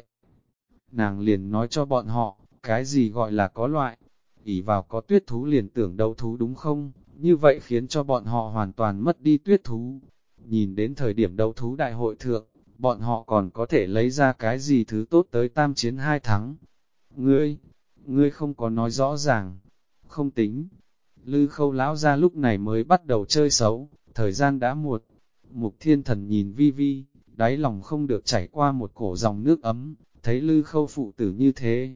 Nàng liền nói cho bọn họ, cái gì gọi là có loại, ỷ vào có tuyết thú liền tưởng đấu thú đúng không, như vậy khiến cho bọn họ hoàn toàn mất đi tuyết thú. nhìn đến thời điểm đấu thú đại hội thượng, bọn họ còn có thể lấy ra cái gì thứ tốt tới tam chiến hai thắng. Ngươi không có nói rõ ràng, không tính. Lư Khâu lão ra lúc này mới bắt đầu chơi xấu, thời gian đã muộn. Mục Thiên Thần nhìn Vi Vi, đáy lòng không được chảy qua một cổ dòng nước ấm, thấy Lư Khâu phụ tử như thế.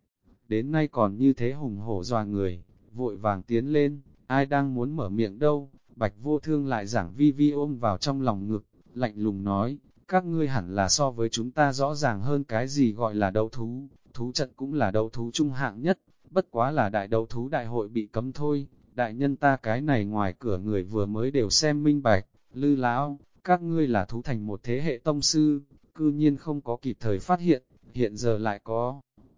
Đến nay còn như thế hùng hổ dọa người, vội vàng tiến lên, ai đang muốn mở miệng đâu, Bạch Vô Thương lại giảng Vi Vi ôm vào trong lòng ngực, lạnh lùng nói, các ngươi hẳn là so với chúng ta rõ ràng hơn cái gì gọi là đấu thú, thú trận cũng là đấu thú trung hạng nhất, bất quá là đại đấu thú đại hội bị cấm thôi, đại nhân ta cái này ngoài cửa người vừa mới đều xem minh bạch, Lư lão, các ngươi là thú thành một thế hệ tông sư, cư nhiên không có kịp thời phát hiện, hiện giờ lại có.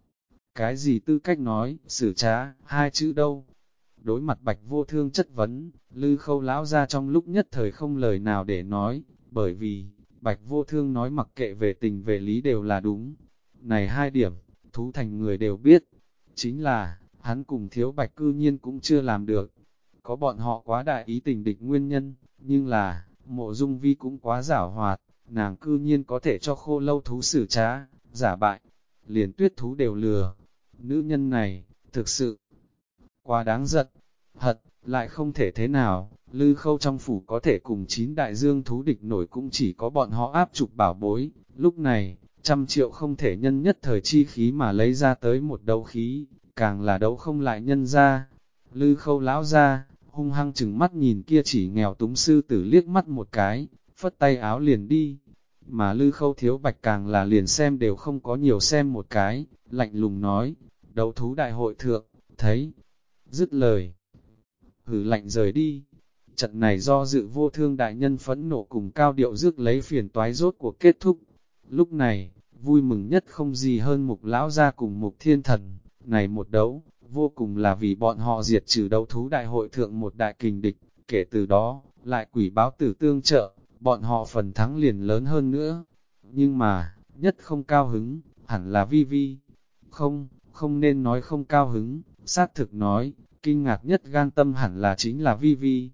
Cái gì tư cách nói, xử trá, hai chữ đâu? Đối mặt Bạch Vô Thương chất vấn, Lư Khâu lão ra trong lúc nhất thời không lời nào để nói, bởi vì, Bạch Vô Thương nói mặc kệ về tình về lý đều là đúng. Này hai điểm, thú thành người đều biết, chính là, hắn cùng Thiếu Bạch cư nhiên cũng chưa làm được. Có bọn họ quá đại ý tình địch nguyên nhân, nhưng là, Mộ Dung Vi cũng quá giảo hoạt, nàng cư nhiên có thể cho khô lâu thú xử trá, giả bại, liền tuyết thú đều lừa. Nữ nhân này, thực sự quá đáng giận, hận, lại không thể thế nào, Lư Khâu trong phủ có thể cùng 9 đại dương thú địch nổi cũng chỉ có bọn họ áp trục bảo bối, lúc này, 100 triệu không thể nhân nhất thời chi khí mà lấy ra tới một đấu khí, càng là đấu không lại nhân ra. Lư Khâu lão ra, hung hăng chừng mắt nhìn kia chỉ nghèo túng sư tử liếc mắt một cái, phất tay áo liền đi. Mà Lư Khâu Thiếu Bạch càng là liền xem đều không có nhiều xem một cái, lạnh lùng nói, đấu thú đại hội thượng, thấy, dứt lời, hử lạnh rời đi. Trận này do dự Vô Thương đại nhân phẫn nộ cùng cao điệu rước lấy phiền toái rốt cuộc kết thúc. Lúc này, vui mừng nhất không gì hơn Mục lão gia cùng Mục Thiên Thần, này một đấu, vô cùng là vì bọn họ diệt trừ đấu thú đại hội thượng một đại kình địch, kể từ đó, lại quỷ báo tử tương trợ, bọn họ phần thắng liền lớn hơn nữa. Nhưng mà, nhất không cao hứng, hẳn là Vi Vi. Không nên nói không cao hứng, xác thực nói, kinh ngạc nhất gan tâm hẳn là chính là Vi Vi.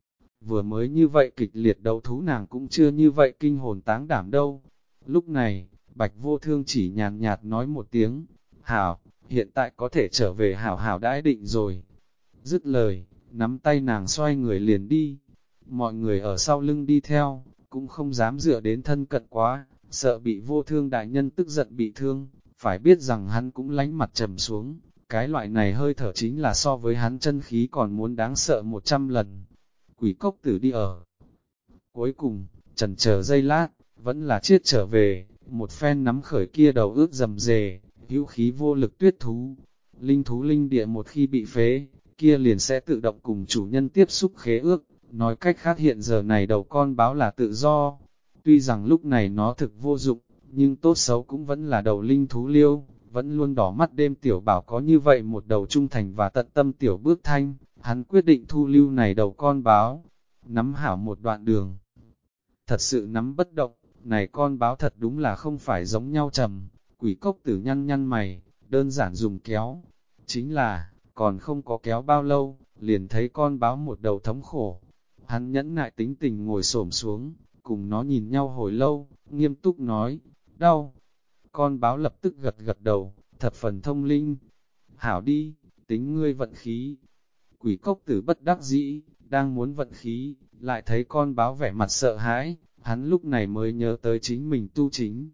Vừa mới như vậy kịch liệt đấu thú nàng cũng chưa như vậy kinh hồn táng đảm đâu. Lúc này, Bạch Vô Thương chỉ nhàn nhạt nói một tiếng, hảo, hiện tại có thể trở về hảo hảo đãi định rồi. Dứt lời, nắm tay nàng xoay người liền đi. Mọi người ở sau lưng đi theo, cũng không dám dựa đến thân cận quá, sợ bị Vô Thương đại nhân tức giận bị thương. Phải biết rằng hắn cũng lánh mặt trầm xuống, cái loại này hơi thở chính là so với hắn chân khí còn muốn đáng sợ 100 lần. Quỷ cốc tử đi ở. Cuối cùng, chần chờ giây lát, vẫn là chiết trở về, một phen nắm khởi kia đầu ướt dầm dề, hữu khí vô lực tuyết thú. Linh thú linh địa một khi bị phế, kia liền sẽ tự động cùng chủ nhân tiếp xúc khế ước, nói cách khác hiện giờ này đầu con báo là tự do. Tuy rằng lúc này nó thực vô dụng, nhưng tốt xấu cũng vẫn là đầu linh thú liêu, vẫn luôn đỏ mắt đêm tiểu bảo có như vậy một đầu trung thành và tận tâm tiểu bước thanh, hắn quyết định thu lưu này đầu con báo, nắm hảo một đoạn đường. Thật sự nắm bất động, này con báo thật đúng là không phải giống nhau trầm, quỷ cốc tử nhăn nhăn mày, đơn giản dùng kéo, chính là, còn không có kéo bao lâu, liền thấy con báo một đầu thống khổ. Hắn nhẫn nại tính tình ngồi xổm xuống, cùng nó nhìn nhau hồi lâu, nghiêm túc nói, đau. Con báo lập tức gật gật đầu, thập phần thông linh. Hảo đi, tính ngươi vận khí. Quỷ cốc tử bất đắc dĩ, đang muốn vận khí, lại thấy con báo vẻ mặt sợ hãi, hắn lúc này mới nhớ tới chính mình tu chính.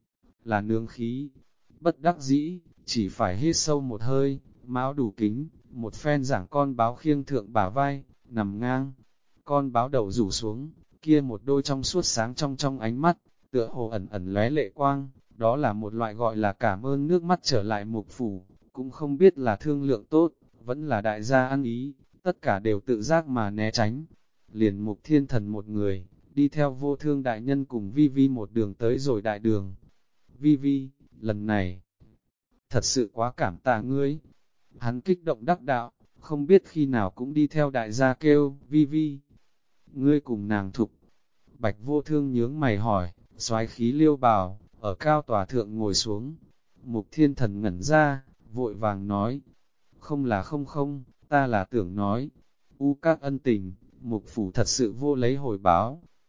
Là nương khí, bất đắc dĩ, chỉ phải hít sâu một hơi, máu đủ kính, một phen giảng con báo khiêng thượng bả vai, nằm ngang. Con báo đầu rủ xuống, kia một đôi trong suốt sáng trong ánh mắt, tựa hồ ẩn ẩn lóe lệ quang, đó là một loại gọi là cảm ơn nước mắt trở lại mục phủ, cũng không biết là thương lượng tốt, vẫn là đại gia ăn ý, tất cả đều tự giác mà né tránh. Liền Mục Thiên Thần một người, đi theo Vô Thương đại nhân cùng Vi Vi một đường tới rồi đại đường. Vi Vi, lần này, thật sự quá cảm tạ ngươi. Hắn kích động đắc đạo, không biết khi nào cũng đi theo đại gia kêu, Vi Vi. Ngươi cùng nàng thục. Bạch Vô Thương nhướng mày hỏi, soái khí liêu bào, ở cao tòa thượng ngồi xuống. Mục Thiên Thần ngẩn ra, vội vàng nói, không, ta là tưởng nói, u các ân tình, mục phủ thật sự vô lấy hồi báo.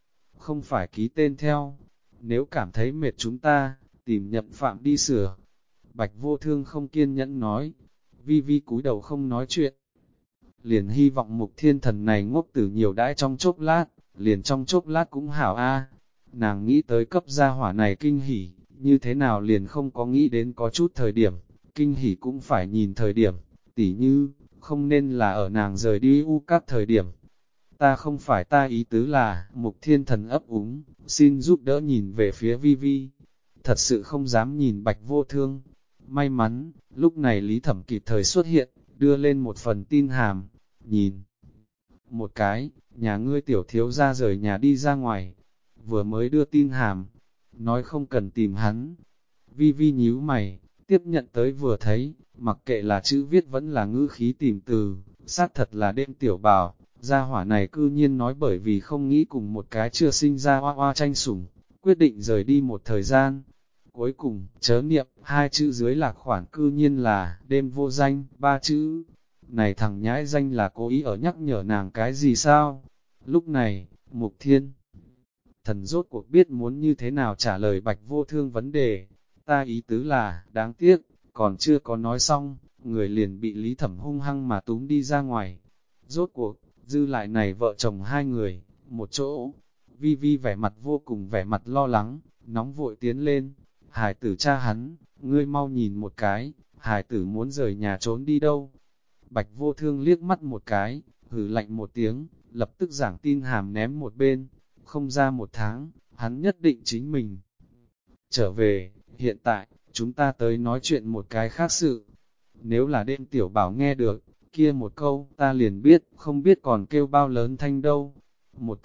không phải ký tên theo. Nếu cảm thấy mệt chúng ta, tìm Nhậm Phạm đi sửa. Bạch Vô Thương không kiên nhẫn nói. Vi Vi cúi đầu không nói chuyện. Liền hy vọng Mục Thiên Thần này ngốc tử nhiều đãi trong chốc lát, liền trong chốc lát cũng hảo a. Nàng nghĩ tới cấp gia hỏa này kinh hỉ, như thế nào liền không có nghĩ đến có chút thời điểm, kinh hỉ cũng phải nhìn thời điểm, tỉ như, không nên là ở nàng rời đi u các thời điểm. Ta không phải ta ý tứ là, Mục Thiên Thần ấp úng, xin giúp đỡ nhìn về phía Vi Vi. Thật sự không dám nhìn Bạch Vô Thương. May mắn, lúc này Lý Thẩm kịp thời xuất hiện, đưa lên một phần tin hàm, nhìn. Một cái, nhà ngươi tiểu thiếu ra rời nhà đi ra ngoài, vừa mới đưa tin hàm, nói không cần tìm hắn. Vi Vi nhíu mày, tiếp nhận tới vừa thấy, mặc kệ là chữ viết vẫn là ngữ khí tìm từ, xác thật là đêm tiểu bảo, gia hỏa này cư nhiên nói bởi vì không nghĩ cùng một cái chưa sinh ra hoa hoa tranh sủng, quyết định rời đi một thời gian. Cuối cùng, chớ niệm, hai chữ dưới lạc khoản cư nhiên là đêm vô danh, ba chữ. Này thằng nhãi danh là cố ý ở nhắc nhở nàng cái gì sao? Lúc này, Mục Thiên Thần rốt cuộc biết muốn như thế nào trả lời Bạch Vô Thương vấn đề. Ta ý tứ là, đáng tiếc, còn chưa có nói xong, người liền bị Lý Thẩm hung hăng mà túm đi ra ngoài. Rốt cuộc, dư lại này vợ chồng hai người, một chỗ. Vi Vi vẻ mặt vô cùng vẻ mặt lo lắng, nóng vội tiến lên. Hải tử cha hắn, ngươi mau nhìn một cái, hải tử muốn rời nhà trốn đi đâu. Bạch Vô Thương liếc mắt một cái, hừ lạnh một tiếng, lập tức giảng tin hàm ném một bên. Không ra một tháng, hắn nhất định chính mình trở về. Hiện tại, chúng ta tới nói chuyện một cái khác sự. Nếu là đêm tiểu bảo nghe được, kia một câu, ta liền biết, không biết còn kêu bao lớn thanh đâu. Một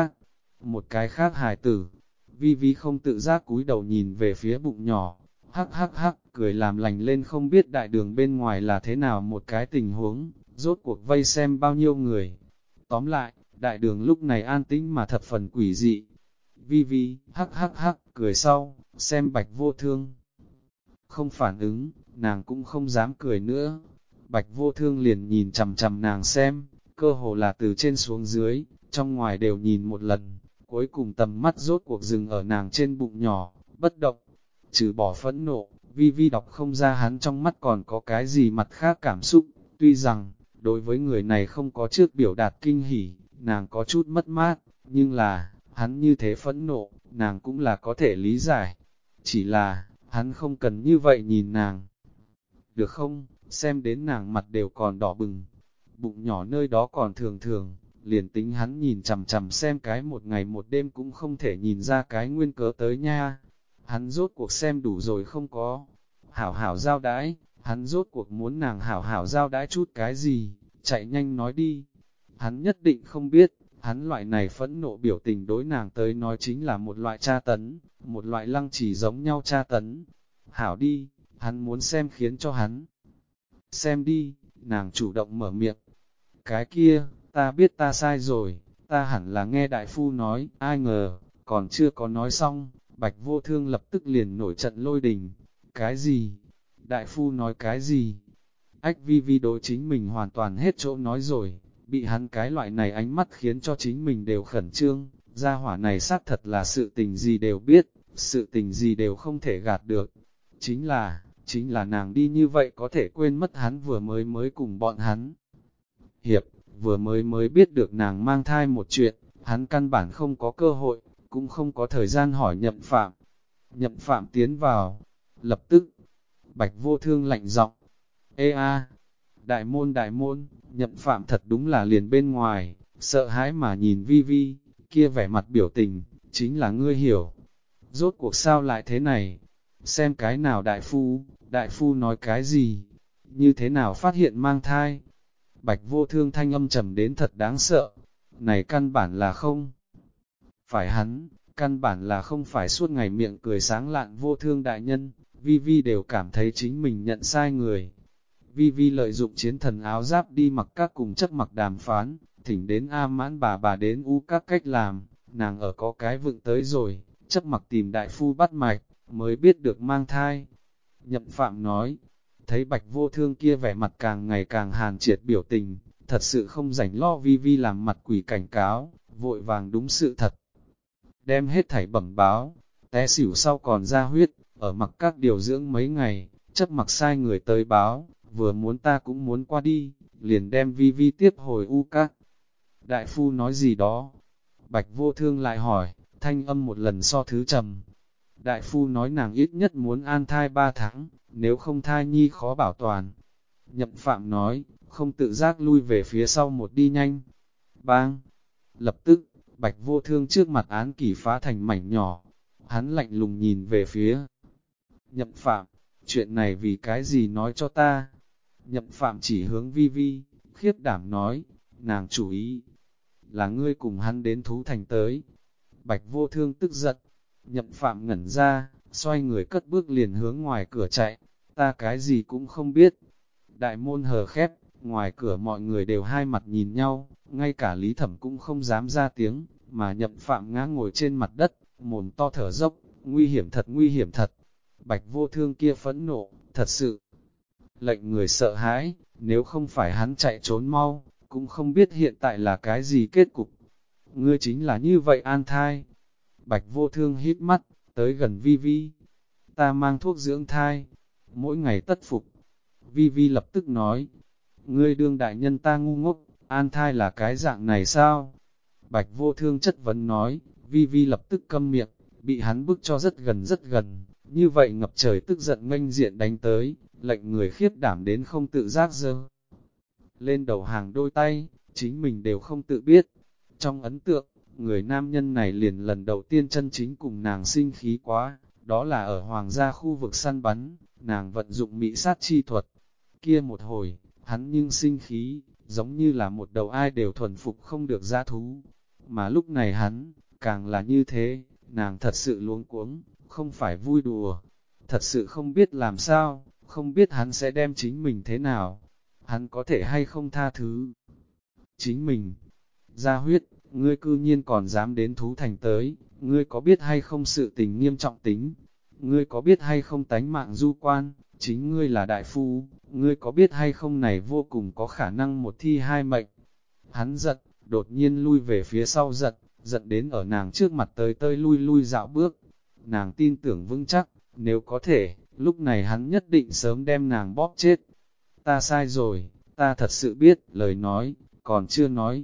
cái khác hài tử. Vi Vi không tự giác cúi đầu nhìn về phía bụng nhỏ, hắc hắc hắc, cười làm lành lên không biết đại đường bên ngoài là thế nào một cái tình huống, rốt cuộc vây xem bao nhiêu người. Tóm lại, đại đường lúc này an tĩnh mà thập phần quỷ dị. Vi Vi, hắc hắc hắc, cười sau, xem Bạch Vô Thương. Không phản ứng, nàng cũng không dám cười nữa. Bạch Vô Thương liền nhìn chằm chằm nàng xem, cơ hồ là từ trên xuống dưới, trong ngoài đều nhìn một lần. Cuối cùng tầm mắt rốt cuộc dừng ở nàng trên bụng nhỏ, bất động. Trừ bỏ phẫn nộ, Vi Vi đọc không ra hắn trong mắt còn có cái gì mặt khác cảm xúc. Tuy rằng, đối với người này không có trước biểu đạt kinh hỉ, nàng có chút mất mát, nhưng là, hắn như thế phẫn nộ, nàng cũng là có thể lý giải. Chỉ là, hắn không cần như vậy nhìn nàng. Được không, xem đến nàng mặt đều còn đỏ bừng, bụng nhỏ nơi đó còn thường thường, liền tính hắn nhìn chằm chằm xem cái một ngày một đêm cũng không thể nhìn ra cái nguyên cớ tới nha. Hắn rốt cuộc xem đủ rồi không có. Hảo hảo giao đãi, hắn rốt cuộc muốn nàng hảo hảo giao đãi chút cái gì, chạy nhanh nói đi. Hắn nhất định không biết, hắn loại này phẫn nộ biểu tình đối nàng tới nói chính là một loại tra tấn, một loại lăng trì giống nhau tra tấn. Hảo đi, hắn muốn xem khiến cho hắn. Xem đi, nàng chủ động mở miệng. Cái kia, ta biết ta sai rồi, ta hẳn là nghe đại phu nói, ai ngờ, còn chưa có nói xong, Bạch Vô Thương lập tức liền nổi trận lôi đình. Cái gì? Đại phu nói cái gì? Ách Vi Vi đối chính mình hoàn toàn hết chỗ nói rồi, bị hắn cái loại này ánh mắt khiến cho chính mình đều khẩn trương, gia hỏa này xác thật là sự tình gì đều biết, sự tình gì đều không thể gạt được. Chính là nàng đi như vậy có thể quên mất hắn vừa mới cùng bọn hắn. Hiệp, vừa mới biết được nàng mang thai một chuyện, hắn căn bản không có cơ hội, cũng không có thời gian hỏi Nhậm Phạm. Nhậm Phạm tiến vào, lập tức, Bạch Vô Thương lạnh giọng, ê a, đại môn, Nhậm Phạm thật đúng là liền bên ngoài, sợ hãi mà nhìn Vi Vi, kia vẻ mặt biểu tình, chính là ngươi hiểu. Rốt cuộc sao lại thế này? Xem cái nào đại phu nói cái gì? Như thế nào phát hiện mang thai? Bạch Vô Thương thanh âm trầm đến thật đáng sợ. Này căn bản là không phải hắn, căn bản là không phải suốt ngày miệng cười sáng lạn Vô Thương đại nhân, Vi Vi đều cảm thấy chính mình nhận sai người. Vi Vi lợi dụng chiến thần áo giáp đi mặc các cùng chấp mặc đàm phán, thỉnh đến A Mãn bà đến u các cách làm, nàng ở có cái vựng tới rồi, chấp mặc tìm đại phu bắt mạch, mới biết được mang thai. Nhậm Phạm nói, thấy Bạch Vô Thương kia vẻ mặt càng ngày càng hàn triệt biểu tình, thật sự không rảnh lo Vi Vi làm mặt quỷ cảnh cáo, vội vàng đúng sự thật. đem hết thảy bẩm báo, té xỉu sau còn ra huyết, ở mặc các điều dưỡng mấy ngày, chấp mặc sai người tới báo, vừa muốn ta cũng muốn qua đi, liền đem Vi Vi tiếp hồi u các. Đại phu nói gì đó? Bạch Vô Thương lại hỏi, thanh âm một lần so thứ trầm. Đại phu nói nàng ít nhất muốn an thai 3 tháng, nếu không thai nhi khó bảo toàn. Nhậm Phạm nói, không tự giác lui về phía sau một đi nhanh. Bang! Lập tức, Bạch Vô Thương trước mặt án kỷ phá thành mảnh nhỏ. Hắn lạnh lùng nhìn về phía Nhậm Phạm, chuyện này vì cái gì nói cho ta? Nhậm Phạm chỉ hướng Vi Vi, khiếp đảm nói, nàng chủ ý, là ngươi cùng hắn đến thú thành tới. Bạch Vô Thương tức giận, Nhậm Phạm ngẩn ra, xoay người cất bước liền hướng ngoài cửa chạy, ta cái gì cũng không biết. Đại môn hờ khép, ngoài cửa mọi người đều hai mặt nhìn nhau, ngay cả Lý Thẩm cũng không dám ra tiếng, mà Nhậm Phạm ngã ngồi trên mặt đất, mồm to thở dốc, nguy hiểm thật nguy hiểm thật. Bạch Vô Thương kia phẫn nộ, thật sự lệnh người sợ hãi, nếu không phải hắn chạy trốn mau, cũng không biết hiện tại là cái gì kết cục. Ngươi chính là như vậy an thai. Bạch Vô Thương hít mắt, tới gần Vi Vi. Ta mang thuốc dưỡng thai, mỗi ngày tất phục. Vi Vi lập tức nói, ngươi đương đại nhân ta ngu ngốc, an thai là cái dạng này sao? Bạch Vô Thương chất vấn nói, Vi Vi lập tức câm miệng, bị hắn bức cho rất gần, như vậy ngập trời tức giận nghênh diện đánh tới, lệnh người khiếp đảm đến không tự giác giơ lên đầu hàng đôi tay, chính mình đều không tự biết. Trong ấn tượng, người nam nhân này liền lần đầu tiên chân chính cùng nàng sinh khí quá, đó là ở hoàng gia khu vực săn bắn, nàng vận dụng mỹ sát chi thuật. Kia một hồi, hắn nhưng sinh khí, giống như là một đầu ai đều thuần phục không được dã thú. Mà lúc này hắn, càng là như thế, nàng thật sự luống cuống, không phải vui đùa, thật sự không biết làm sao, không biết hắn sẽ đem chính mình thế nào, hắn có thể hay không tha thứ chính mình. Gia Huyết, ngươi cư nhiên còn dám đến thú thành tới, ngươi có biết hay không sự tình nghiêm trọng tính, ngươi có biết hay không tánh mạng du quan, chính ngươi là đại phu, ngươi có biết hay không này vô cùng có khả năng một thi hai mệnh. Hắn giận, đột nhiên lui về phía sau giận đến ở nàng trước mặt tới tơi lui dạo bước. Nàng tin tưởng vững chắc, nếu có thể, lúc này hắn nhất định sớm đem nàng bóp chết. Ta sai rồi, ta thật sự biết, lời nói, còn chưa nói.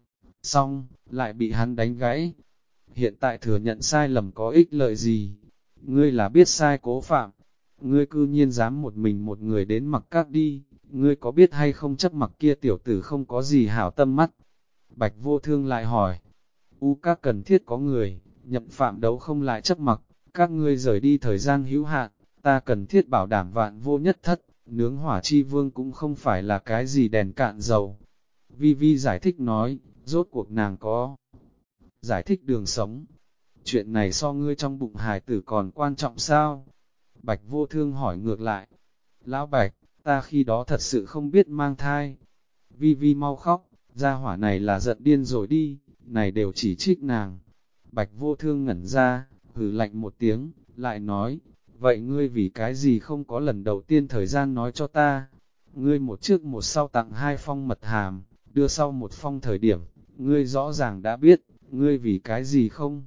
Xong, lại bị hắn đánh gãy. Hiện tại thừa nhận sai lầm có ích lợi gì? Ngươi là biết sai cố phạm. Ngươi cư nhiên dám một mình một người đến mặc các đi. Ngươi có biết hay không chấp mặc kia tiểu tử không có gì hảo tâm mắt? Bạch Vô Thương lại hỏi. U các cần thiết có người, Nhậm Phạm đấu không lại chấp mặc. Các ngươi rời đi thời gian hữu hạn, ta cần thiết bảo đảm vạn vô nhất thất. Nướng hỏa chi vương cũng không phải là cái gì đèn cạn dầu. Vi Vi giải thích nói, rốt cuộc nàng có giải thích đường sống. Chuyện này so ngươi trong bụng hài tử còn quan trọng sao? Bạch Vô Thương hỏi ngược lại. Lão Bạch, ta khi đó thật sự không biết mang thai. Vi Vi mau khóc, gia hỏa này là giận điên rồi đi, này đều chỉ trích nàng. Bạch Vô Thương ngẩn ra, hừ lạnh một tiếng, lại nói, vậy ngươi vì cái gì không có lần đầu tiên thời gian nói cho ta? Ngươi một trước một sau tặng 2 phong mật hàm, đưa sau một phong thời điểm, ngươi rõ ràng đã biết, ngươi vì cái gì không?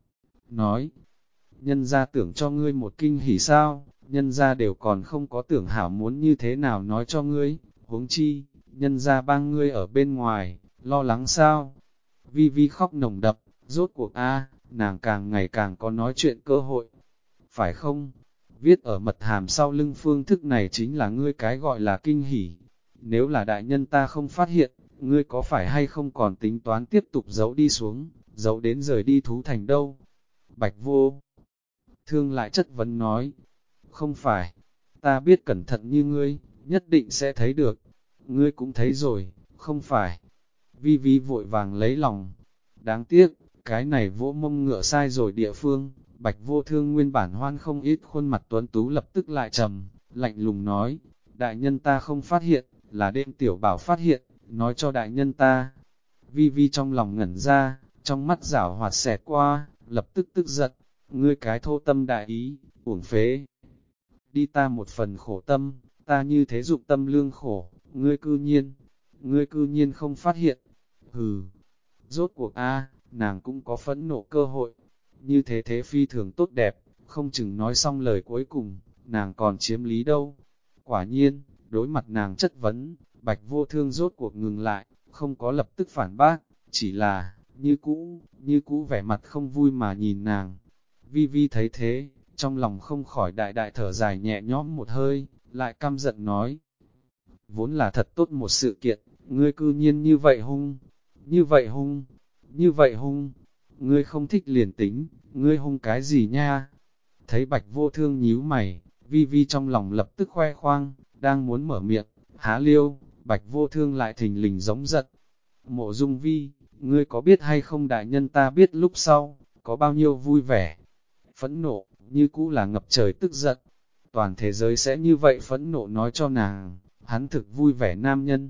Nói, nhân gia tưởng cho ngươi một kinh hỉ sao, nhân gia đều còn không có tưởng hảo muốn như thế nào nói cho ngươi, huống chi, nhân gia bang ngươi ở bên ngoài, lo lắng sao? Vi Vi khóc nồng đập, rốt cuộc nàng càng ngày càng có nói chuyện cơ hội, phải không? Viết ở mật hàm sau lưng phương thức này chính là ngươi cái gọi là kinh hỉ. Nếu là đại nhân ta không phát hiện, ngươi có phải hay không còn tính toán tiếp tục giấu đi xuống, giấu đến rời đi thú thành đâu? Bạch Vô Thương lại chất vấn nói, không phải, ta biết cẩn thận như ngươi, nhất định sẽ thấy được. Ngươi cũng thấy rồi, không phải. Vi Vi vội vàng lấy lòng. Đáng tiếc, cái này vỗ mông ngựa sai rồi địa phương. Bạch Vô Thương nguyên bản hoan không ít khuôn mặt tuấn tú lập tức lại trầm, lạnh lùng nói, đại nhân ta không phát hiện, là đêm tiểu bảo phát hiện, nói cho đại nhân ta. Vi Vi trong lòng ngẩn ra, trong mắt giảo hoạt xẹt qua, lập tức tức giận, ngươi cái thô tâm đại ý, uổng phế. Đi ta một phần khổ tâm, ta như thế dụng tâm lương khổ, ngươi cư nhiên không phát hiện. Hừ, rốt cuộc nàng cũng có phẫn nộ cơ hội. như thế thế phi thường tốt đẹp, không chừng nói xong lời cuối cùng, nàng còn chiếm lý đâu. Quả nhiên, đối mặt nàng chất vấn, Bạch Vô Thương rốt cuộc ngừng lại, không có lập tức phản bác, chỉ là, như cũ vẻ mặt không vui mà nhìn nàng. Vi Vi thấy thế, trong lòng không khỏi đại đại thở dài nhẹ nhõm một hơi, lại căm giận nói. Vốn là thật tốt một sự kiện, ngươi cư nhiên như vậy hung, như vậy hung, như vậy hung, ngươi không thích liền tính, ngươi hung cái gì nha? Thấy Bạch Vô Thương nhíu mày, Vi Vi trong lòng lập tức khoe khoang, đang muốn mở miệng, há liêu, Bạch Vô Thương lại thình lình giống giận. Mộ Dung Vi, ngươi có biết hay không đại nhân ta biết lúc sau, có bao nhiêu vui vẻ, phẫn nộ, như cũ là ngập trời tức giận. Toàn thế giới sẽ như vậy phẫn nộ nói cho nàng, hắn thực vui vẻ nam nhân,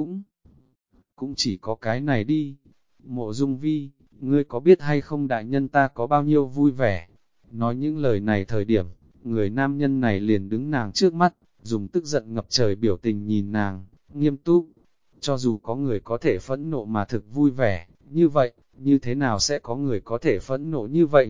cũng chỉ có cái này đi. Mộ Dung Vi, ngươi có biết hay không đại nhân ta có bao nhiêu vui vẻ? Nói những lời này thời điểm, người nam nhân này liền đứng nàng trước mắt, dùng tức giận ngập trời biểu tình nhìn nàng, nghiêm túc. Cho dù có người có thể phẫn nộ mà thực vui vẻ, như vậy, như thế nào sẽ có người có thể phẫn nộ như vậy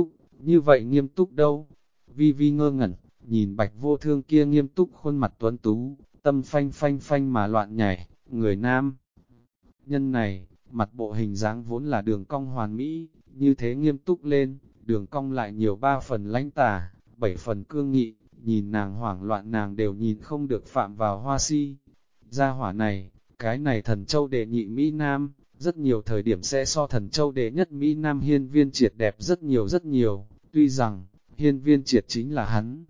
nghiêm túc đâu? Vi Vi ngơ ngẩn, nhìn Bạch Vô Thương kia nghiêm túc khuôn mặt tuấn tú, tâm phanh phanh phanh mà loạn nhảy, người nam. Nhân này, mặt bộ hình dáng vốn là đường cong hoàn mỹ, như thế nghiêm túc lên, đường cong lại nhiều 3 phần lãnh tà, 7 phần cương nghị, nhìn nàng hoảng loạn nàng đều nhìn không được phạm vào hoa si. Gia hỏa này, cái này thần châu đệ nhị Mỹ Nam, rất nhiều thời điểm sẽ so thần châu đệ nhất Mỹ Nam Hiên Viên Triệt đẹp rất nhiều, tuy rằng, Hiên Viên Triệt chính là hắn.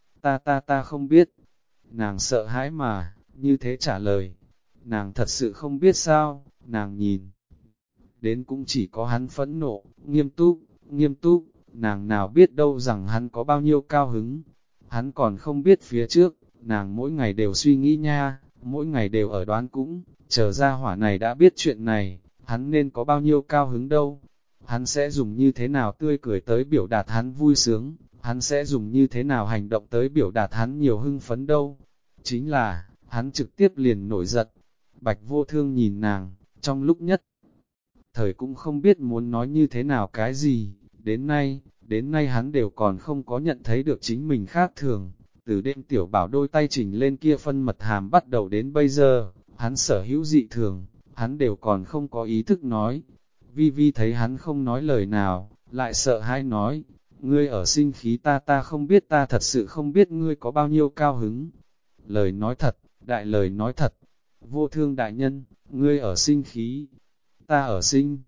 Ta không biết, nàng sợ hãi mà, như thế trả lời, nàng thật sự không biết sao, nàng nhìn. Đến cũng chỉ có hắn phẫn nộ, nghiêm túc, nàng nào biết đâu rằng hắn có bao nhiêu cao hứng. Hắn còn không biết phía trước, nàng mỗi ngày đều suy nghĩ nha, mỗi ngày đều ở đoán cũng, chờ ra hỏa này đã biết chuyện này, hắn nên có bao nhiêu cao hứng đâu. Hắn sẽ dùng như thế nào tươi cười tới biểu đạt hắn vui sướng, hắn sẽ dùng như thế nào hành động tới biểu đạt hắn nhiều hưng phấn đâu. Chính là, hắn trực tiếp liền nổi giận. Bạch Vô Thương nhìn nàng, trong lúc nhất thời cũng không biết muốn nói như thế nào cái gì, đến nay hắn đều còn không có nhận thấy được chính mình khác thường. Từ đêm tiểu bảo đôi tay chỉnh lên kia phân mật hàm bắt đầu đến bây giờ, hắn sở hữu dị thường, hắn đều còn không có ý thức nói. Vi Vi thấy hắn không nói lời nào, lại sợ hãi nói, ngươi ở sinh khí ta không biết, ta thật sự không biết ngươi có bao nhiêu cao hứng. Lời nói thật, đại lời nói thật, Vô Thương đại nhân, ngươi ở sinh khí, ta ở sinh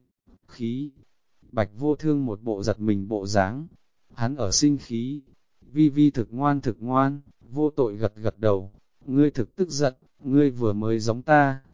khí. Bạch Vô Thương một bộ giật mình bộ dáng, hắn ở sinh khí. Vi Vi thực ngoan, vô tội gật gật đầu, ngươi thực tức giận, ngươi vừa mới giống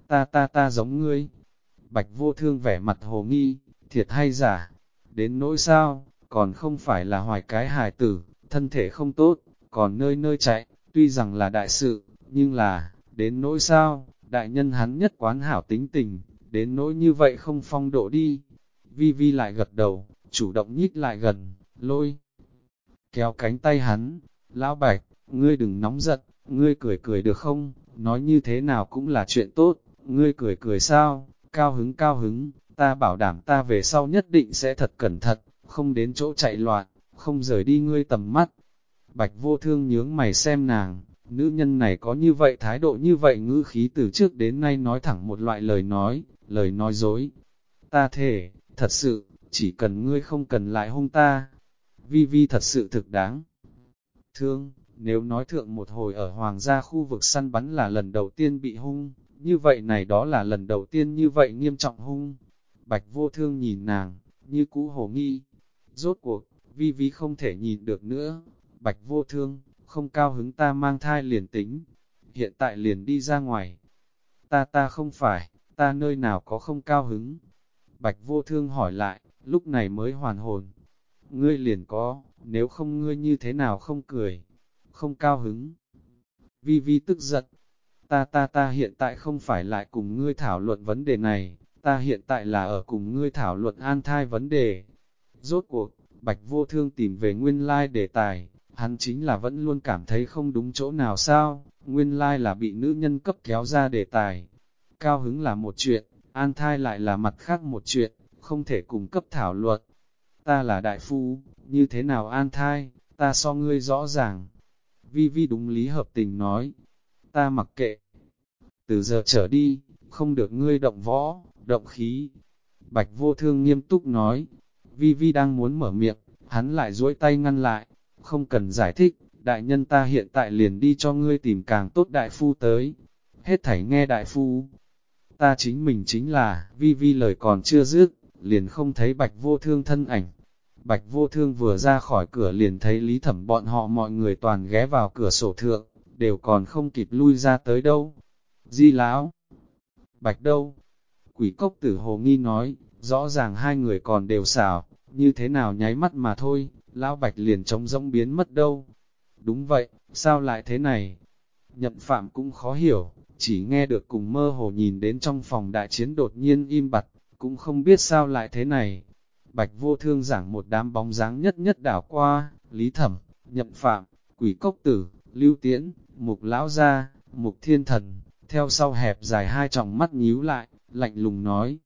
ta giống ngươi. Bạch Vô Thương vẻ mặt hồ nghi, thiệt hay giả, đến nỗi sao, còn không phải là hoài cái hài tử, thân thể không tốt, còn nơi nơi chạy, tuy rằng là đại sự, nhưng là, đến nỗi sao, đại nhân hắn nhất quán hảo tính tình, đến nỗi như vậy không phong độ đi. Vi Vi lại gật đầu, chủ động nhích lại gần, lôi kéo cánh tay hắn, lão Bạch, ngươi đừng nóng giận, ngươi cười được không, nói như thế nào cũng là chuyện tốt, ngươi cười sao, cao hứng, ta bảo đảm ta về sau nhất định sẽ thật cẩn thận, không đến chỗ chạy loạn, không rời đi ngươi tầm mắt. Bạch Vô Thương nhướng mày xem nàng, nữ nhân này có như vậy thái độ như vậy ngữ khí từ trước đến nay nói thẳng một loại lời nói dối. Ta thề, thật sự, chỉ cần ngươi không cần lại hung ta. Vi Vi thật sự thực đáng thương, nếu nói thượng một hồi ở hoàng gia khu vực săn bắn là lần đầu tiên bị hung, như vậy này đó là lần đầu tiên như vậy nghiêm trọng hung. Bạch Vô Thương nhìn nàng, như cũ hồ nghi. Rốt cuộc, Vi Vi không thể nhìn được nữa. Bạch Vô Thương, không cao hứng ta mang thai liền tính, hiện tại liền đi ra ngoài. Ta không phải, ta nơi nào có không cao hứng. Bạch Vô Thương hỏi lại, lúc này mới hoàn hồn. Ngươi liền có, nếu không ngươi như thế nào không cười, không cao hứng. Vi Vi tức giận, ta hiện tại không phải lại cùng ngươi thảo luận vấn đề này, ta hiện tại là ở cùng ngươi thảo luận an thai vấn đề. Rốt cuộc, Bạch Vô Thương tìm về nguyên lai đề tài, hắn chính là vẫn luôn cảm thấy không đúng chỗ nào sao, nguyên lai là bị nữ nhân cấp kéo ra đề tài. Cao hứng là một chuyện, an thai lại là mặt khác một chuyện, không thể cùng cấp thảo luận. ta là đại phu, như thế nào an thai, ta so ngươi rõ ràng. Vi Vi đúng lý hợp tình nói, ta mặc kệ, từ giờ trở đi, không được ngươi động võ, động khí. Bạch Vô Thương nghiêm túc nói, Vi Vi đang muốn mở miệng, hắn lại duỗi tay ngăn lại, không cần giải thích, đại nhân ta hiện tại liền đi cho ngươi tìm càng tốt đại phu tới. Hết thảy nghe đại phu, ta chính mình chính là, Vi Vi lời còn chưa dứt, liền không thấy Bạch Vô Thương thân ảnh. Bạch Vô Thương vừa ra khỏi cửa liền thấy Lý Thẩm bọn họ mọi người toàn ghé vào cửa sổ thượng, đều còn không kịp lui ra tới đâu. Di lão, Bạch đâu? Quỷ cốc tử hồ nghi nói, rõ ràng hai người còn đều xảo, như thế nào nháy mắt mà thôi, lão Bạch liền trống rỗng biến mất đâu. Đúng vậy, sao lại thế này? Nhậm Phạm cũng khó hiểu, chỉ nghe được cùng mơ hồ nhìn đến trong phòng đại chiến đột nhiên im bặt, cũng không biết sao lại thế này. Bạch Vô Thương giảng một đám bóng dáng nhất nhất đảo qua, Lý Thẩm, Nhậm Phạm, Quỷ Cốc Tử, Lưu Tiễn, Mục Lão Gia, Mục Thiên Thần, theo sau hẹp dài hai tròng mắt nhíu lại, lạnh lùng nói.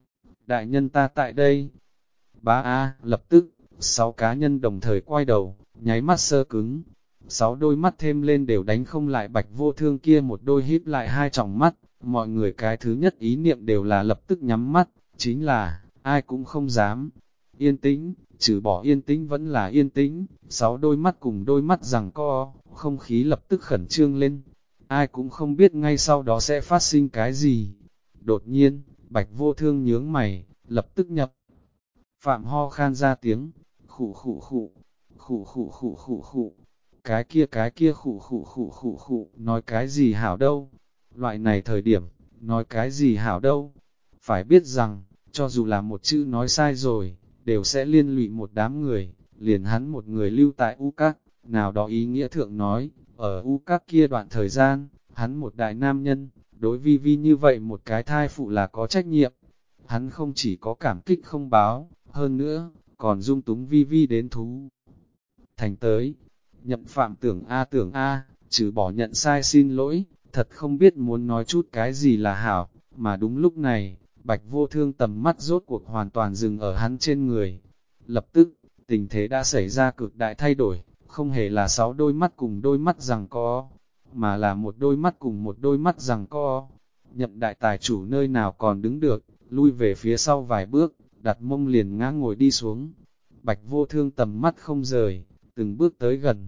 Đại nhân ta tại đây. Bá A, lập tức, 6 cá nhân đồng thời quay đầu, nháy mắt sơ cứng. 6 đôi mắt thêm lên đều đánh không lại Bạch Vô Thương kia một đôi híp lại hai tròng mắt, mọi người cái thứ nhất ý niệm đều là lập tức nhắm mắt, chính là, ai cũng không dám. Yên tĩnh, trừ bỏ yên tĩnh vẫn là yên tĩnh, 6 đôi mắt cùng đôi mắt rằng co, không khí lập tức khẩn trương lên. Ai cũng không biết ngay sau đó sẽ phát sinh cái gì. Đột nhiên, Bạch Vô Thương nhướng mày, lập tức nhập. Phạm ho khan ra tiếng, khụ khụ khụ, khụ khụ khụ khụ khụ, cái kia khụ khụ khụ khụ khụ, nói cái gì hảo đâu, loại này thời điểm, nói cái gì hảo đâu, phải biết rằng, cho dù là một chữ nói sai rồi, đều sẽ liên lụy một đám người, liền hắn một người lưu tại U Các, nào đó ý nghĩa thượng nói, ở U Các kia đoạn thời gian, hắn một đại nam nhân, đối Vi Vi như vậy một cái thai phụ là có trách nhiệm, hắn không chỉ có cảm kích không báo, hơn nữa, còn dung túng Vi Vi đến thú. Thành tới, Nhậm Phạm tưởng A, trừ bỏ nhận sai xin lỗi, thật không biết muốn nói chút cái gì là hảo, mà đúng lúc này, Bạch Vô Thương tầm mắt rốt cuộc hoàn toàn dừng ở hắn trên người. Lập tức, tình thế đã xảy ra cực đại thay đổi, không hề là 6 đôi mắt cùng đôi mắt rằng co, mà là một đôi mắt cùng một đôi mắt rằng co. Nhậm đại tài chủ nơi nào còn đứng được, lui về phía sau vài bước, đặt mông liền ngã ngồi đi xuống. Bạch Vô Thương tầm mắt không rời, từng bước tới gần.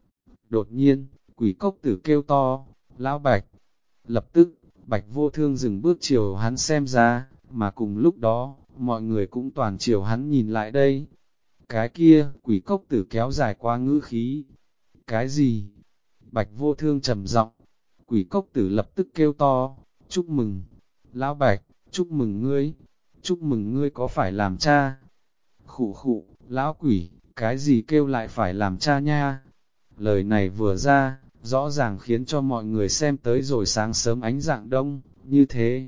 Đột nhiên, Quỷ Cốc Tử kêu to, Lão Bạch. Lập tức, Bạch Vô Thương dừng bước chiều hắn xem ra, mà cùng lúc đó, mọi người cũng toàn chiều hắn nhìn lại đây. Cái kia, Quỷ Cốc Tử kéo dài qua ngữ khí. Cái gì? Bạch Vô Thương trầm giọng. Quỷ Cốc Tử lập tức kêu to, chúc mừng. Lão Bạch, chúc mừng ngươi. Chúc mừng ngươi có phải làm cha? Khụ khụ, lão quỷ, cái gì kêu lại phải làm cha nha? Lời này vừa ra, rõ ràng khiến cho mọi người xem tới rồi sáng sớm ánh dạng đông, như thế.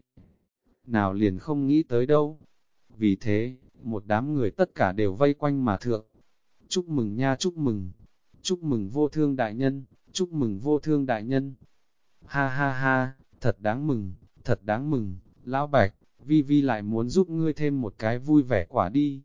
Nào liền không nghĩ tới đâu. Vì thế, một đám người tất cả đều vây quanh mà thượng. Chúc mừng nha, chúc mừng. Chúc mừng Vô Thương đại nhân, chúc mừng Vô Thương đại nhân. Ha ha ha, thật đáng mừng, thật đáng mừng. Lão Bạch, Vi Vi lại muốn giúp ngươi thêm một cái vui vẻ quả đi.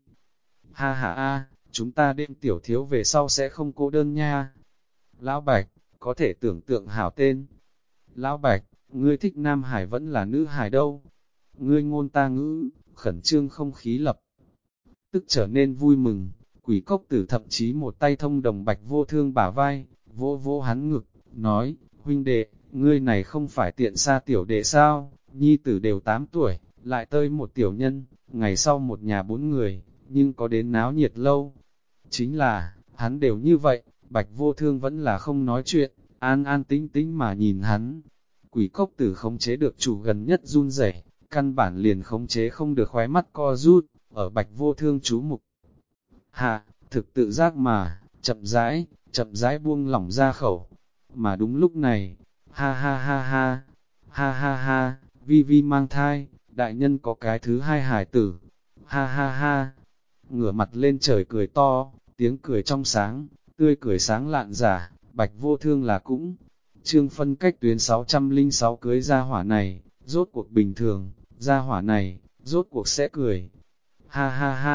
Ha ha a, chúng ta đêm tiểu thiếu về sau sẽ không cô đơn nha. Lão Bạch, có thể tưởng tượng hảo tên. Lão Bạch, ngươi thích nam hải vẫn là nữ hải đâu? Ngươi ngôn ta ngữ, khẩn trương không khí lập. Tức trở nên vui mừng, Quỷ Cốc Tử thậm chí một tay thông đồng Bạch Vô Thương bả vai, vỗ vỗ hắn ngực, nói, huynh đệ, ngươi này không phải tiện xa tiểu đệ sao, nhi tử đều 8 tuổi, lại tơi một tiểu nhân, ngày sau một nhà 4 người, nhưng có đến náo nhiệt lâu. Chính là, hắn đều như vậy, Bạch Vô Thương vẫn là không nói chuyện, an an tĩnh tĩnh mà nhìn hắn. Quỷ Cốc Tử khống chế được chủ gần nhất run rẩy, căn bản liền khống chế không được khóe mắt co rút, ở Bạch Vô Thương chú mục. Hạ, thực tự giác mà, chậm rãi buông lỏng ra khẩu. Mà đúng lúc này, ha ha ha ha, ha ha ha, Vi Vi mang thai, đại nhân có cái thứ hai hài tử, ha ha ha, ngửa mặt lên trời cười to, tiếng cười trong sáng, tươi cười sáng lạn giả, Bạch Vô Thương là cũng. Chương phân cách tuyến 606 cưới gia hỏa này, rốt cuộc bình thường, gia hỏa này, rốt cuộc sẽ cười. Ha ha ha,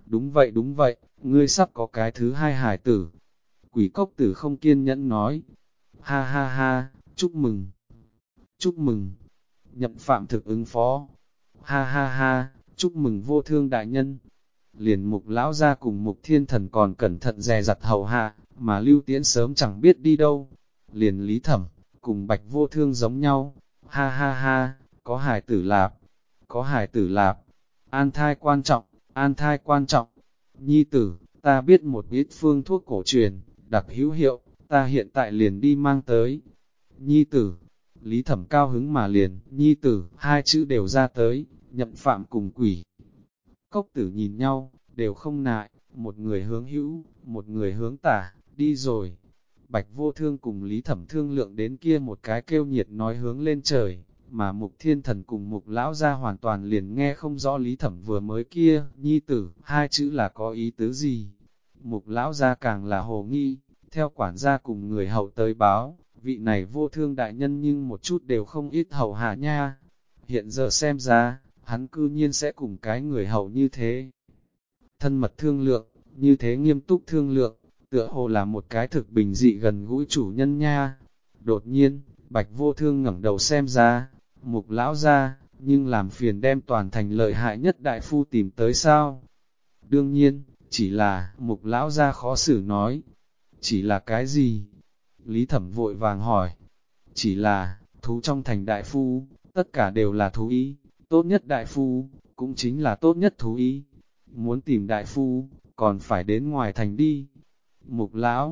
đúng vậy, ngươi sắp có cái thứ hai hài tử. Quỷ cốc tử không kiên nhẫn nói, ha ha ha, chúc mừng, chúc mừng, Nhậm Phạm thực ứng phó, ha ha ha, chúc mừng vô thương đại nhân. Liền Mục lão ra cùng Mục Thiên Thần còn cẩn thận dè dặt hầu hạ, mà Lưu Tiễn sớm chẳng biết đi đâu. Liền Lý Thẩm, cùng Bạch Vô Thương giống nhau, ha ha ha, có hài tử lạp, có hài tử lạp, an thai quan trọng, an thai quan trọng. Nhi tử, ta biết một ít phương thuốc cổ truyền, đặc hữu hiệu, ta hiện tại liền đi mang tới. Nhi tử, Lý Thẩm cao hứng mà liền, nhi tử, hai chữ đều ra tới, Nhậm Phạm cùng quỷ. Cốc tử nhìn nhau, đều không nại, một người hướng hữu, một người hướng tả, đi rồi. Bạch Vô Thương cùng Lý Thẩm thương lượng đến kia một cái kêu nhiệt nói hướng lên trời, mà Mục Thiên Thần cùng Mục Lão ra hoàn toàn liền nghe không rõ Lý Thẩm vừa mới kia, nhi tử, hai chữ là có ý tứ gì. Mục Lão ra càng là hồ nghi, theo quản gia cùng người hậu tới báo, vị này Vô Thương đại nhân nhưng một chút đều không ít hậu hạ nha. Hiện giờ xem ra, hắn cư nhiên sẽ cùng cái người hậu như thế. Thân mật thương lượng, như thế nghiêm túc thương lượng, tựa hồ là một cái thực bình dị gần gũi chủ nhân nha. Đột nhiên, Bạch Vô Thương ngẩng đầu xem ra, Mục lão ra, nhưng làm phiền đem toàn thành lợi hại nhất đại phu tìm tới sao? Đương nhiên, chỉ là, Mục lão ra khó xử nói. Chỉ là cái gì? Lý Thẩm vội vàng hỏi. Chỉ là, thú trong thành đại phu, tất cả đều là thú ý, tốt nhất đại phu, cũng chính là tốt nhất thú ý. Muốn tìm đại phu, còn phải đến ngoài thành đi. Mục lão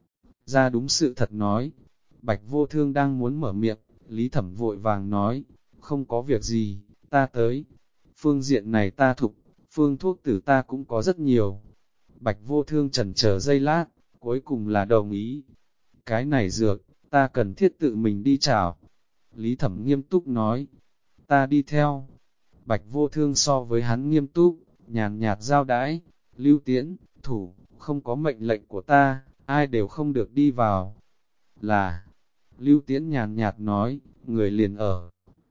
ra đúng sự thật nói. Bạch Vô Thương đang muốn mở miệng, Lý Thẩm vội vàng nói, không có việc gì, ta tới. Phương diện này ta thục, phương thuốc tử ta cũng có rất nhiều. Bạch Vô Thương chần chờ giây lát, cuối cùng là đồng ý. Cái này dược, ta cần thiết tự mình đi chào. Lý Thẩm nghiêm túc nói, ta đi theo. Bạch Vô Thương so với hắn nghiêm túc, nhàn nhạt giao đãi, Lưu Tiễn, thủ, không có mệnh lệnh của ta, ai đều không được đi vào. Là, Lưu Tiễn nhàn nhạt nói, người liền ở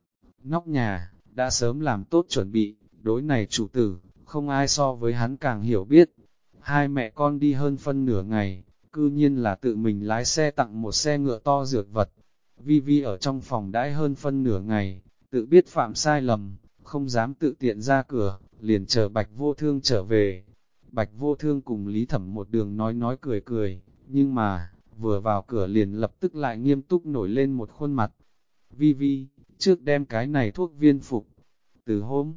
nóc nhà, đã sớm làm tốt chuẩn bị, đối này chủ tử, không ai so với hắn càng hiểu biết. Hai mẹ con đi hơn phân nửa ngày, cư nhiên là tự mình lái xe tặng một xe ngựa to dược vật. Vi Vi ở trong phòng đãi hơn phân nửa ngày, tự biết phạm sai lầm, không dám tự tiện ra cửa, liền chờ Bạch Vô Thương trở về. Bạch Vô Thương cùng Lý Thẩm một đường nói cười cười, nhưng mà, vừa vào cửa liền lập tức lại nghiêm túc nổi lên một khuôn mặt. Vi Vi, trước đem cái này thuốc viên phục, từ hôm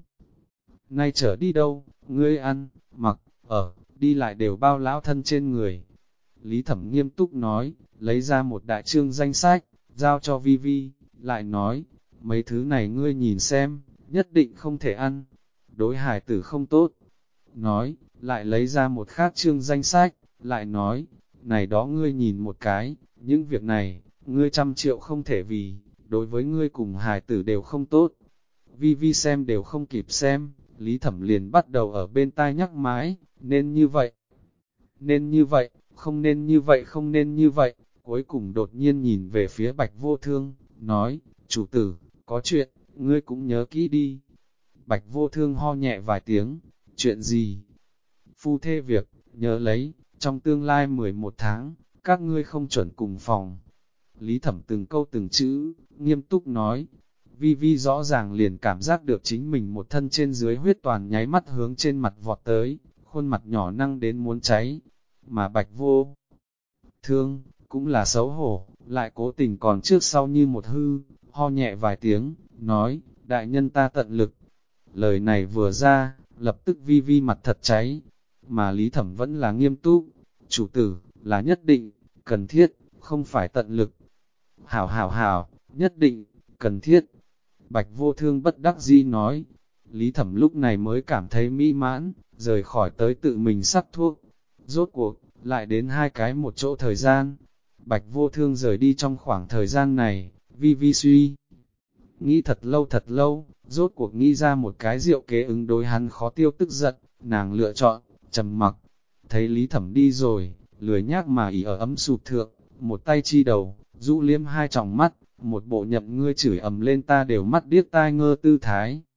nay trở đi đâu, ngươi ăn, mặc, ở, đi lại đều bao lão thân trên người. Lý Thẩm nghiêm túc nói, lấy ra một đại chương danh sách, giao cho Vi Vi, lại nói, mấy thứ này ngươi nhìn xem, nhất định không thể ăn, đối hài tử không tốt. Nói, lại lấy ra một khác chương danh sách, lại nói, này đó ngươi nhìn một cái, những việc này, ngươi 100 triệu không thể vì, đối với ngươi cùng hài tử đều không tốt. Vi Vi xem đều không kịp xem, Lý Thẩm liền bắt đầu ở bên tai nhắc mãi, nên như vậy, nên như vậy, không nên như vậy, không nên như vậy. Cuối cùng đột nhiên nhìn về phía Bạch Vô Thương, nói, chủ tử, có chuyện, ngươi cũng nhớ kỹ đi. Bạch Vô Thương ho nhẹ vài tiếng, chuyện gì? Phu thê việc, nhớ lấy, trong tương lai 11 tháng, các ngươi không chuẩn cùng phòng. Lý Thẩm từng câu từng chữ, nghiêm túc nói. Vi Vi rõ ràng liền cảm giác được chính mình một thân trên dưới huyết toàn nháy mắt hướng trên mặt vọt tới, khuôn mặt nhỏ năng đến muốn cháy. Mà Bạch Vô Thương, cũng là xấu hổ, lại cố tình còn trước sau như một hư, ho nhẹ vài tiếng, nói, đại nhân ta tận lực. Lời này vừa ra, lập tức Vi Vi mặt thật cháy, mà Lý Thẩm vẫn là nghiêm túc, chủ tử, là nhất định, cần thiết, không phải tận lực. Hảo hảo hảo, nhất định, cần thiết. Bạch Vô Thương bất đắc dĩ nói, Lý Thẩm lúc này mới cảm thấy mỹ mãn, rời khỏi tới tự mình sắc thuốc. Rốt cuộc, lại đến hai cái một chỗ thời gian. Bạch Vô Thương rời đi trong khoảng thời gian này, Vi Vi suy nghĩ thật lâu, rốt cuộc nghĩ ra một cái diệu kế ứng đối hắn khó tiêu tức giận, nàng lựa chọn, trầm mặc. Thấy Lý Thẩm đi rồi, lười nhác mà ỉ ở ấm sụp thượng, một tay chi đầu, rũ liếm hai tròng mắt, một bộ nhậm ngươi chửi ầm lên ta đều mắt điếc tai ngơ tư thái.